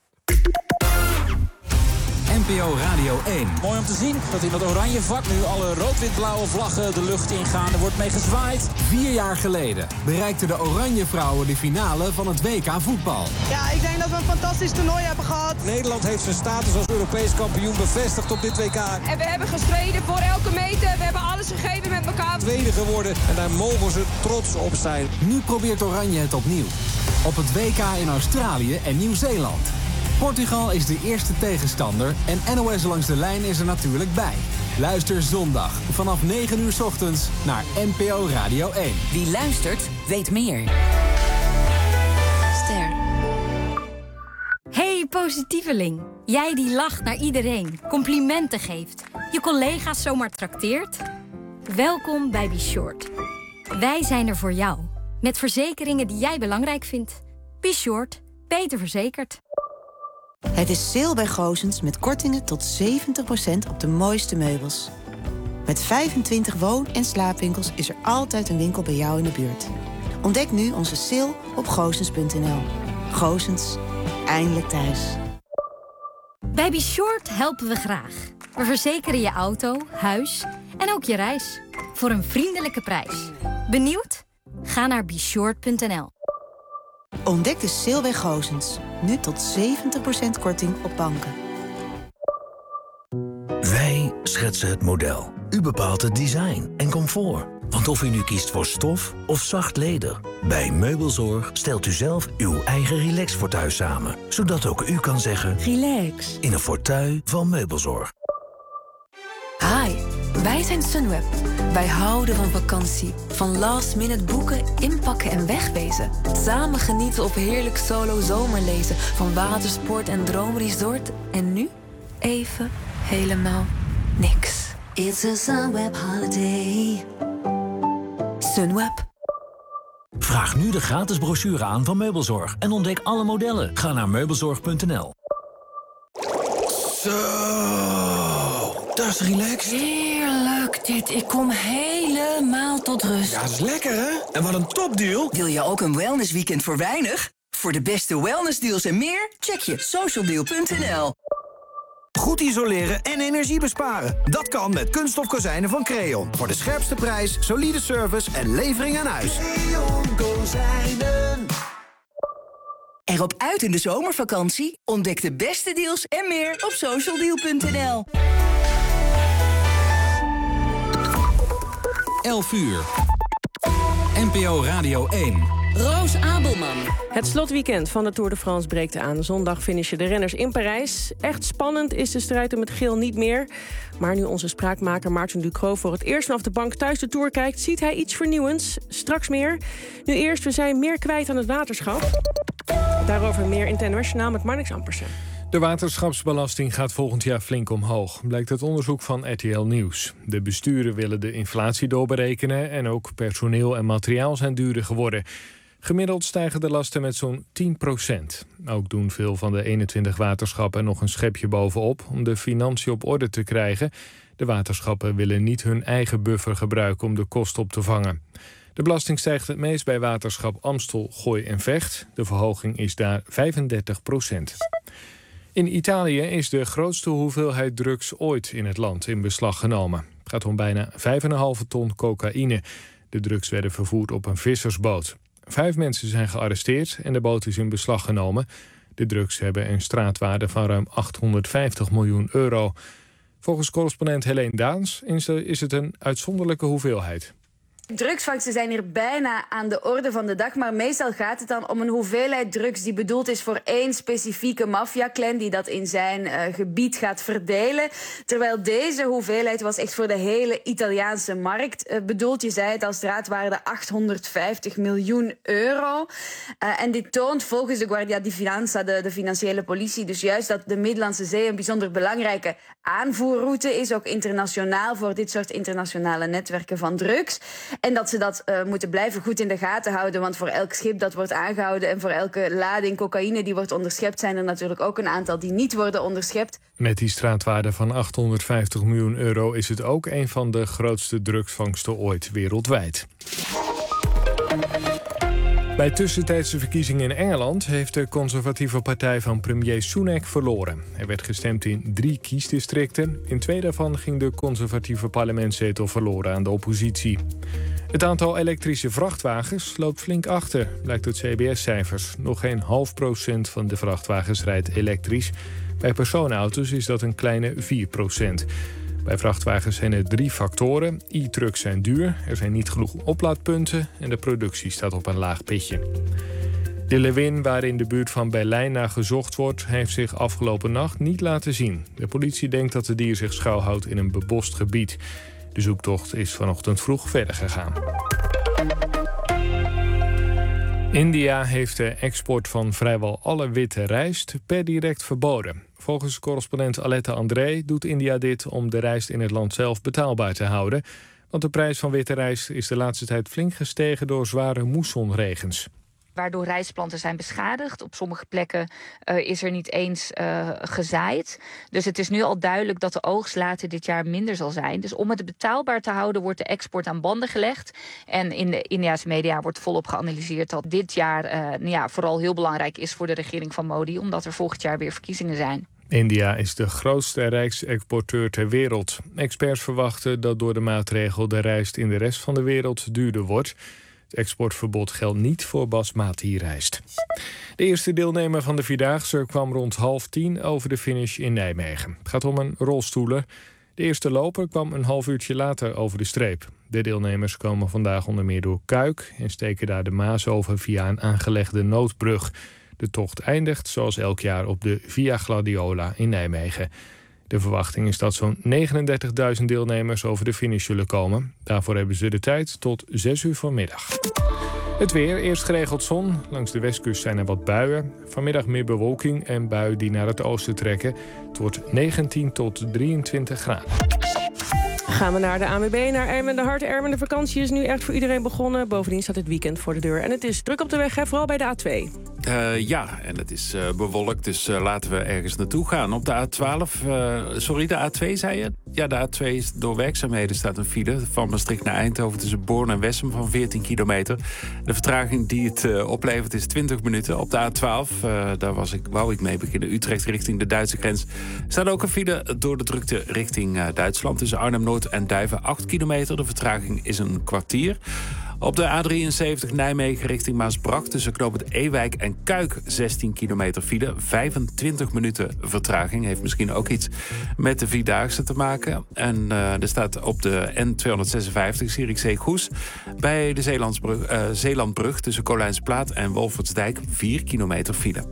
N P O Radio één. Mooi om te zien dat in dat oranje vak nu alle rood-wit-blauwe vlaggen de lucht ingaan. Er wordt mee gezwaaid. Vier jaar geleden bereikten de Oranje Vrouwen de finale van het W K voetbal. Ja, ik denk dat we een fantastisch toernooi hebben gehad. Nederland heeft zijn status als Europees kampioen bevestigd op dit W K. En we hebben gestreden voor elke meter. We hebben alles gegeven met elkaar. Tweede geworden en daar mogen ze trots op zijn. Nu probeert Oranje het opnieuw. Op het W K in Australië en Nieuw-Zeeland. Portugal is de eerste tegenstander en N O S Langs de Lijn is er natuurlijk bij. Luister zondag vanaf negen uur 's ochtends naar N P O Radio één. Wie luistert, weet meer. Ster. Hey positieveling. Jij die lacht naar iedereen, complimenten geeft, je collega's zomaar trakteert. Welkom bij Be Short. Wij zijn er voor jou, met verzekeringen die jij belangrijk vindt. Be Short, beter verzekerd. Het is sale bij Goosens met kortingen tot zeventig procent op de mooiste meubels. Met vijfentwintig woon- en slaapwinkels is er altijd een winkel bij jou in de buurt. Ontdek nu onze sale op goosens punt n l. Goosens, eindelijk thuis. Bij Be Short helpen we graag. We verzekeren je auto, huis en ook je reis. Voor een vriendelijke prijs. Benieuwd? Ga naar be short punt n l. Ontdek de sale bij Goosens. Nu tot zeventig procent korting op banken. Wij schetsen het model. U bepaalt het design en comfort. Want of u nu kiest voor stof of zacht leder, bij Meubelzorg stelt u zelf uw eigen relax-fauteuil samen. Zodat ook u kan zeggen relax in een fauteuil van Meubelzorg. Hi, wij zijn Sunweb. Wij houden van vakantie. Van last minute boeken, inpakken en wegwezen. Samen genieten op heerlijk solo zomerlezen. Van watersport en droomresort. En nu even helemaal niks. It's a Sunweb holiday. Sunweb. Vraag nu de gratis brochure aan van Meubelzorg en ontdek alle modellen. Ga naar meubelzorg punt n l. Zo, dat is relaxed. Heerlijk dit. Ik kom helemaal tot rust. Ja, dat is lekker hè? En wat een topdeal. Wil je ook een wellnessweekend voor weinig? Voor de beste wellnessdeals en meer, check je socialdeal punt n l. Goed isoleren en energie besparen. Dat kan met kunststof kozijnen van Creon. Voor de scherpste prijs, solide service en levering aan huis. Creon kozijnen. Erop uit in de zomervakantie? Ontdek de beste deals en meer op socialdeal punt n l. elf uur. N P O Radio één. Roos Abelman. Het slotweekend van de Tour de France breekt aan. Zondag finishen de renners in Parijs. Echt spannend is de strijd om het geel niet meer. Maar nu onze spraakmaker Maarten Ducrot voor het eerst vanaf de bank thuis de Tour kijkt, ziet hij iets vernieuwends. Straks meer. Nu eerst, we zijn meer kwijt aan het waterschap. Daarover meer in het N O S-journaal met Marnix Ampersen. De waterschapsbelasting gaat volgend jaar flink omhoog, blijkt uit onderzoek van R T L Nieuws. De besturen willen de inflatie doorberekenen en ook personeel en materiaal zijn duurder geworden. Gemiddeld stijgen de lasten met zo'n tien procent. Ook doen veel van de eenentwintig waterschappen nog een schepje bovenop om de financiën op orde te krijgen. De waterschappen willen niet hun eigen buffer gebruiken om de kosten op te vangen. De belasting stijgt het meest bij waterschap Amstel, Gooi en Vecht. De verhoging is daar vijfendertig procent. In Italië is de grootste hoeveelheid drugs ooit in het land in beslag genomen. Het gaat om bijna vijf komma vijf ton cocaïne. De drugs werden vervoerd op een vissersboot. Vijf mensen zijn gearresteerd en de boot is in beslag genomen. De drugs hebben een straatwaarde van ruim achthonderdvijftig miljoen euro. Volgens correspondent Helene Daans is het een uitzonderlijke hoeveelheid. Drugsvangsten zijn hier bijna aan de orde van de dag, maar meestal gaat het dan om een hoeveelheid drugs die bedoeld is voor één specifieke maffiaclan die dat in zijn uh, gebied gaat verdelen. Terwijl deze hoeveelheid was echt voor de hele Italiaanse markt uh, bedoeld. Je zei het, als straatwaarde achthonderdvijftig miljoen euro. Uh, en dit toont volgens de Guardia di Finanza, de, de financiële politie, dus juist dat de Middellandse Zee een bijzonder belangrijke aanvoerroute is, ook internationaal voor dit soort internationale netwerken van drugs. En dat ze dat uh, moeten blijven goed in de gaten houden. Want voor elk schip dat wordt aangehouden en voor elke lading cocaïne die wordt onderschept, zijn er natuurlijk ook een aantal die niet worden onderschept. Met die straatwaarde van achthonderdvijftig miljoen euro is het ook een van de grootste drugsvangsten ooit wereldwijd. Bij tussentijdse verkiezingen in Engeland heeft de conservatieve partij van premier Sunak verloren. Er werd gestemd in drie kiesdistricten. In twee daarvan ging de conservatieve parlementszetel verloren aan de oppositie. Het aantal elektrische vrachtwagens loopt flink achter, blijkt uit C B S-cijfers. Nog geen half procent van de vrachtwagens rijdt elektrisch. Bij personenauto's is dat een kleine vier procent. Bij vrachtwagens zijn er drie factoren. E-trucks zijn duur, er zijn niet genoeg oplaadpunten en de productie staat op een laag pitje. De leeuwin waar in de buurt van Berlijn naar gezocht wordt, heeft zich afgelopen nacht niet laten zien. De politie denkt dat het dier zich schuilhoudt in een bebost gebied. De zoektocht is vanochtend vroeg verder gegaan. India heeft de export van vrijwel alle witte rijst per direct verboden. Volgens correspondent Aletta André doet India dit om de rijst in het land zelf betaalbaar te houden. Want de prijs van witte rijst is de laatste tijd flink gestegen door zware moessonregens. Waardoor rijstplanten zijn beschadigd. Op sommige plekken uh, is er niet eens uh, gezaaid. Dus het is nu al duidelijk dat de oogst later dit jaar minder zal zijn. Dus om het betaalbaar te houden wordt de export aan banden gelegd. En in de Indiase media wordt volop geanalyseerd dat dit jaar uh, nou ja, vooral heel belangrijk is voor de regering van Modi. Omdat er volgend jaar weer verkiezingen zijn. India is de grootste rijstexporteur ter wereld. Experts verwachten dat door de maatregel de rijst in de rest van de wereld duurder wordt. Het exportverbod geldt niet voor basmati-rijst. De eerste deelnemer van de Vierdaagse kwam rond half tien over de finish in Nijmegen. Het gaat om een rolstoeler. De eerste loper kwam een half uurtje later over de streep. De deelnemers komen vandaag onder meer door Kuik en steken daar de Maas over via een aangelegde noodbrug. De tocht eindigt zoals elk jaar op de Via Gladiola in Nijmegen. De verwachting is dat zo'n negenendertigduizend deelnemers over de finish zullen komen. Daarvoor hebben ze de tijd tot zes uur vanmiddag. Het weer, eerst geregeld zon. Langs de westkust zijn er wat buien. Vanmiddag meer bewolking en buien die naar het oosten trekken. Het wordt negentien tot drieëntwintig graden. Gaan we naar de A N W B, naar Ermen de Hart. Ermen, de vakantie is nu echt voor iedereen begonnen. Bovendien staat het weekend voor de deur. En het is druk op de weg, hè? Vooral bij de A twee. Uh, ja, en het is uh, bewolkt, dus uh, laten we ergens naartoe gaan. Op de A twaalf, uh, sorry, de A twee zei je? Ja, de A twee is door werkzaamheden staat een file van Maastricht naar Eindhoven tussen Born en Wessem van veertien kilometer. De vertraging die het uh, oplevert is twintig minuten. Op de A twaalf, uh, daar was ik, wou ik mee beginnen, Utrecht richting de Duitse grens, staat ook een file door de drukte richting uh, Duitsland tussen Arnhem-Noord en Duiven acht kilometer. De vertraging is een kwartier. Op de A drieënzeventig Nijmegen richting Maasbracht tussen knooppunt Ewijk en Kuik zestien kilometer file. vijfentwintig minuten vertraging. Heeft misschien ook iets met de Vierdaagse te maken. En uh, er staat op de N tweehonderdzesenvijftig Zierikzee-Goes bij de Zeelandsbrug, uh, Zeelandbrug tussen Kolijnsplaat en Wolfertsdijk vier kilometer file.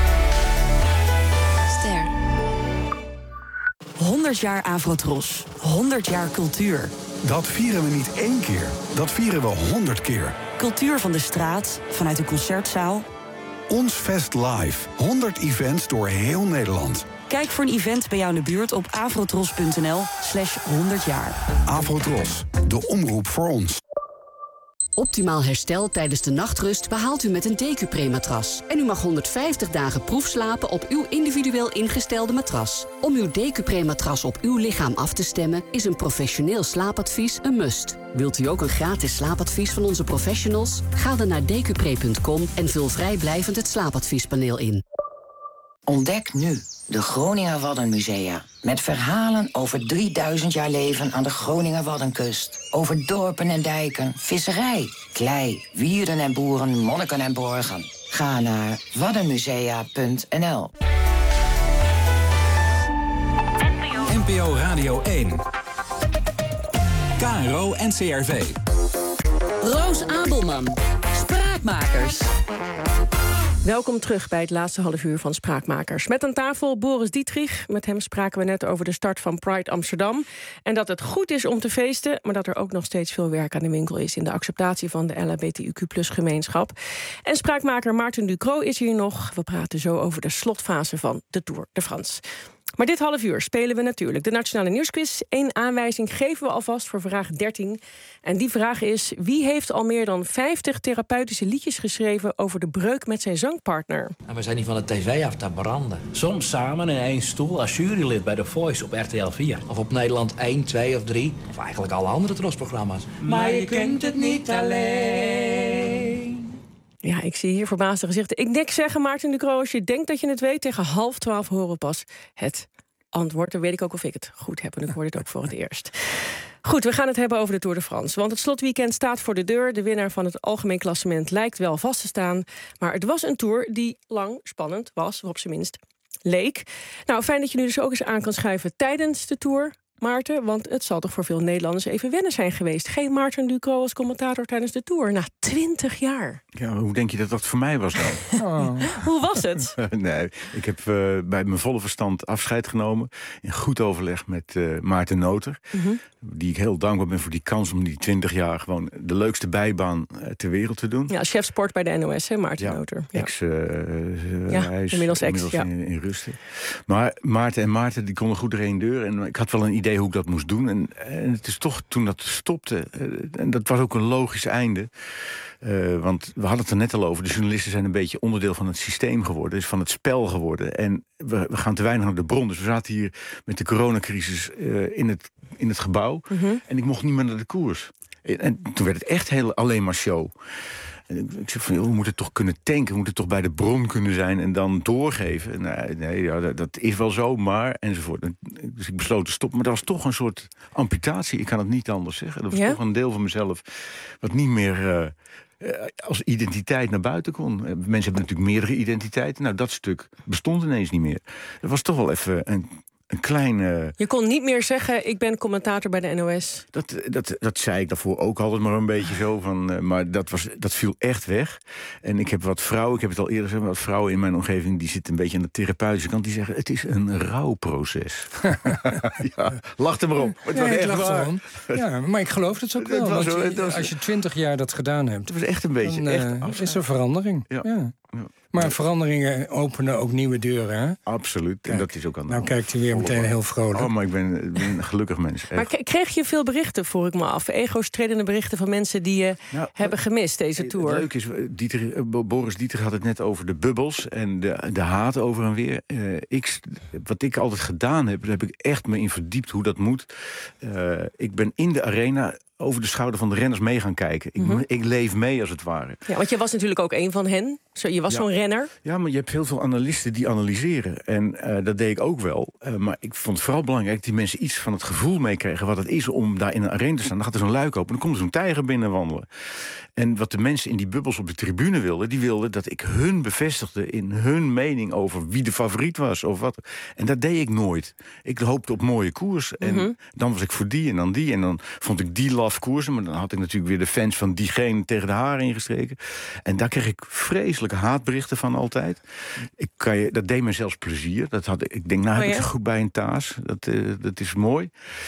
Ster. honderd jaar Afrotros. honderd jaar cultuur. Dat vieren we niet één keer, dat vieren we honderd keer. Cultuur van de straat, vanuit de concertzaal. Ons Fest Live. honderd events door heel Nederland. Kijk voor een event bij jou in de buurt op afrotros.nl slash honderd jaar. Afrotros, de omroep voor ons. Optimaal herstel tijdens de nachtrust behaalt u met een Decupré-matras. En u mag honderdvijftig dagen proefslapen op uw individueel ingestelde matras. Om uw Decupré-matras op uw lichaam af te stemmen is een professioneel slaapadvies een must. Wilt u ook een gratis slaapadvies van onze professionals? Ga dan naar decupré punt com en vul vrijblijvend het slaapadviespaneel in. Ontdek nu de Groninger Waddenmusea. Met verhalen over drieduizend jaar leven aan de Groninger Waddenkust. Over dorpen en dijken, visserij, klei, wierden en boeren, monniken en borgen. Ga naar waddenmusea punt n l. N P O Radio één. K R O en C R V. Roos Abelman. Spraakmakers. Welkom terug bij het laatste half uur van Spraakmakers. Met aan tafel Boris Dietrich. Met hem spraken we net over de start van Pride Amsterdam. En dat het goed is om te feesten, maar dat er ook nog steeds veel werk aan de winkel is in de acceptatie van de L H B T Q plus gemeenschap. En spraakmaker Maarten Ducrot is hier nog. We praten zo over de slotfase van de Tour de France. Maar dit half uur spelen we natuurlijk de Nationale Nieuwsquiz. Eén aanwijzing geven we alvast voor vraag dertien. En die vraag is: wie heeft al meer dan vijftig therapeutische liedjes geschreven over de breuk met zijn zangpartner? En we zijn niet van de tv af te branden. Soms samen in één stoel als jurylid bij The Voice op R T L vier. Of op Nederland één, twee of drie. Of eigenlijk alle andere trosprogramma's. Maar je kunt het niet alleen. Ja, ik zie hier verbaasde gezichten. Ik niks zeggen, Maarten Ducrot, als je denkt dat je het weet, tegen half twaalf horen we pas het antwoord. Dan weet ik ook of ik het goed heb en ik hoor dit ook voor het eerst. Goed, we gaan het hebben over de Tour de France. Want het slotweekend staat voor de deur. De winnaar van het algemeen klassement lijkt wel vast te staan. Maar het was een Tour die lang spannend was, of op zijn minst leek. Nou, fijn dat je nu dus ook eens aan kan schuiven tijdens de Tour. Maarten? Want het zal toch voor veel Nederlanders even wennen zijn geweest. Geen Maarten Ducrot als commentator tijdens de Tour. Na twintig jaar. Ja, hoe denk je dat dat voor mij was dan? Oh. Hoe was het? Nee, ik heb uh, bij mijn volle verstand afscheid genomen. In goed overleg met uh, Maarten Noter. Mm-hmm. Die ik heel dankbaar ben voor die kans om die twintig jaar gewoon de leukste bijbaan uh, ter wereld te doen. Ja, chef sport bij de N O S, hè, Maarten ja, Noter. Ja, ex, uh, uh, ja hij is inmiddels ex, inmiddels ja. in, in rusten. Maar Maarten en Maarten die konden goed er één deur. En ik had wel een idee hoe ik dat moest doen. En, en het is toch toen dat stopte. Uh, en dat was ook een logisch einde. Uh, want we hadden het er net al over. De journalisten zijn een beetje onderdeel van het systeem geworden. Dus van het spel geworden. En we, we gaan te weinig naar de bron. Dus we zaten hier met de coronacrisis uh, in, het, in het gebouw. Mm-hmm. En ik mocht niet meer naar de koers. En, en toen werd het echt heel, alleen maar show. En ik, ik zei van, joh, we moeten toch kunnen tanken. We moeten toch bij de bron kunnen zijn en dan doorgeven. Nee, nee ja, dat, dat is wel zo, maar enzovoort. Dus ik besloot te stoppen. Maar dat was toch een soort amputatie. Ik kan het niet anders zeggen. Dat was ja? toch een deel van mezelf wat niet meer Uh, als identiteit naar buiten kon. Mensen hebben natuurlijk meerdere identiteiten. Nou, dat stuk bestond ineens niet meer. Dat was toch wel even een, een kleine... Je kon niet meer zeggen, ik ben commentator bij de N O S. Dat, dat, dat zei ik daarvoor ook altijd maar een beetje zo. Van, uh, maar dat, was, dat viel echt weg. En ik heb wat vrouwen, ik heb het al eerder gezegd... wat vrouwen in mijn omgeving, die zitten een beetje aan de therapeutische kant... die zeggen, het is een rouwproces. Ja, lach er maar om. Het ja, was echt waar. Ja, maar ik geloof het ook wel. Het was, was, als je twintig jaar dat gedaan hebt... Het was echt een beetje... Dan, uh, echt is er verandering. Ja. Ja. Ja. Maar veranderingen openen ook nieuwe deuren, hè? Absoluut, Kijk, en dat is ook aan de Nou kijkt hij weer meteen heel vrolijk. Oh, maar ik ben, ik ben een gelukkig mens. Maar k- kreeg je veel berichten, vroeg ik me af? Ego-stredende berichten van mensen die je nou, hebben gemist, deze tour? Leuk is, Dieter, Boris Dieter had het net over de bubbels... en de, de haat over en weer. Uh, ik, wat ik altijd gedaan heb, daar heb ik echt me in verdiept hoe dat moet. Uh, ik ben in de arena... over de schouder van de renners mee gaan kijken. Ik, mm-hmm. ik leef mee, als het ware. Ja, want je was natuurlijk ook een van hen. Zo, je was ja. zo'n renner. Ja, maar je hebt heel veel analisten die analyseren. En uh, dat deed ik ook wel. Uh, maar ik vond het vooral belangrijk... dat die mensen iets van het gevoel meekregen... wat het is om daar in een arena te staan. Dan gaat er zo'n luik open, dan komt er zo'n tijger binnen wandelen. En wat de mensen in die bubbels op de tribune wilden... die wilden dat ik hun bevestigde in hun mening... over wie de favoriet was of wat. En dat deed ik nooit. Ik hoopte op mooie koers. En mm-hmm. dan was ik voor die en dan die. En dan vond ik die laf koersen, maar dan had ik natuurlijk weer de fans van diegene tegen de haren ingestreken. En daar kreeg ik vreselijke haatberichten van altijd. Ik kan je, dat deed me zelfs plezier. Dat had, ik denk, nou heb oh, ja? ik zo goed bij een taas. Dat, uh, dat is mooi.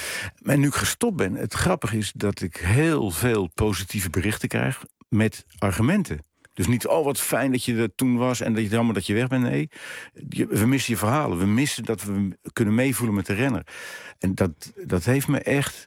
En nu ik gestopt ben, het grappige is dat ik heel veel positieve berichten krijg met argumenten. Dus niet, oh wat fijn dat je er toen was en dat je jammer dat je weg bent. Nee, we missen je verhalen. We missen dat we kunnen meevoelen met de renner. En dat, dat heeft me echt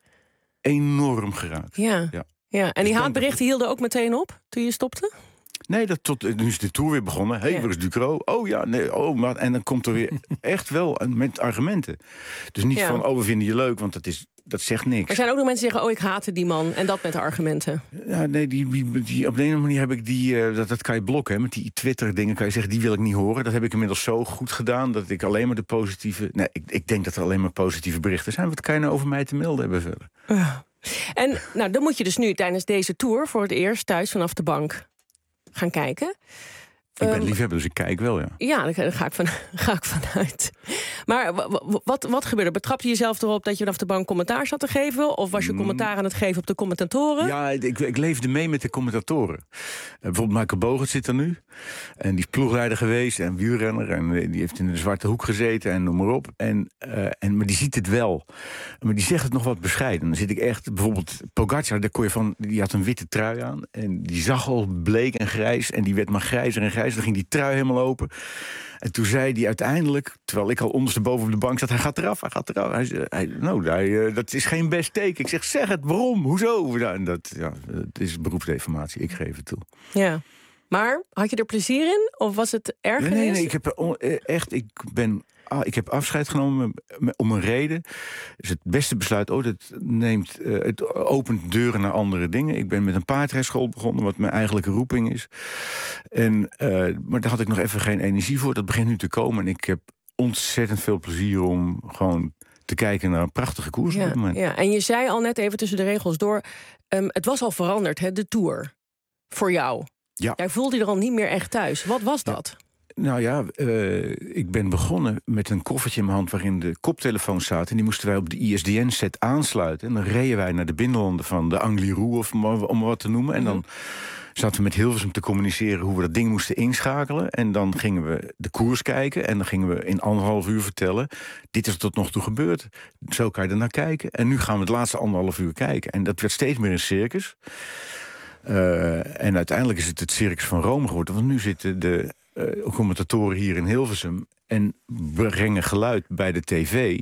enorm geraakt. Ja, ja. ja. En die haatberichten hielden ook meteen op toen je stopte? Nee, dat tot, nu is de tour weer begonnen. Hé, hey, ja. waar is Ducrot? Oh ja, nee, oh, maar, en dan komt er weer echt wel met argumenten. Dus niet ja. van, oh, we vinden je leuk, want dat, is, dat zegt niks. Er zijn ook nog mensen die zeggen, oh, ik haatte die man. En dat met de argumenten. Ja, nee, die, die, die, op de ene manier heb ik die... Uh, dat, dat kan je blokken, hè. Met die Twitter-dingen kan je zeggen, die wil ik niet horen. Dat heb ik inmiddels zo goed gedaan, dat ik alleen maar de positieve... Nee, ik, ik denk dat er alleen maar positieve berichten zijn. Wat kan je nou over mij te melden hebben verder? Ja. En nou, dan moet je dus nu tijdens deze tour... voor het eerst thuis vanaf de bank gaan kijken. Ik ben um, liefhebber, dus ik kijk wel, ja. Ja, daar ga ik, van, ga ik vanuit. Maar w- wat, wat gebeurde? Betrapte je jezelf erop dat je vanaf de bank commentaar zat te geven? Of was je commentaar aan het geven op de commentatoren? Ja, ik, ik leefde mee met de commentatoren. Uh, bijvoorbeeld Michael Bogert zit er nu. En die is ploegleider geweest en wielrenner. En die heeft in de zwarte hoek gezeten en noem maar op. En, uh, en, maar die ziet het wel. Maar die zegt het nog wat bescheiden. Dan zit ik echt, bijvoorbeeld Pogacar, daar kon je van, die had een witte trui aan. En die zag al bleek en grijs. En die werd maar grijzer en grijzer. Dan ging die trui helemaal open. En toen zei hij uiteindelijk, terwijl ik al ondersteboven op de bank zat... hij gaat eraf, hij gaat eraf. Hij zei, hij, nou, hij, uh, dat is geen best teken. Ik zeg, zeg het, waarom, hoezo? En dat, ja, het is beroepsdeformatie, ik geef het toe. Ja, maar had je er plezier in? Of was het ergernis? Nee, nee, nee ik heb echt, ik ben... Ah, ik heb afscheid genomen om een reden. Het is het beste besluit ooit. Het, neemt, uh, het opent deuren naar andere dingen. Ik ben met een paardrijschool begonnen, wat mijn eigenlijke roeping is. En, uh, maar daar had ik nog even geen energie voor. Dat begint nu te komen. En ik heb ontzettend veel plezier om gewoon te kijken naar een prachtige koers ja, op dit moment. Ja. En je zei al net even tussen de regels door... Um, het was al veranderd, hè, de Tour. Voor jou. Ja. Jij voelde je er al niet meer echt thuis. Wat was dat? Ja. Nou ja, uh, ik ben begonnen met een koffertje in mijn hand waarin de koptelefoon staat. En die moesten wij op de I S D N-set aansluiten. En dan reden wij naar de binnenlanden van de Angliru, of om wat te noemen. En dan zaten we met Hilversum te communiceren hoe we dat ding moesten inschakelen. En dan gingen we de koers kijken. En dan gingen we in anderhalf uur vertellen: dit is er tot nog toe gebeurd. Zo kan je er naar kijken. En nu gaan we het laatste anderhalf uur kijken. En dat werd steeds meer een circus. Uh, en uiteindelijk is het het Circus van Rome geworden. Want nu zitten de uh, commentatoren hier in Hilversum en brengen geluid bij de tv.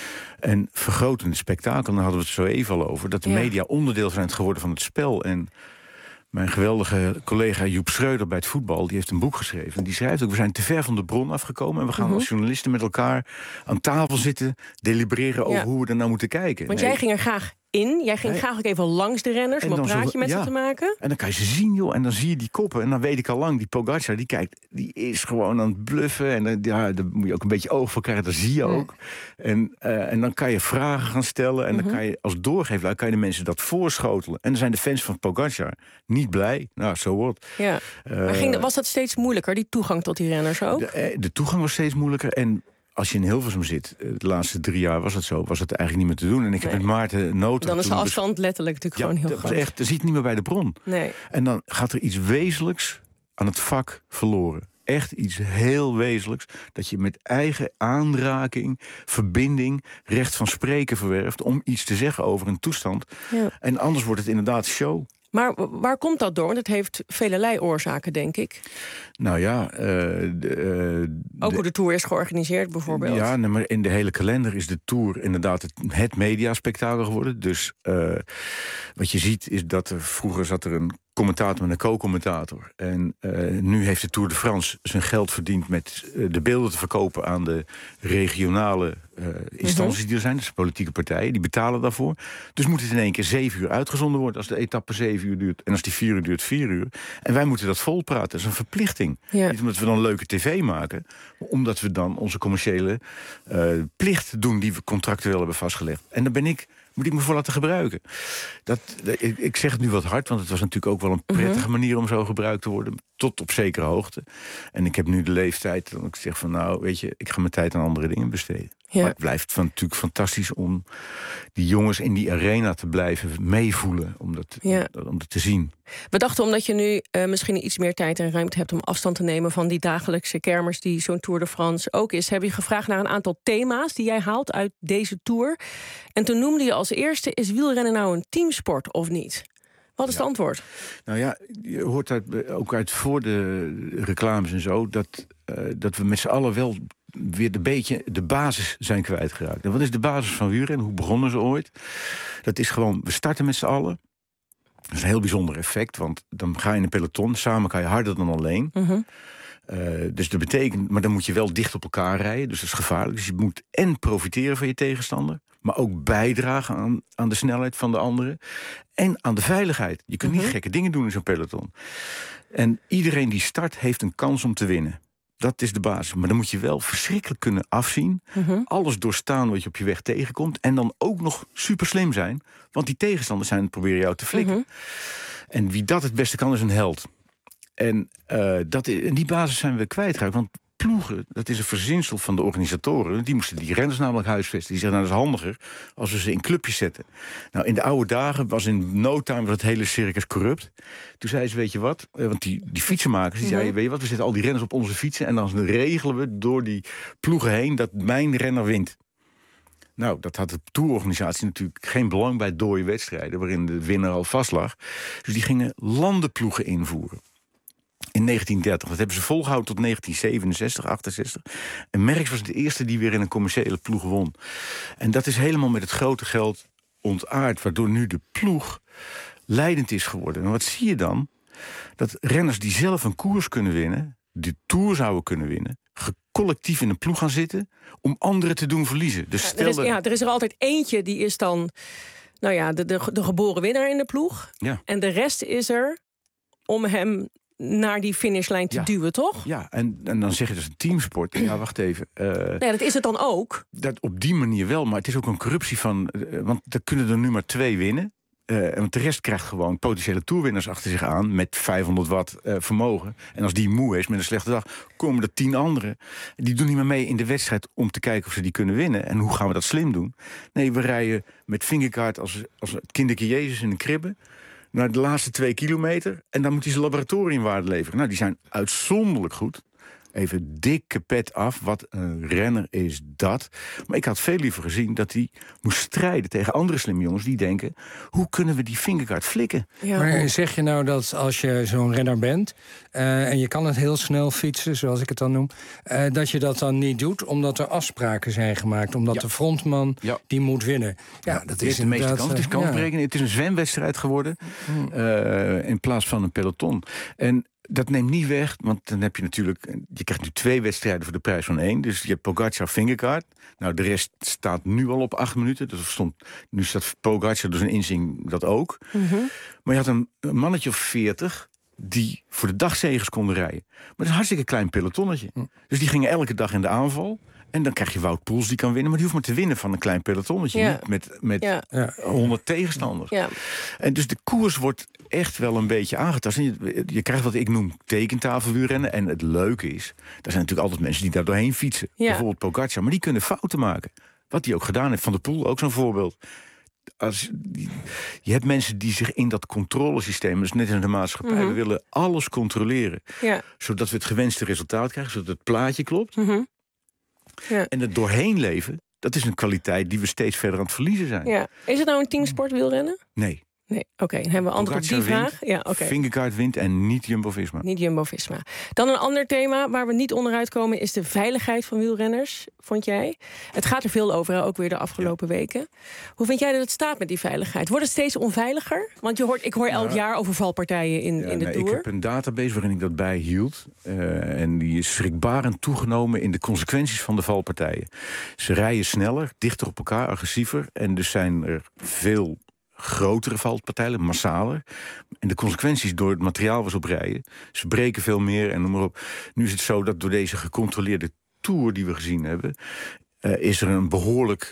En vergroten het spektakel. Daar hadden we het zo even al over. Dat de media onderdeel zijn geworden van het spel. En mijn geweldige collega Joep Schreuder bij het voetbal, die heeft een boek geschreven. En die schrijft ook: we zijn te ver van de bron afgekomen. En we gaan uh-huh. als journalisten met elkaar aan tafel zitten, delibereren over ja. hoe we er nou moeten kijken. Want nee. jij ging er graag in. Jij ging nee. graag ook even langs de renners om een praatje zo, met ja. ze te maken. En dan kan je ze zien, joh. En dan zie je die koppen. En dan weet ik al lang, die Pogacar, die kijkt, die is gewoon aan het bluffen. En dan, ja, daar moet je ook een beetje oog voor krijgen. Dat zie je ook. Ja. En, uh, en dan kan je vragen gaan stellen. En uh-huh. dan kan je als doorgeefluik kan je de mensen dat voorschotelen. En dan zijn de fans van Pogacar niet blij. Nou, zo wordt. Ja. Uh, maar ging, was dat steeds moeilijker, die toegang tot die renners ook? De, de toegang was steeds moeilijker. En als je in Hilversum zit, de laatste drie jaar was het zo, was het eigenlijk niet meer te doen. En ik nee. heb met Maarten Noten. Dan is de afstand letterlijk natuurlijk ja, gewoon heel dat groot. Was echt, dan zit je niet meer bij de bron. Nee. En dan gaat er iets wezenlijks aan het vak verloren. Echt iets heel wezenlijks. Dat je met eigen aanraking, verbinding, recht van spreken verwerft om iets te zeggen over een toestand. Ja. En anders wordt het inderdaad show. Maar waar komt dat door? Want het heeft velelei oorzaken, denk ik. Nou ja... Uh, de, uh, Ook hoe de Tour is georganiseerd, bijvoorbeeld. Ja, nee, maar in de hele kalender is de Tour inderdaad het, het mediaspectakel geworden. Dus uh, wat je ziet is dat er vroeger zat er een commentator met een co-commentator. En uh, nu heeft de Tour de France zijn geld verdiend met uh, de beelden te verkopen aan de regionale uh, instanties die er zijn. Dus politieke partijen, die betalen daarvoor. Dus moet het in één keer zeven uur uitgezonden worden als de etappe zeven uur duurt. En als die vier uur duurt, vier uur. En wij moeten dat volpraten. Dat is een verplichting. Ja. Niet omdat we dan leuke tv maken, maar omdat we dan onze commerciële uh, plicht doen die we contractueel hebben vastgelegd. En dan ben ik... moet ik me voor laten gebruiken. Dat, ik, ik zeg het nu wat hard, want het was natuurlijk ook wel een prettige uh-huh. manier om zo gebruikt te worden. Tot op zekere hoogte. En ik heb nu de leeftijd dat ik zeg van nou, weet je, ik ga mijn tijd aan andere dingen besteden. Ja. Maar het blijft van, natuurlijk fantastisch om die jongens in die arena te blijven meevoelen. Om dat, ja. om, om dat te zien. We dachten omdat je nu uh, misschien iets meer tijd en ruimte hebt om afstand te nemen van die dagelijkse kermers die zo'n Tour de France ook is, heb je gevraagd naar een aantal thema's die jij haalt uit deze Tour. En toen noemde je als eerste: is wielrennen nou een teamsport of niet? Wat is ja. het antwoord? Nou ja, je hoort uit, ook uit voor de reclames en zo, dat, uh, dat we met z'n allen wel weer een beetje de basis zijn kwijtgeraakt. En wat is de basis van wielrennen? Hoe begonnen ze ooit? Dat is gewoon, we starten met z'n allen. Dat is een heel bijzonder effect, want dan ga je in een peloton. Samen kan je harder dan alleen. Uh-huh. Uh, dus dat betekent, maar dan moet je wel dicht op elkaar rijden. Dus dat is gevaarlijk. Dus je moet en profiteren van je tegenstander, maar ook bijdragen aan, aan de snelheid van de anderen. En aan de veiligheid. Je kunt uh-huh. niet gekke dingen doen in zo'n peloton. En iedereen die start heeft een kans om te winnen. Dat is de basis. Maar dan moet je wel verschrikkelijk kunnen afzien. Uh-huh. Alles doorstaan wat je op je weg tegenkomt. En dan ook nog super slim zijn. Want die tegenstanders zijn het proberen jou te flikken. Uh-huh. En wie dat het beste kan, is een held. En, uh, dat, en die basis zijn we kwijtgeraakt. Want ploegen, dat is een verzinsel van de organisatoren. Die moesten die renners namelijk huisvesten. Die zeggen, nou, dat is handiger als we ze in clubjes zetten. Nou, in de oude dagen was in no time was het hele circus corrupt. Toen zei ze, weet je wat, want die, die fietsenmakers, die zeiden, weet je wat, we zetten al die renners op onze fietsen en dan regelen we door die ploegen heen dat mijn renner wint. Nou, dat had de tourorganisatie natuurlijk geen belang bij dode wedstrijden, waarin de winnaar al vast lag. Dus die gingen landenploegen invoeren. In negentien dertig. Dat hebben ze volgehouden tot negentien zevenenzestig, achtenzestig. En Merckx was de eerste die weer in een commerciële ploeg won. En dat is helemaal met het grote geld ontaard, waardoor nu de ploeg leidend is geworden. En wat zie je dan? Dat renners die zelf een koers kunnen winnen, de Tour zouden kunnen winnen, collectief in een ploeg gaan zitten om anderen te doen verliezen. Dus stel ja, er, is, ja, er is er altijd eentje die is dan, nou ja, de, de, de geboren winnaar in de ploeg. Ja. En de rest is er om hem naar die finishlijn te ja. duwen, toch? Ja, en, en dan zeg je dat is een teamsport. Ja, wacht even. Uh, nou ja, dat is het dan ook. Dat op die manier wel, maar het is ook een corruptie van, uh, want er kunnen er nu maar twee winnen. Uh, want de rest krijgt gewoon potentiële toerwinners achter zich aan met vijfhonderd watt uh, vermogen. En als die moe is met een slechte dag, komen er tien anderen. Die doen niet meer mee in de wedstrijd om te kijken of ze die kunnen winnen. En hoe gaan we dat slim doen? Nee, we rijden met fingerkaart als, als het kinderke Jezus in een kribbe naar de laatste twee kilometer. En dan moet hij zijn laboratoriumwaarde leveren. Nou, die zijn uitzonderlijk goed. Even dikke pet af, wat een renner is dat. Maar ik had veel liever gezien dat hij moest strijden tegen andere slimme jongens die denken, hoe kunnen we die fingerkaart flikken? Ja. Maar zeg je nou dat als je zo'n renner bent uh, en je kan het heel snel fietsen, zoals ik het dan noem, uh, dat je dat dan niet doet omdat er afspraken zijn gemaakt, omdat ja. de frontman ja. die moet winnen. Ja, ja dat is de meeste kans. Het is kansberekening. Ja. Het is een zwemwedstrijd geworden uh, in plaats van een peloton. En dat neemt niet weg, want dan heb je natuurlijk, je krijgt nu twee wedstrijden voor de prijs van één. Dus je hebt Pogacar, fingerkaart. Nou, de rest staat nu al op acht minuten. Dus stond, nu staat Pogacar, dus een inzing dat ook. Mm-hmm. Maar je had een, een mannetje of veertig die voor de dagzegers konden rijden. Maar dat is een hartstikke klein pelotonnetje. Mm. Dus die gingen elke dag in de aanval. En dan krijg je Wout Poels die kan winnen. Maar die hoeft maar te winnen van een klein pelotonnetje. Ja. Niet met, met ja. honderd tegenstanders. Ja. En dus de koers wordt echt wel een beetje aangetast. En je, je krijgt wat ik noem tekentafelwielrennen. En het leuke is, er zijn natuurlijk altijd mensen die daar doorheen fietsen. Ja. Bijvoorbeeld Pogacar. Maar die kunnen fouten maken. Wat hij ook gedaan heeft. Van der Poel, ook zo'n voorbeeld. Als, je hebt mensen die zich in dat controlesysteem, dus net in de maatschappij, mm-hmm. we willen alles controleren. Ja. Zodat we het gewenste resultaat krijgen. Zodat het plaatje klopt. Mm-hmm. Ja. En het doorheen leven, dat is een kwaliteit die we steeds verder aan het verliezen zijn. Ja. Is het nou een teamsport wielrennen? Nee. Nee, oké. Okay. Dan hebben we antwoord op die vraag. Ja, okay. Vingegaard wint en niet Jumbo-Visma. Niet Jumbo-Visma. Dan een ander thema waar we niet onderuit komen is de veiligheid van wielrenners, vond jij? Het gaat er veel over, ook weer de afgelopen ja. weken. Hoe vind jij dat het staat met die veiligheid? Wordt het steeds onveiliger? Want je hoort, ik hoor elk ja. jaar over valpartijen in, ja, in de nee, Tour. Ik heb een database waarin ik dat bijhield. Uh, en die is schrikbarend toegenomen in de consequenties van de valpartijen. Ze rijden sneller, dichter op elkaar, agressiever. En dus zijn er veel grotere valpartijen, massaler. En de consequenties door het materiaal was op rijden. Ze breken veel meer en noem maar op. Nu is het zo dat door deze gecontroleerde Tour die we gezien hebben, Uh, is er een behoorlijk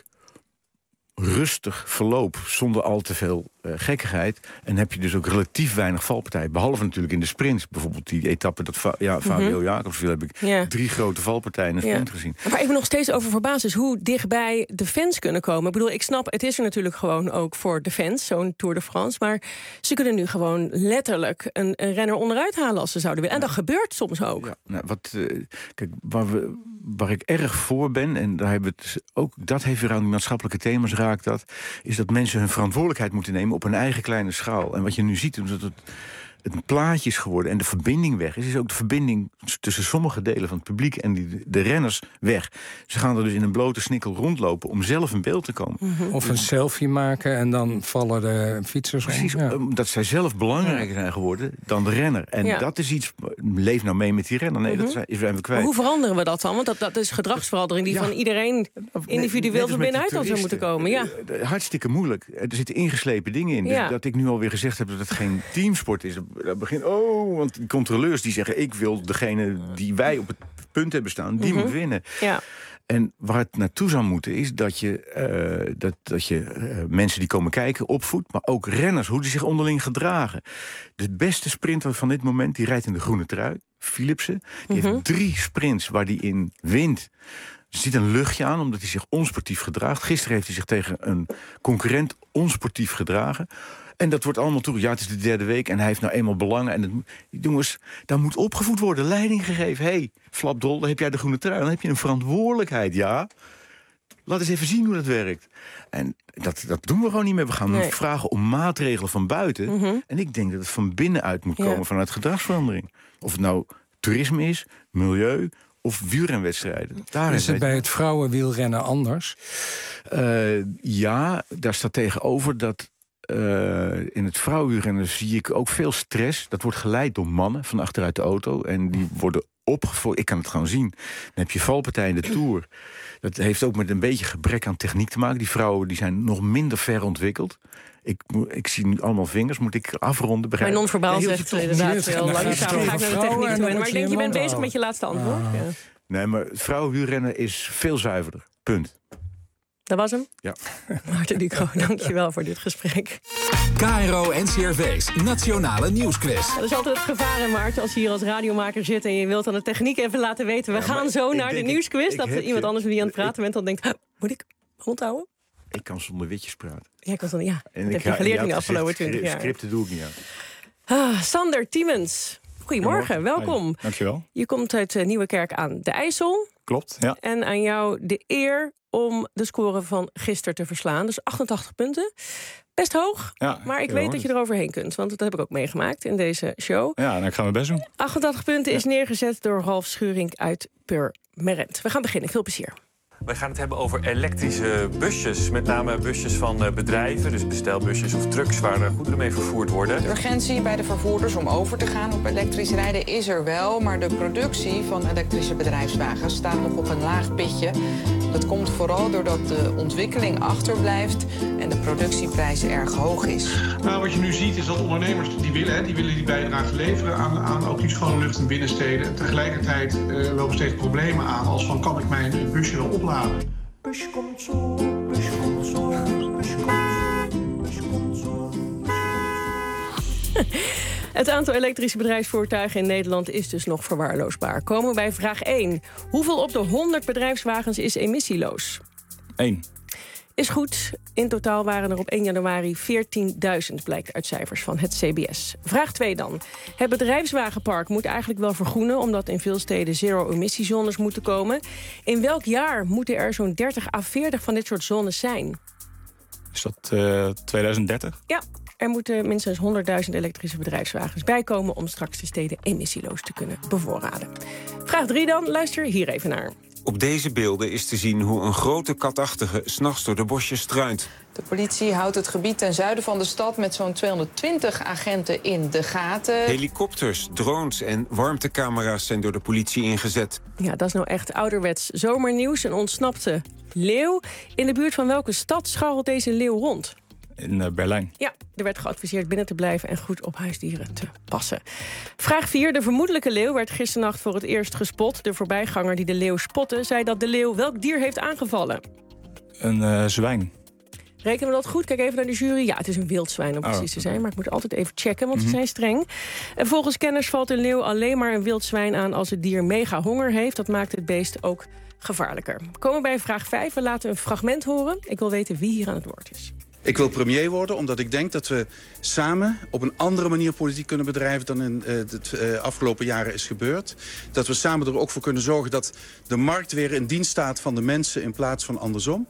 rustig verloop zonder al te veel uh, gekkigheid. En heb je dus ook relatief weinig valpartijen. Behalve natuurlijk in de sprints. Bijvoorbeeld die etappe dat Va- ja, Fabio mm-hmm. Jacobs viel, heb ik ja. drie grote valpartijen in een sprint ja. gezien. Waar ik me nog steeds over verbaas is hoe dichtbij de fans kunnen komen. Ik bedoel, ik snap, het is er natuurlijk gewoon ook voor de fans, zo'n Tour de France. Maar ze kunnen nu gewoon letterlijk een, een renner onderuit halen als ze zouden willen. En dat ja. gebeurt soms ook. Ja, nou, wat, uh, kijk, waar, we, waar ik erg voor ben, en daar hebben we het ook, dat heeft weer aan die maatschappelijke thema's raakt dat, is dat mensen hun verantwoordelijkheid moeten nemen op hun eigen kleine schaal. En wat je nu ziet, is dat het een plaatje is geworden en de verbinding weg is, is ook de verbinding tussen sommige delen van het publiek en die, de renners weg. Ze gaan er dus in een blote snikkel rondlopen om zelf in beeld te komen. Mm-hmm. Of een selfie maken en dan vallen de fietsers om. Precies, ja. omdat zij zelf belangrijker zijn geworden dan de renner. En ja. dat is iets, leef nou mee met die renner. Nee, mm-hmm. dat zijn we kwijt. Maar hoe veranderen we dat dan? Want dat, dat is gedragsverandering die ja. van iedereen individueel nee, van binnenuit al zou moeten komen. Ja. Hartstikke moeilijk. Er zitten ingeslepen dingen in. Ja. Dus dat ik nu alweer gezegd heb dat het geen teamsport is. Dat begint, oh, want die controleurs die zeggen, ik wil degene die wij op het punt hebben staan, die mm-hmm. moet winnen. Ja. En waar het naartoe zou moeten is dat je, uh, dat, dat je uh, mensen die komen kijken opvoedt, maar ook renners, hoe die zich onderling gedragen. De beste sprinter van dit moment, die rijdt in de groene trui, Philipsen. Die mm-hmm. heeft drie sprints waar die in wint. Er zit een luchtje aan, omdat hij zich onsportief gedraagt. Gisteren heeft hij zich tegen een concurrent onsportief gedragen. En dat wordt allemaal toe. Ja, het is de derde week en hij heeft nou eenmaal belangen. En het, jongens, daar moet opgevoed worden, leiding gegeven. Hé, hey, flapdrol, dan heb jij de groene trui. Dan heb je een verantwoordelijkheid, ja. Laat eens even zien hoe dat werkt. En dat, dat doen we gewoon niet meer. We gaan nee. vragen om maatregelen van buiten. Mm-hmm. En ik denk dat het van binnenuit moet komen ja. vanuit gedragsverandering. Of het nou toerisme is, milieu of wielrenwedstrijden. Daar is het bij het vrouwenwielrennen anders? Uh, ja, daar staat tegenover dat Uh, in het vrouwenwielrennen zie ik ook veel stress. Dat wordt geleid door mannen van achteruit de auto. En die worden opgevolgd. Ik kan het gewoon zien. Dan heb je valpartijen in de Tour. Dat heeft ook met een beetje gebrek aan techniek te maken. Die vrouwen die zijn nog minder ver ontwikkeld. Ik, ik zie nu allemaal vingers. Moet ik afronden? Mijn non-verbaal zegt inderdaad veel langzaam. Ga ik naar de techniek toe. Maar ik denk, je bent bezig met je laatste antwoord. Ah. Ja. Nee, maar vrouwenwielrennen is veel zuiverder. Punt. Dat was hem? Ja. Maarten Ducro, dankjewel voor dit gesprek. K R O N C R V's Nationale Nieuwsquiz. Dat is altijd het gevaar, hè, Maarten, als je hier als radiomaker zit en je wilt aan de techniek even laten weten. We Ja, gaan zo naar de nieuwsquiz. ik Dat heb iemand je- anders met wie je aan het praten ik- bent, dan denkt, huh, moet ik rondhouden? Ik kan zonder witjes praten. Ja, ik was dan, ja. En dat heb ga- je geleerd had in de gezegd, afgelopen twintig scri- jaar. Scripten doe ik niet aan. Ah, Sander Tiemens, goedemorgen, welkom. Hi, dankjewel. Je komt uit uh, Nieuwekerk aan de IJssel. Klopt, ja. En aan jou de eer om de score van gisteren te verslaan. Dus achtentachtig punten. Best hoog, Ja, maar ik ja, weet hoor. dat je eroverheen kunt. Want dat heb ik ook meegemaakt in deze show. Ja, nou, ik ga mijn best doen. achtentachtig punten is neergezet door Ralf Schuring uit Purmerend. We gaan beginnen, veel plezier. Wij gaan het hebben over elektrische busjes. Met name busjes van eh, bedrijven, dus bestelbusjes of trucks waar eh, goederen mee vervoerd worden. De urgentie bij de vervoerders om over te gaan op elektrisch rijden is er wel, maar de productie van elektrische bedrijfswagens staat nog op een laag pitje. Dat komt vooral doordat de ontwikkeling achterblijft en de productieprijs erg hoog is. Nou, wat je nu ziet is dat ondernemers die willen, hè, die willen die bijdrage leveren aan, aan ook die schone lucht in binnensteden. Tegelijkertijd uh, lopen steeds problemen aan als van kan ik mijn busje wel opladen? Busje komt zo, busje komt zo, busje komt zo, busje komt zo. Het aantal elektrische bedrijfsvoertuigen in Nederland is dus nog verwaarloosbaar. Komen we bij vraag één. Hoeveel op de honderd bedrijfswagens is emissieloos? Eén. Is goed. In totaal waren er op één januari veertienduizend, blijkt uit cijfers van het C B S. Vraag twee dan. Het bedrijfswagenpark moet eigenlijk wel vergroenen, omdat in veel steden zero-emissiezones moeten komen. In welk jaar moeten er zo'n dertig à veertig van dit soort zones zijn? Is dat uh, tweeduizend dertig? Ja, er moeten minstens honderdduizend elektrische bedrijfswagens bijkomen om straks de steden emissieloos te kunnen bevoorraden. Vraag drie dan, luister hier even naar. Op deze beelden is te zien hoe een grote katachtige 's nachts door de bosjes struint. De politie houdt het gebied ten zuiden van de stad met zo'n tweehonderdtwintig agenten in de gaten. Helikopters, drones en warmtecamera's zijn door de politie ingezet. Ja, dat is nou echt ouderwets zomernieuws. Een ontsnapte leeuw. In de buurt van welke stad scharrelt deze leeuw rond? In uh, Berlijn. Ja, er werd geadviseerd binnen te blijven en goed op huisdieren te passen. Vraag vier. De vermoedelijke leeuw werd gisternacht voor het eerst gespot. De voorbijganger die de leeuw spotte zei dat de leeuw welk dier heeft aangevallen? Een uh, zwijn. Rekenen we dat goed? Kijk even naar de jury. Ja, het is een wildzwijn om precies oh, te zijn. Maar ik moet altijd even checken, want mm-hmm. ze zijn streng. En volgens kenners valt een leeuw alleen maar een wildzwijn aan als het dier mega honger heeft. Dat maakt het beest ook gevaarlijker. Komen we bij vraag vijf. We laten een fragment horen. Ik wil weten wie hier aan het woord is. Ik wil premier worden omdat ik denk dat we samen op een andere manier politiek kunnen bedrijven dan in uh, de uh, afgelopen jaren is gebeurd. Dat we samen er ook voor kunnen zorgen dat de markt weer in dienst staat van de mensen in plaats van andersom.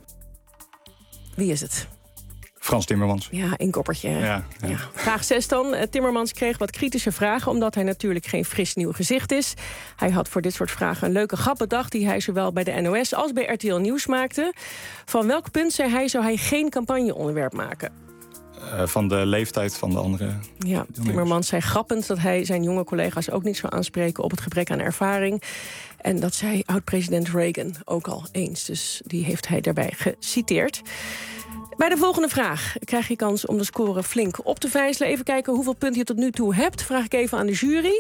Wie is het? Frans Timmermans. Ja, inkoppertje. Ja, ja. Ja. Vraag zes dan. Timmermans kreeg wat kritische vragen, omdat hij natuurlijk geen fris nieuw gezicht is. Hij had voor dit soort vragen een leuke grap bedacht die hij zowel bij de N O S als bij R T L Nieuws maakte. Van welk punt, zei hij, zou hij geen campagneonderwerp maken? Uh, van de leeftijd van de andere. Ja, Timmermans zei grappend dat hij zijn jonge collega's ook niet zou aanspreken op het gebrek aan ervaring. En dat zei oud-president Reagan ook al eens. Dus die heeft hij daarbij geciteerd. Bij de volgende vraag krijg je kans om de score flink op te vijzelen. Even kijken hoeveel punten je tot nu toe hebt. Vraag ik even aan de jury.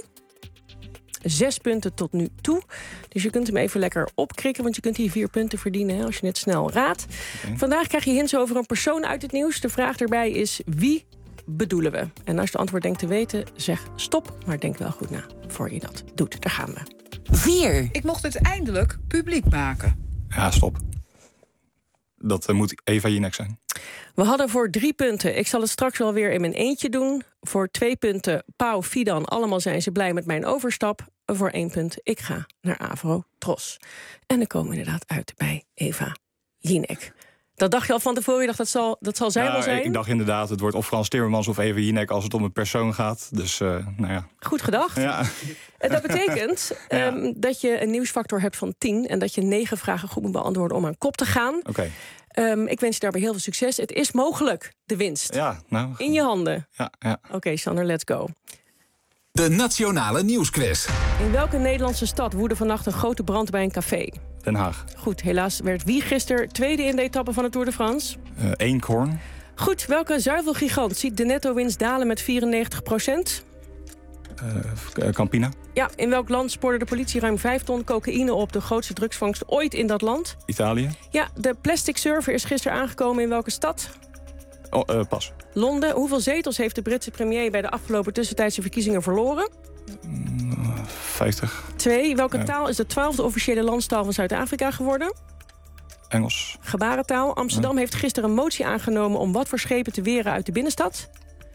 Zes punten tot nu toe. Dus je kunt hem even lekker opkrikken, want je kunt hier vier punten verdienen hè, als je het snel raadt. Okay. Vandaag krijg je hints over een persoon uit het nieuws. De vraag erbij is, wie bedoelen we? En als je het antwoord denkt te weten, zeg stop. Maar denk wel goed na voor je dat doet. Daar gaan we. Vier. Ik mocht het eindelijk publiek maken. Ja, stop. Dat uh, moet Eva Jinek zijn. We hadden voor drie punten. Ik zal het straks wel weer in mijn eentje doen. Voor twee punten Pauw, Fidan. Allemaal zijn ze blij met mijn overstap. Voor één punt, ik ga naar Avro Tros. En dan komen we inderdaad uit bij Eva Jinek. Dat dacht je al van tevoren? Je dacht dat zal, dat zal zij nou, wel zijn? Ik dacht inderdaad, het wordt of Frans Timmermans of Eva Jinek als het om een persoon gaat. Dus, uh, nou ja. Goed gedacht. Ja. En dat betekent ja. um, dat je een nieuwsfactor hebt van tien... en dat je negen vragen goed moet beantwoorden om aan kop te gaan. Oké. Okay. Um, ik wens je daarbij heel veel succes. Het is mogelijk, de winst. Ja, nou. In je handen. Ja, ja. Oké, okay, Sander, let's go. De Nationale Nieuwsquiz. In welke Nederlandse stad woedde vannacht een grote brand bij een café? Den Haag. Goed, helaas werd wie gisteren tweede in de etappe van de Tour de France? Uh, Eenkhoorn. Goed, welke zuivelgigant ziet de netto-winst dalen met vierennegentig procent? Uh, Campina. Ja, in welk land spoorde de politie ruim vijf ton cocaïne op? De grootste drugsvangst ooit in dat land? Italië. Ja, de plastic server is gisteren aangekomen in welke stad? Oh, uh, pas. Londen. Hoeveel zetels heeft de Britse premier bij de afgelopen tussentijdse verkiezingen verloren? Uh, vijftig. Twee. Welke uh. taal is de twaalfde officiële landstaal van Zuid-Afrika geworden? Engels. Gebarentaal. Amsterdam uh. heeft gisteren een motie aangenomen om wat voor schepen te weren uit de binnenstad?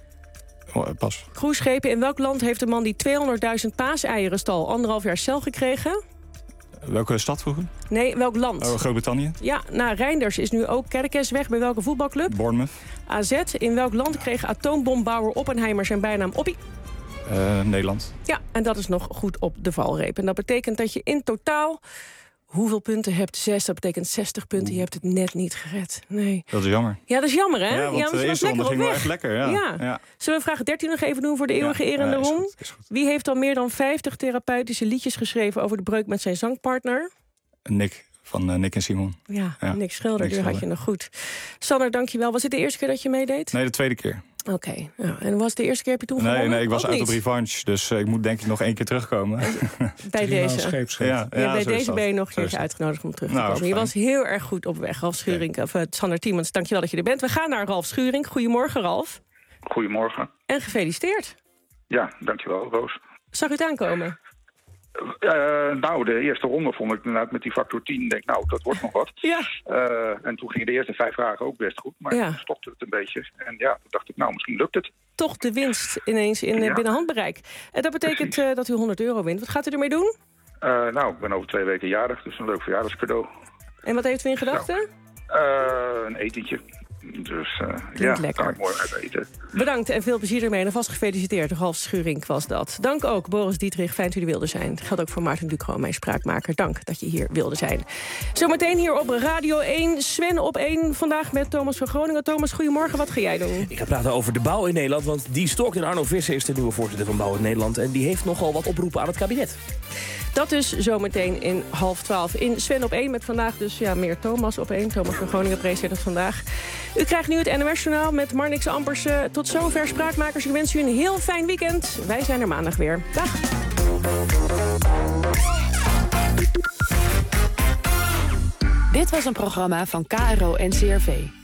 Oh, pas. Cruiseschepen. In welk land heeft de man die tweehonderdduizend paaseieren stal anderhalf jaar cel gekregen? Welke stad vroeger? Nee, welk land? Oh, Groot-Brittannië. Ja, na Reinders is nu ook Kerkers weg bij welke voetbalclub? Bournemouth. A Z. In welk land kreeg atoomboombouwer Oppenheimer zijn bijnaam Oppie? Uh, Nederland. Ja, en dat is nog goed op de valreep. En dat betekent dat je in totaal... Hoeveel punten hebt? Zes, dat betekent zestig punten. Je hebt het net niet gered. Nee. Dat is jammer. Ja, dat is jammer, hè? Ja, want ja, de eerste ronde ging wel echt lekker. Ja. Ja. Ja. Zullen we vraag dertien nog even doen voor de eeuwige ja, eer in de ja, ron? goed, is goed. Wie heeft al meer dan vijftig therapeutische liedjes geschreven... over de breuk met zijn zangpartner? Nick, van uh, Nick en Simon. Ja, ja. Nick Schilder, Nick die Schilder. had je nog goed. Sander, dankjewel. Was dit de eerste keer dat je meedeed? Nee, de tweede keer. Oké. Okay. Ja. En was het de eerste keer heb je toen Nee, gewonnen? nee, ik was Ook uit niet? op revanche. Dus uh, ik moet denk ik nog één keer terugkomen. Bij deze. Ja, ja, ja, bij zo is deze dat. ben je nog een Zo is keertje dat. uitgenodigd om terug te Nou, komen. Je fijn. was heel erg goed op weg, Ralf Schuring. Of uh, Sander Tiemens, dankjewel dat je er bent. We gaan naar Ralf Schuring. Goedemorgen, Ralf. Goedemorgen. En gefeliciteerd. Ja, dankjewel, Roos. Zag u het aankomen? Uh, nou, de eerste ronde vond ik inderdaad met die factor tien. Denk, nou, dat wordt nog wat. Ja. Uh, en toen gingen de eerste vijf vragen ook best goed. Maar Ja. toen stopte het een beetje. En ja, toen dacht ik, nou, misschien lukt het. Toch de winst ineens in, Ja. binnen handbereik. En dat betekent uh, dat u honderd euro wint. Wat gaat u ermee doen? Uh, nou, ik ben over twee weken jarig, dus een leuk verjaardagscadeau. En wat heeft u in gedachten? Uh, een etentje. Dus uh, ja, lekker. kan ik mooi uit eten. Bedankt en veel plezier ermee. En vast gefeliciteerd. Ralf Schuring was dat. Dank ook, Boris Dietrich. Fijn dat u er wilde zijn. Dat geldt ook voor Maarten Ducro, mijn spraakmaker. Dank dat je hier wilde zijn. Zometeen hier op Radio één. Sven op één. Vandaag met Thomas van Groningen. Thomas, goedemorgen. Wat ga jij doen? Ik ga praten over de bouw in Nederland. Want die Stork en Arno Visser is de nieuwe voorzitter van Bouw in Nederland. En die heeft nogal wat oproepen aan het kabinet. Dat dus zometeen in half twaalf in Sven op één. Met vandaag dus ja, meer Thomas op één. Thomas van Groningen presenteert vandaag. U krijgt nu het N O S-journaal met Marnix Ampersen. Tot zover spraakmakers. Ik wens u een heel fijn weekend. Wij zijn er maandag weer. Dag. Dit was een programma van K R O N C R V.